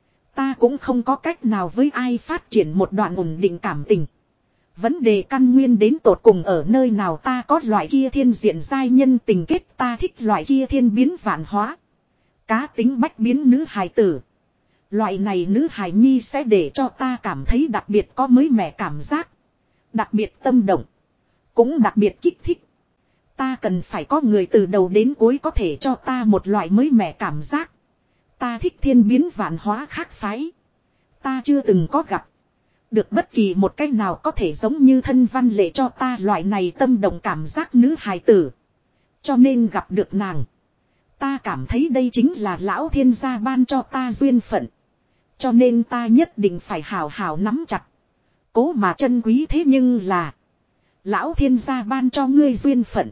Ta cũng không có cách nào với ai phát triển một đoạn ổn định cảm tình. Vấn đề căn nguyên đến tột cùng ở nơi nào ta có loại kia thiên diện giai nhân tình kết ta thích loại kia thiên biến vạn hóa. Cá tính bách biến nữ hài tử. Loại này nữ hài nhi sẽ để cho ta cảm thấy đặc biệt có mới mẻ cảm giác. Đặc biệt tâm động. Cũng đặc biệt kích thích. Ta cần phải có người từ đầu đến cuối có thể cho ta một loại mới mẻ cảm giác. Ta thích thiên biến vạn hóa khác phái. Ta chưa từng có gặp. Được bất kỳ một cách nào có thể giống như thân văn lệ cho ta loại này tâm động cảm giác nữ hài tử. Cho nên gặp được nàng. Ta cảm thấy đây chính là lão thiên gia ban cho ta duyên phận. Cho nên ta nhất định phải hào hào nắm chặt. Cố mà chân quý thế nhưng là. Lão thiên gia ban cho ngươi duyên phận.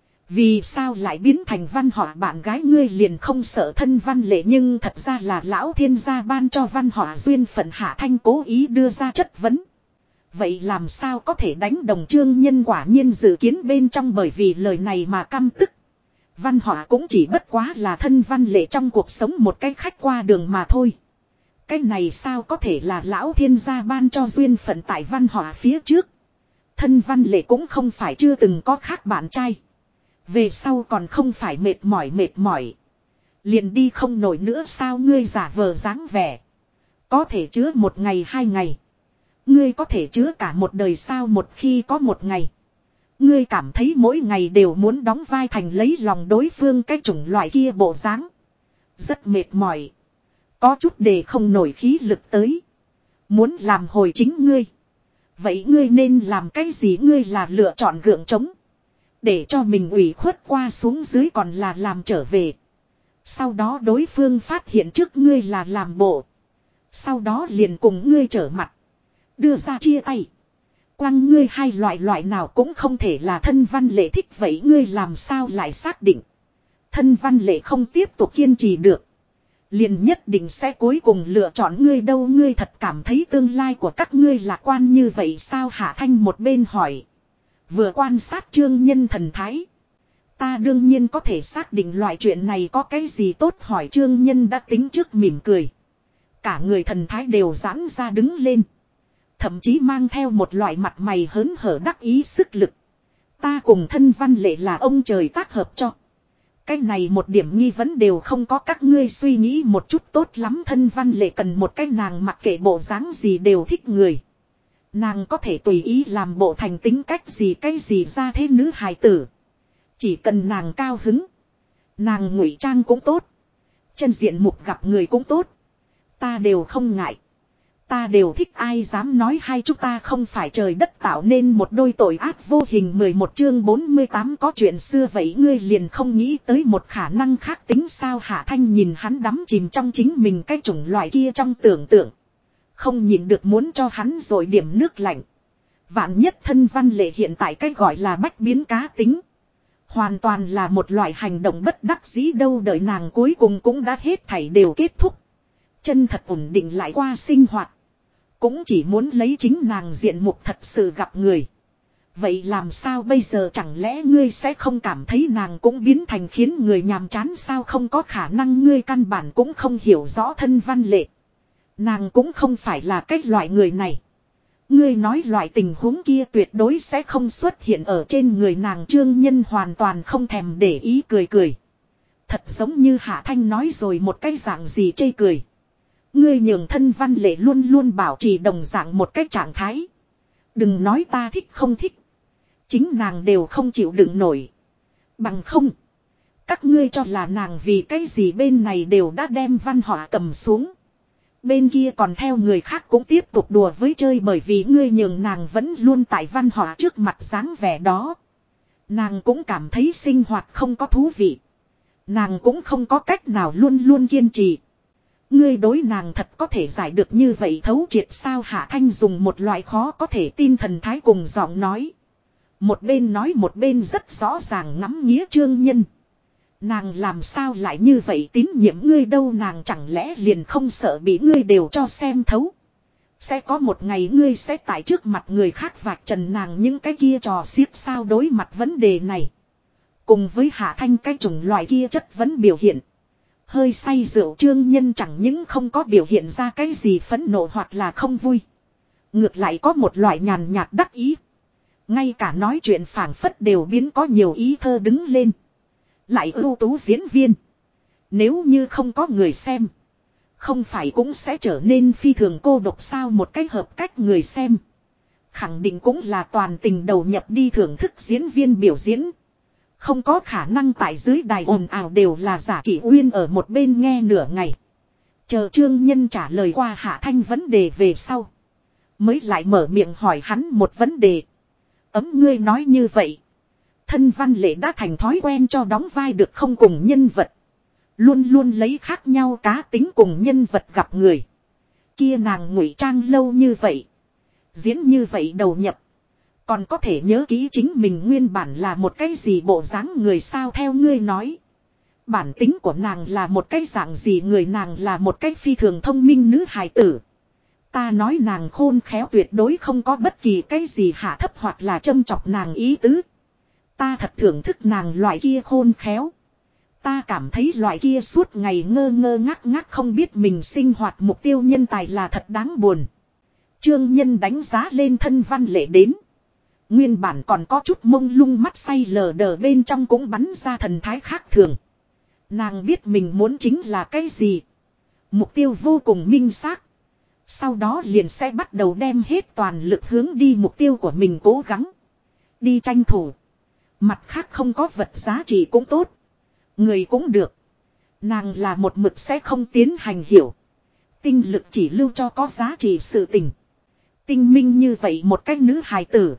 Vì sao lại biến thành văn họa bạn gái ngươi liền không sợ thân văn lệ nhưng thật ra là lão thiên gia ban cho văn họa duyên phận Hạ Thanh cố ý đưa ra chất vấn. Vậy làm sao có thể đánh đồng Trương Nhân quả nhiên dự kiến bên trong bởi vì lời này mà căm tức. Văn họa cũng chỉ bất quá là thân văn lệ trong cuộc sống một cái khách qua đường mà thôi. Cái này sao có thể là lão thiên gia ban cho duyên phận tại văn họa phía trước. Thân văn lệ cũng không phải chưa từng có khác bạn trai. Về sau còn không phải mệt mỏi. Liền đi không nổi nữa sao ngươi giả vờ dáng vẻ. Có thể chứa một ngày 2 ngày. Ngươi có thể chứa cả một đời sao một khi có một ngày. Ngươi cảm thấy mỗi ngày đều muốn đóng vai thành lấy lòng đối phương cái chủng loại kia bộ dáng. Rất mệt mỏi. Có chút để không nổi khí lực tới. Muốn làm hồi chính ngươi. Vậy ngươi nên làm cái gì ngươi là lựa chọn gượng trống. Để cho mình ủy khuất qua xuống dưới còn là làm trở về. Sau đó đối phương phát hiện trước ngươi là làm bộ. Sau đó liền cùng ngươi trở mặt. Đưa ra chia tay. Quăng ngươi hai loại nào cũng không thể là thân văn lệ thích vậy ngươi làm sao lại xác định. Thân văn lệ không tiếp tục kiên trì được. Liền nhất định sẽ cuối cùng lựa chọn ngươi đâu ngươi thật cảm thấy tương lai của các ngươi lạc quan như vậy sao Hạ Thanh một bên hỏi. Vừa quan sát Trương Nhân thần thái. Ta đương nhiên có thể xác định loại chuyện này có cái gì tốt hỏi Trương Nhân đã tính trước mỉm cười. Cả người thần thái đều giãn ra đứng lên. Thậm chí mang theo một loại mặt mày hớn hở đắc ý sức lực. Ta cùng thân văn lệ là ông trời tác hợp cho. Cái này một điểm nghi vấn đều không có các ngươi suy nghĩ một chút tốt lắm thân văn lệ cần một cái nàng mặc kệ bộ dáng gì đều thích người. Nàng có thể tùy ý làm bộ thành tính cách gì cái gì ra thế nữ hài tử. Chỉ cần nàng cao hứng. Nàng ngụy trang cũng tốt. Chân diện mục gặp người cũng tốt. Ta đều không ngại. Ta đều thích ai dám nói hai chúng ta không phải trời đất tạo nên một đôi tội ác vô hình 11 chương 48 có chuyện xưa vậy ngươi liền không nghĩ tới một khả năng khác tính sao Hạ Thanh nhìn hắn đắm chìm trong chính mình cái chủng loại kia trong tưởng tượng. Không nhìn được muốn cho hắn rồi điểm nước lạnh. Vạn nhất thân văn lệ hiện tại cái gọi là bách biến cá tính. Hoàn toàn là một loại hành động bất đắc dĩ đâu đợi nàng cuối cùng cũng đã hết thảy đều kết thúc. Chân thật ổn định lại qua sinh hoạt. Cũng chỉ muốn lấy chính nàng diện mục thật sự gặp người. Vậy làm sao bây giờ chẳng lẽ ngươi sẽ không cảm thấy nàng cũng biến thành khiến người nhàm chán sao không có khả năng ngươi căn bản cũng không hiểu rõ thân văn lệ. Nàng cũng không phải là cái loại người này. Ngươi nói loại tình huống kia tuyệt đối sẽ không xuất hiện ở trên người nàng Trương Nhân hoàn toàn không thèm để ý cười. Thật giống như Hạ Thanh nói rồi một cái dạng gì chê cười. Ngươi nhường thân văn lệ luôn luôn bảo trì đồng dạng một cái trạng thái. Đừng nói ta thích không thích. Chính nàng đều không chịu đựng nổi. Bằng không. Các ngươi cho là nàng vì cái gì bên này đều đã đem văn họa cầm xuống. Bên kia còn theo người khác cũng tiếp tục đùa với chơi bởi vì ngươi nhường nàng vẫn luôn tại văn họa trước mặt dáng vẻ đó. Nàng cũng cảm thấy sinh hoạt không có thú vị. Nàng cũng không có cách nào luôn luôn kiên trì. Ngươi đối nàng thật có thể giải được như vậy thấu triệt sao Hạ Thanh dùng một loại khó có thể tin thần thái cùng giọng nói. Một bên nói một bên rất rõ ràng ngắm nghía Trương Nhân. Nàng làm sao lại như vậy tín nhiệm ngươi đâu nàng chẳng lẽ liền không sợ bị ngươi đều cho xem thấu. Sẽ có một ngày ngươi sẽ tại trước mặt người khác vạch trần nàng những cái kia trò xiếc sao đối mặt vấn đề này. Cùng với Hạ Thanh cái chủng loại kia chất vấn biểu hiện. Hơi say rượu Trương Nhân chẳng những không có biểu hiện ra cái gì phẫn nộ hoặc là không vui. Ngược lại có một loại nhàn nhạt đắc ý. Ngay cả nói chuyện phảng phất đều biến có nhiều ý thơ đứng lên. Lại ưu tú diễn viên. Nếu như không có người xem. Không phải cũng sẽ trở nên phi thường cô độc sao một cách hợp cách người xem. Khẳng định cũng là toàn tình đầu nhập đi thưởng thức diễn viên biểu diễn. Không có khả năng tại dưới đài ồn ào đều là giả Kỷ Uyên ở một bên nghe nửa ngày. Chờ Trương Nhân trả lời qua Hạ Thanh vấn đề về sau. Mới lại mở miệng hỏi hắn một vấn đề. Ngươi nói như vậy. Thân Văn Lệ đã thành thói quen cho đóng vai được không cùng nhân vật. Luôn luôn lấy khác nhau cá tính cùng nhân vật gặp người. Kia nàng ngụy trang lâu như vậy. Diễn như vậy đầu nhập. Còn có thể nhớ kỹ chính mình nguyên bản là một cái gì bộ dáng người sao theo ngươi nói. Bản tính của nàng là một cái dạng gì người nàng là một cái phi thường thông minh nữ hài tử. Ta nói nàng khôn khéo tuyệt đối không có bất kỳ cái gì hạ thấp hoặc là châm chọc nàng ý tứ. Ta thật thưởng thức nàng loại kia khôn khéo. Ta cảm thấy loại kia suốt ngày ngơ ngơ ngác ngác không biết mình sinh hoạt mục tiêu nhân tài là thật đáng buồn. Trương Nhân đánh giá lên Thân Văn Lệ đến. Nguyên bản còn có chút mông lung mắt say lờ đờ bên trong cũng bắn ra thần thái khác thường. Nàng biết mình muốn chính là cái gì. Mục tiêu vô cùng minh xác. Sau đó liền sẽ bắt đầu đem hết toàn lực hướng đi mục tiêu của mình cố gắng. Đi tranh thủ. Mặt khác không có vật giá trị cũng tốt. Người cũng được. Nàng là một mực sẽ không tiến hành hiểu. Tinh lực chỉ lưu cho có giá trị sự tình. Tinh minh như vậy một cách nữ hài tử.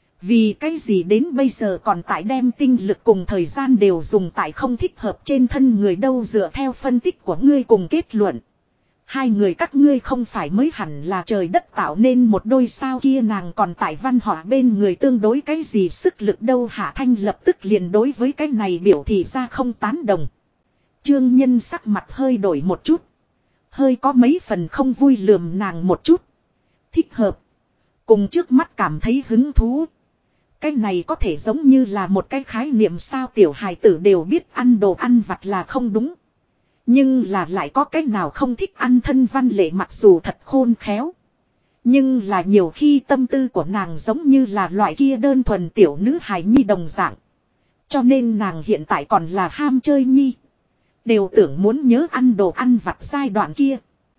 Vì cái gì đến bây giờ còn tại đem tinh lực cùng thời gian đều dùng tại không thích hợp trên thân người đâu dựa theo phân tích của ngươi cùng kết luận. Hai người các ngươi không phải mới hẳn là trời đất tạo nên một đôi sao kia nàng còn tại văn họa bên người tương đối cái gì sức lực đâu Hạ Thanh lập tức liền đối với cái này biểu thị ra không tán đồng. Trương Nhân sắc mặt hơi đổi một chút. Hơi có mấy phần không vui lườm nàng một chút. Thích hợp. Cùng trước mắt cảm thấy hứng thú. Cái này có thể giống như là một cái khái niệm sao tiểu hài tử đều biết ăn đồ ăn vặt là không đúng. Nhưng là lại có cái nào không thích ăn Thân Văn Lệ mặc dù thật khôn khéo. Nhưng là nhiều khi tâm tư của nàng giống như là loại kia đơn thuần tiểu nữ hài nhi đồng dạng. Cho nên nàng hiện tại còn là ham chơi nhi. Đều tưởng muốn nhớ ăn đồ ăn vặt giai đoạn kia.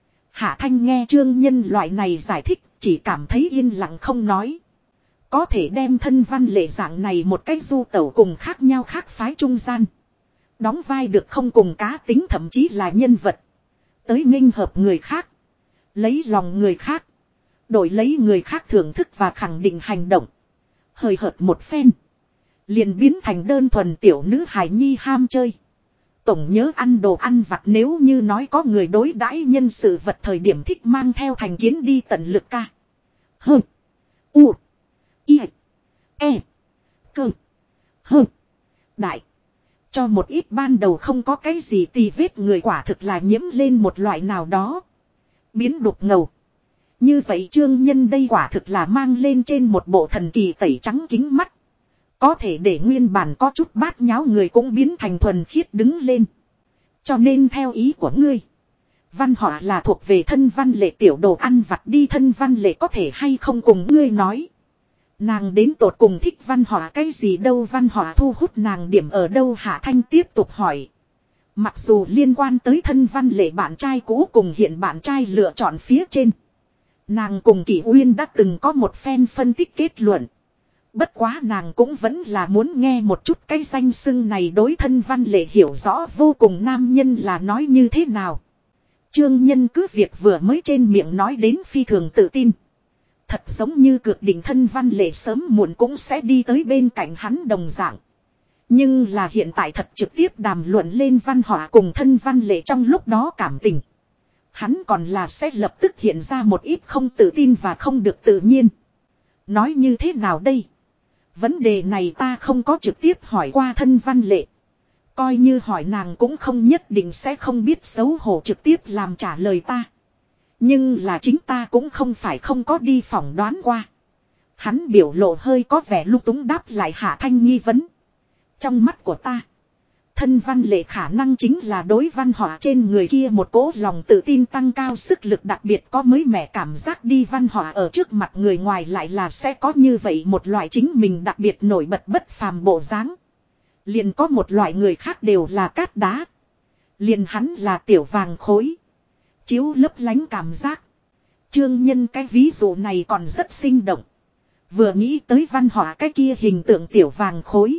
Hạ Thanh nghe Trương Nhân loại này giải thích chỉ cảm thấy yên lặng không nói. Có thể đem Thân Văn Lệ dạng này một cách du tẩu cùng khác nhau khác phái trung gian. Đóng vai được không cùng cá tính thậm chí là nhân vật. Tới nghênh hợp người khác. Lấy lòng người khác. Đổi lấy người khác thưởng thức và khẳng định hành động. Hời hợt một phen. Liền biến thành đơn thuần tiểu nữ hài nhi ham chơi. Tổng nhớ ăn đồ ăn vặt nếu như nói có người đối đãi nhân sự vật thời điểm thích mang theo thành kiến đi tận lực ca. Hơ. U. I. E. Cơ. Hơ. Đại. Cho một ít ban đầu không có cái gì tì vết người quả thực là nhiễm lên một loại nào đó. Biến đục ngầu. Như vậy Trương Nhân đây quả thực là mang lên trên một bộ thần kỳ tẩy trắng kính mắt. Có thể để nguyên bản có chút bát nháo người cũng biến thành thuần khiết đứng lên. Cho nên theo ý của ngươi. Văn họa là thuộc về Thân Văn Lệ tiểu đồ ăn vặt đi Thân Văn Lệ có thể hay không cùng ngươi nói. Nàng đến tột cùng thích văn họa cái gì đâu văn họa thu hút nàng điểm ở đâu Hạ Thanh tiếp tục hỏi. Mặc dù liên quan tới Thân Văn Lệ bạn trai cũ cùng hiện bạn trai lựa chọn phía trên. Nàng cùng Kỷ Uyên đã từng có một phen phân tích kết luận. Bất quá nàng cũng vẫn là muốn nghe một chút cái danh xưng này đối Thân Văn Lệ hiểu rõ vô cùng nam nhân là nói như thế nào. Trương Nhân cứ việc vừa mới trên miệng nói đến phi thường tự tin. Thật giống như cược định Thân Văn Lệ sớm muộn cũng sẽ đi tới bên cạnh hắn đồng dạng. Nhưng là hiện tại thật trực tiếp đàm luận lên văn họa cùng Thân Văn Lệ trong lúc đó cảm tình. Hắn còn là sẽ lập tức hiện ra một ít không tự tin và không được tự nhiên. Nói như thế nào đây? Vấn đề này ta không có trực tiếp hỏi qua Thân Văn Lệ. Coi như hỏi nàng cũng không nhất định sẽ không biết xấu hổ trực tiếp làm trả lời ta. Nhưng là chính ta cũng không phải không có đi phỏng đoán qua. Hắn biểu lộ hơi có vẻ lung túng đáp lại Hạ Thanh nghi vấn. Trong mắt của ta, thân Văn Lệ khả năng chính là đối văn họa trên người kia một cỗ lòng tự tin tăng cao sức lực đặc biệt có mới mẻ cảm giác đi văn họa ở trước mặt người ngoài lại là sẽ có như vậy một loại chính mình đặc biệt nổi bật bất phàm bộ dáng. Liền có một loại người khác đều là cát đá. Liền hắn là tiểu vàng khối. Chiếu lấp lánh cảm giác. Trương Nhân cái ví dụ này còn rất sinh động. Vừa nghĩ tới văn họa cái kia hình tượng tiểu vàng khối.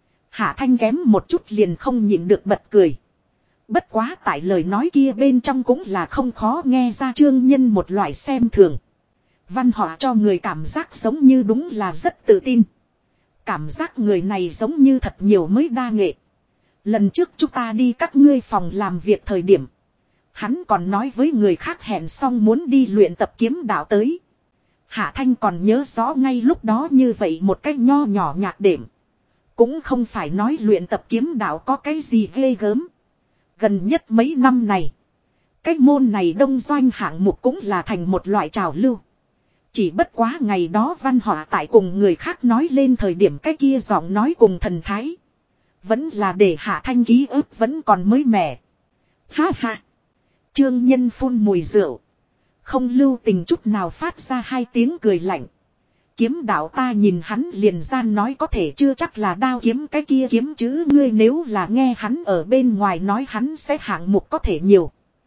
Hạ Thanh kém một chút liền không nhịn được bật cười. Bất quá tại lời nói kia bên trong cũng là không khó nghe ra Trương Nhân một loại xem thường. Văn họa cho người cảm giác giống như đúng là rất tự tin. Cảm giác người này giống như thật nhiều mới đa nghệ. Lần trước chúng ta đi các ngươi phòng làm việc thời điểm. Hắn còn nói với người khác hẹn xong muốn đi luyện tập kiếm đạo tới. Hạ Thanh còn nhớ rõ ngay lúc đó như vậy một cách nho nhỏ nhạc đệm. Cũng không phải nói luyện tập kiếm đạo có cái gì ghê gớm. Gần nhất mấy năm này. Cái môn này đông doanh hạng mục cũng là thành một loại trào lưu. Chỉ bất quá ngày đó văn họa tại cùng người khác nói lên thời điểm cái kia giọng nói cùng thần thái. Vẫn là để Hạ Thanh ký ức vẫn còn mới mẻ. Ha ha. Trương Nhân phun mùi rượu. Không lưu tình chút nào phát ra hai tiếng cười lạnh. Kiếm đạo ta nhìn hắn liền gian nói có thể chưa chắc là đao kiếm cái kia kiếm chữ ngươi nếu là nghe hắn ở bên ngoài nói hắn sẽ hạng mục có thể nhiều.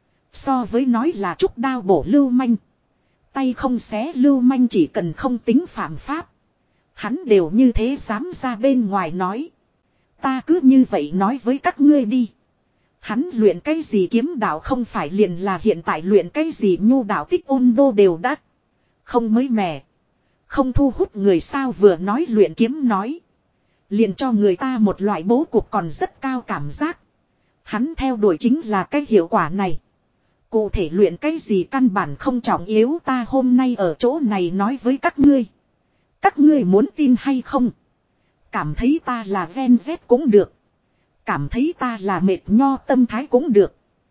So với nói là trúc đao bổ lưu manh. Tay không xé lưu manh chỉ cần không tính phạm pháp. Hắn đều như thế dám ra bên ngoài nói. Ta cứ như vậy nói với các ngươi đi. Hắn luyện cái gì kiếm đạo không phải liền là hiện tại luyện cái gì nhu đạo tích ôn đô đều đắt. Không mới mẻ. Không thu hút người sao vừa nói luyện kiếm nói. Liền cho người ta một loại bố cục còn rất cao cảm giác. Hắn theo đuổi chính là cái hiệu quả này. Cụ thể luyện cái gì căn bản không trọng yếu ta hôm nay ở chỗ này nói với các ngươi. Các ngươi muốn tin hay không? Cảm thấy ta là ven dép cũng được. Cảm thấy ta là mệt nho tâm thái cũng được.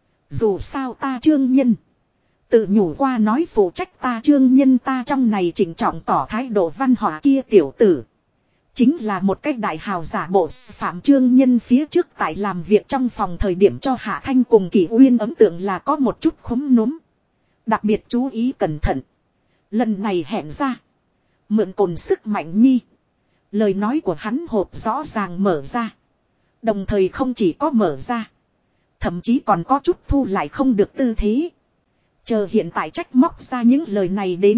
Dù sao ta Trương Nhân. Tự nhủ qua nói phụ trách ta Trương Nhân ta trong này chỉnh trọng tỏ thái độ văn hóa kia tiểu tử. Chính là một cách đại hào giả bộ phạm Trương Nhân phía trước tại làm việc trong phòng thời điểm cho Hạ Thanh cùng Kỷ Uyên ấn tượng là có một chút khúm núm. Đặc biệt chú ý cẩn thận. Lần này hẹn ra. Mượn cồn sức mạnh nhi. Lời nói của hắn hộp rõ ràng mở ra. Đồng thời không chỉ có mở ra. Thậm chí còn có chút thu lại không được tư thế. Chờ hiện tại trách móc ra những lời này đến.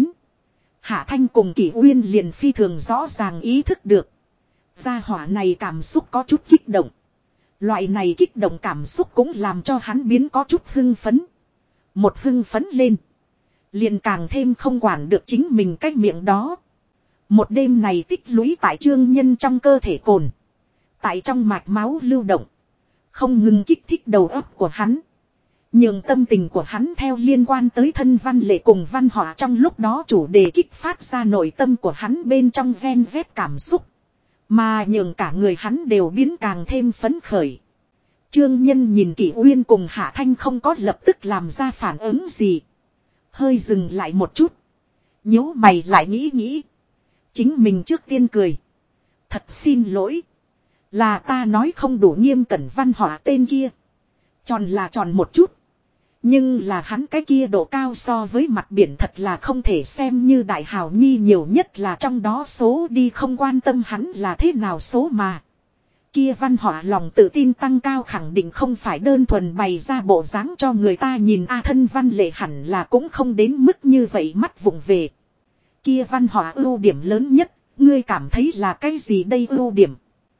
Hạ Thanh cùng Kỷ Uyên liền phi thường rõ ràng ý thức được. Gia hỏa này cảm xúc có chút kích động. Loại này kích động cảm xúc cũng làm cho hắn biến có chút hưng phấn. Một hưng phấn lên. Liền càng thêm không quản được chính mình cái miệng đó. Một đêm này tích lũy tại Trương Nhân trong cơ thể cồn. Tại trong mạch máu lưu động. Không ngừng kích thích đầu óc của hắn. Nhường tâm tình của hắn theo liên quan tới thân Văn Lệ cùng văn họa trong lúc đó chủ đề kích phát ra nội tâm của hắn bên trong ven vét cảm xúc. Mà nhường cả người hắn đều biến càng thêm phấn khởi. Trương Nhân nhìn Kỷ Uyên cùng Hạ Thanh không có lập tức làm ra phản ứng gì. Hơi dừng lại một chút. Nhíu mày lại nghĩ nghĩ. Chính mình trước tiên cười. Thật xin lỗi. Là ta nói không đủ nghiêm cẩn văn họa tên kia. Tròn là tròn một chút. Nhưng là hắn cái kia độ cao so với mặt biển thật là không thể xem như đại hào nhi nhiều nhất là trong đó số đi không quan tâm hắn là thế nào số mà. Kia văn họa lòng tự tin tăng cao khẳng định không phải đơn thuần bày ra bộ dáng cho người ta nhìn thân Văn Lệ hẳn là cũng không đến mức như vậy mắt vụng về. Kia văn họa ưu điểm lớn nhất, ngươi cảm thấy là cái gì đây ưu điểm?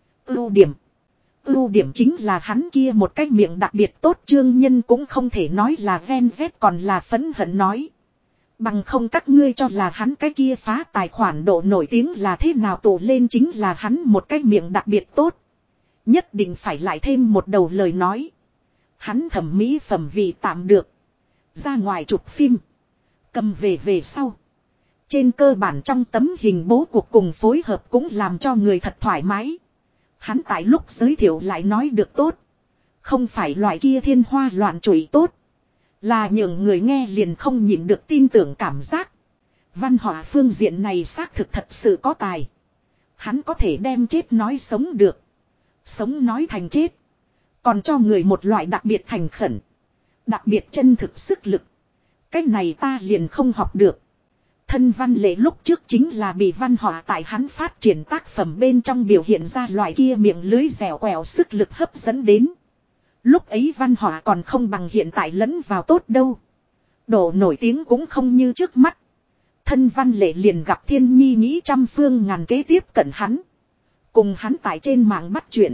Ưu điểm chính là hắn kia một cái miệng đặc biệt tốt Trương Nhân cũng không thể nói là ven vét còn là phẫn hận nói. Bằng không các ngươi cho là hắn cái kia phá tài khoản độ nổi tiếng là thế nào tụ lên chính là hắn một cái miệng đặc biệt tốt. Nhất định phải lại thêm một đầu lời nói. Hắn thẩm mỹ phẩm vị tạm được. Ra ngoài chụp phim. Cầm về sau. Trên cơ bản trong tấm hình bố cuộc cùng phối hợp cũng làm cho người thật thoải mái. Hắn tại lúc giới thiệu lại nói được tốt. Không phải loại kia thiên hoa loạn trụy tốt. Là nhường người nghe liền không nhịn được tin tưởng cảm giác. Văn họa phương diện này xác thực thật sự có tài. Hắn có thể đem chết nói sống được. Sống nói thành chết. Còn cho người một loại đặc biệt thành khẩn. Đặc biệt chân thực sức lực. Cái này ta liền không học được. Thân Văn Lệ lúc trước chính là bị văn họa tại hắn phát triển tác phẩm bên trong biểu hiện ra loại kia miệng lưới dẻo quẹo sức lực hấp dẫn đến. Lúc ấy văn họa còn không bằng hiện tại lẫn vào tốt đâu. Độ nổi tiếng cũng không như trước mắt. Thân Văn Lệ liền gặp Thiên Nhi nghĩ trăm phương ngàn kế tiếp cận hắn. Cùng hắn tại trên mạng bắt chuyện.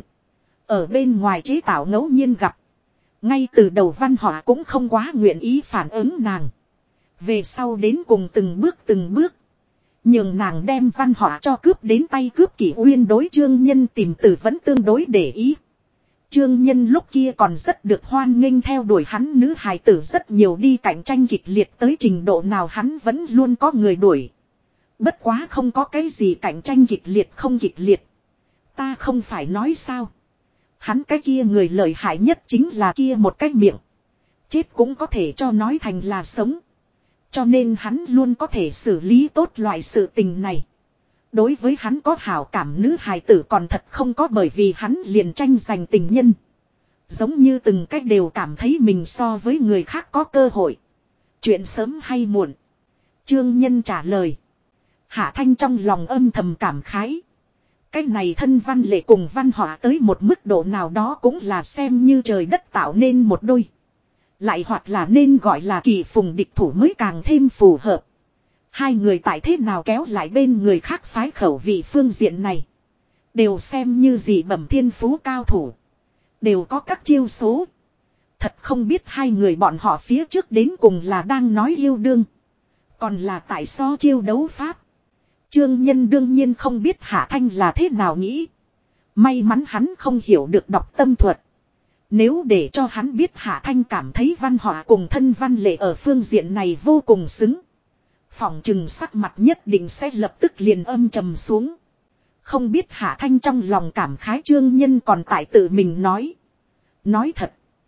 Ở bên ngoài chế tạo ngẫu nhiên gặp. Ngay từ đầu văn họa cũng không quá nguyện ý phản ứng nàng. Về sau đến cùng từng bước. Nhưng nàng đem văn họa cho cướp đến tay cướp Kỷ Uyên đối Trương Nhân tìm từ vẫn tương đối để ý. Trương Nhân lúc kia còn rất được hoan nghênh theo đuổi hắn nữ hài tử rất nhiều đi cạnh tranh kịch liệt tới trình độ nào hắn vẫn luôn có người đuổi. Bất quá không có cái gì cạnh tranh kịch liệt không kịch liệt. Ta không phải nói sao. Hắn cái kia người lợi hại nhất chính là kia một cái miệng. Chết cũng có thể cho nói thành là sống. Cho nên hắn luôn có thể xử lý tốt loại sự tình này. Đối với hắn có hảo cảm nữ hài tử còn thật không có bởi vì hắn liền tranh giành tình nhân. Giống như từng cách đều cảm thấy mình so với người khác có cơ hội. Chuyện sớm hay muộn. Trương Nhân trả lời. Hạ Thanh trong lòng âm thầm cảm khái. Cái này thân Văn Lệ cùng văn họa tới một mức độ nào đó cũng là xem như trời đất tạo nên một đôi. Lại hoặc là nên gọi là kỳ phùng địch thủ mới càng thêm phù hợp. Hai người tại thế nào kéo lại bên người khác phái khẩu vị phương diện này. Đều xem như dị bẩm thiên phú cao thủ. Đều có các chiêu số. Thật không biết hai người bọn họ phía trước đến cùng là đang nói yêu đương. Còn là tại so chiêu đấu pháp. Trương Nhân đương nhiên không biết Hạ Thanh là thế nào nghĩ. May mắn hắn không hiểu được đọc tâm thuật. Nếu để cho hắn biết Hạ Thanh cảm thấy văn họa cùng thân Văn Lệ ở phương diện này vô cùng xứng. Phỏng chừng sắc mặt nhất định sẽ lập tức liền âm trầm xuống. Không biết Hạ Thanh trong lòng cảm khái Trương Nhân còn tại tự mình nói. Nói thật.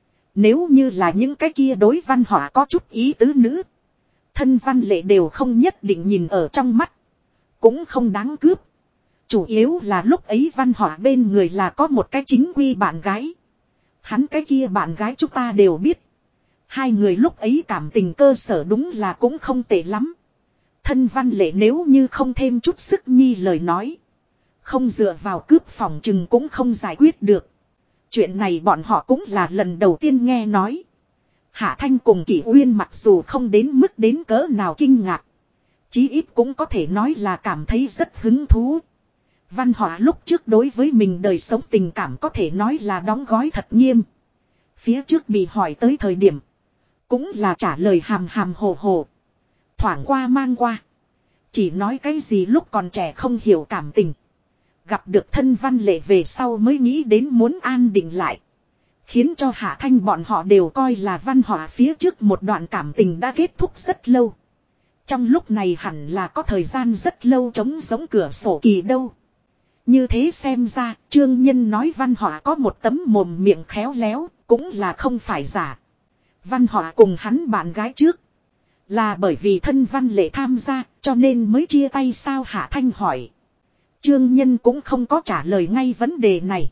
Nếu như là những cái kia đối văn họa có chút ý tứ nữ. Thân Văn Lệ đều không nhất định nhìn ở trong mắt. Cũng không đáng cướp. Chủ yếu là lúc ấy văn họa bên người là có một cái chính quy bạn gái. Hắn cái kia bạn gái chúng ta đều biết. Hai người lúc ấy cảm tình cơ sở đúng là cũng không tệ lắm. Thân Văn Lệ nếu như không thêm chút sức nhi lời nói. Không dựa vào cướp phòng chừng cũng không giải quyết được. Chuyện này bọn họ cũng là lần đầu tiên nghe nói. Hạ Thanh cùng Kỷ Uyên mặc dù không đến mức đến cỡ nào kinh ngạc. Chí ít cũng có thể nói là cảm thấy rất hứng thú. Văn họa lúc trước đối với mình đời sống tình cảm có thể nói là đóng gói thật nghiêm. Phía trước bị hỏi tới thời điểm. Cũng là trả lời hàm hàm hồ hồ. Thoảng qua mang qua. Chỉ nói cái gì lúc còn trẻ không hiểu cảm tình. Gặp được thân Văn Lệ về sau mới nghĩ đến muốn an định lại. Khiến cho Hạ Thanh bọn họ đều coi là văn họa phía trước một đoạn cảm tình đã kết thúc rất lâu. Trong lúc này hẳn là có thời gian rất lâu trống giống cửa sổ kỳ đâu. Như thế xem ra, Trương Nhân nói văn họa có một tấm mồm miệng khéo léo, cũng là không phải giả. Văn họa cùng hắn bạn gái trước. Là bởi vì thân Văn Lệ tham gia, cho nên mới chia tay sao Hạ Thanh hỏi. Trương Nhân cũng không có trả lời ngay vấn đề này.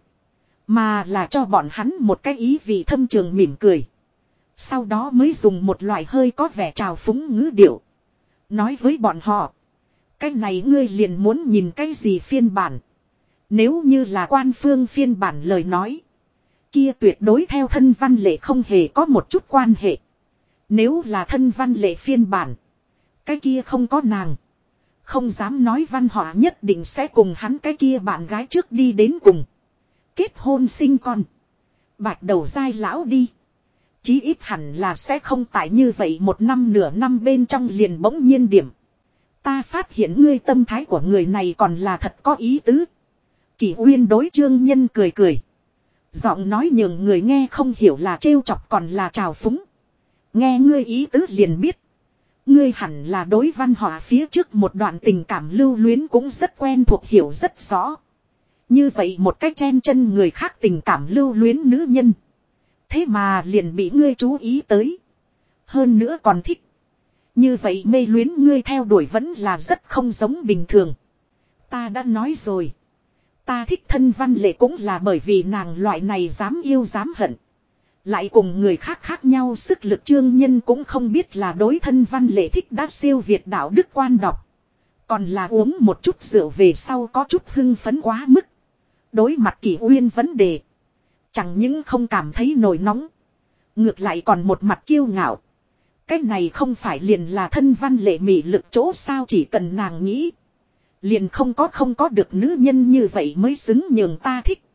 Mà là cho bọn hắn một cái ý vị thâm trường mỉm cười. Sau đó mới dùng một loại hơi có vẻ trào phúng ngữ điệu. Nói với bọn họ. Cái này ngươi liền muốn nhìn cái gì phiên bản. Nếu như là quan phương phiên bản lời nói. Kia tuyệt đối theo thân Văn Lệ không hề có một chút quan hệ. Nếu là thân Văn Lệ phiên bản. Cái kia không có nàng. Không dám nói văn họa nhất định sẽ cùng hắn cái kia bạn gái trước đi đến cùng. Kết hôn sinh con. Bạch đầu dai lão đi. Chí ít hẳn là sẽ không tại như vậy một năm nửa năm bên trong liền bỗng nhiên điểm. Ta phát hiện ngươi tâm thái của người này còn là thật có ý tứ. Kỷ Uyên đối Trương Nhân cười cười. Giọng nói nhường người nghe không hiểu là trêu chọc còn là trào phúng. Nghe ngươi ý tứ liền biết. Ngươi hẳn là đối văn họa phía trước một đoạn tình cảm lưu luyến cũng rất quen thuộc hiểu rất rõ. Như vậy một cách chen chân người khác tình cảm lưu luyến nữ nhân. Thế mà liền bị ngươi chú ý tới. Hơn nữa còn thích. Như vậy mê luyến ngươi theo đuổi vẫn là rất không giống bình thường. Ta đã nói rồi. Ta thích Thân Văn Lệ cũng là bởi vì nàng loại này dám yêu dám hận. Lại cùng người khác khác nhau sức lực Trương Nhân cũng không biết là đối Thân Văn Lệ thích đã siêu việt đạo đức quan đọc. Còn là uống một chút rượu về sau có chút hưng phấn quá mức. Đối mặt Kỷ Uyên vấn đề. Chẳng những không cảm thấy nổi nóng. Ngược lại còn một mặt kiêu ngạo. Cái này không phải liền là Thân Văn Lệ mị lực chỗ sao, chỉ cần nàng nghĩ. Liền không có được nữ nhân như vậy mới xứng nhường ta thích.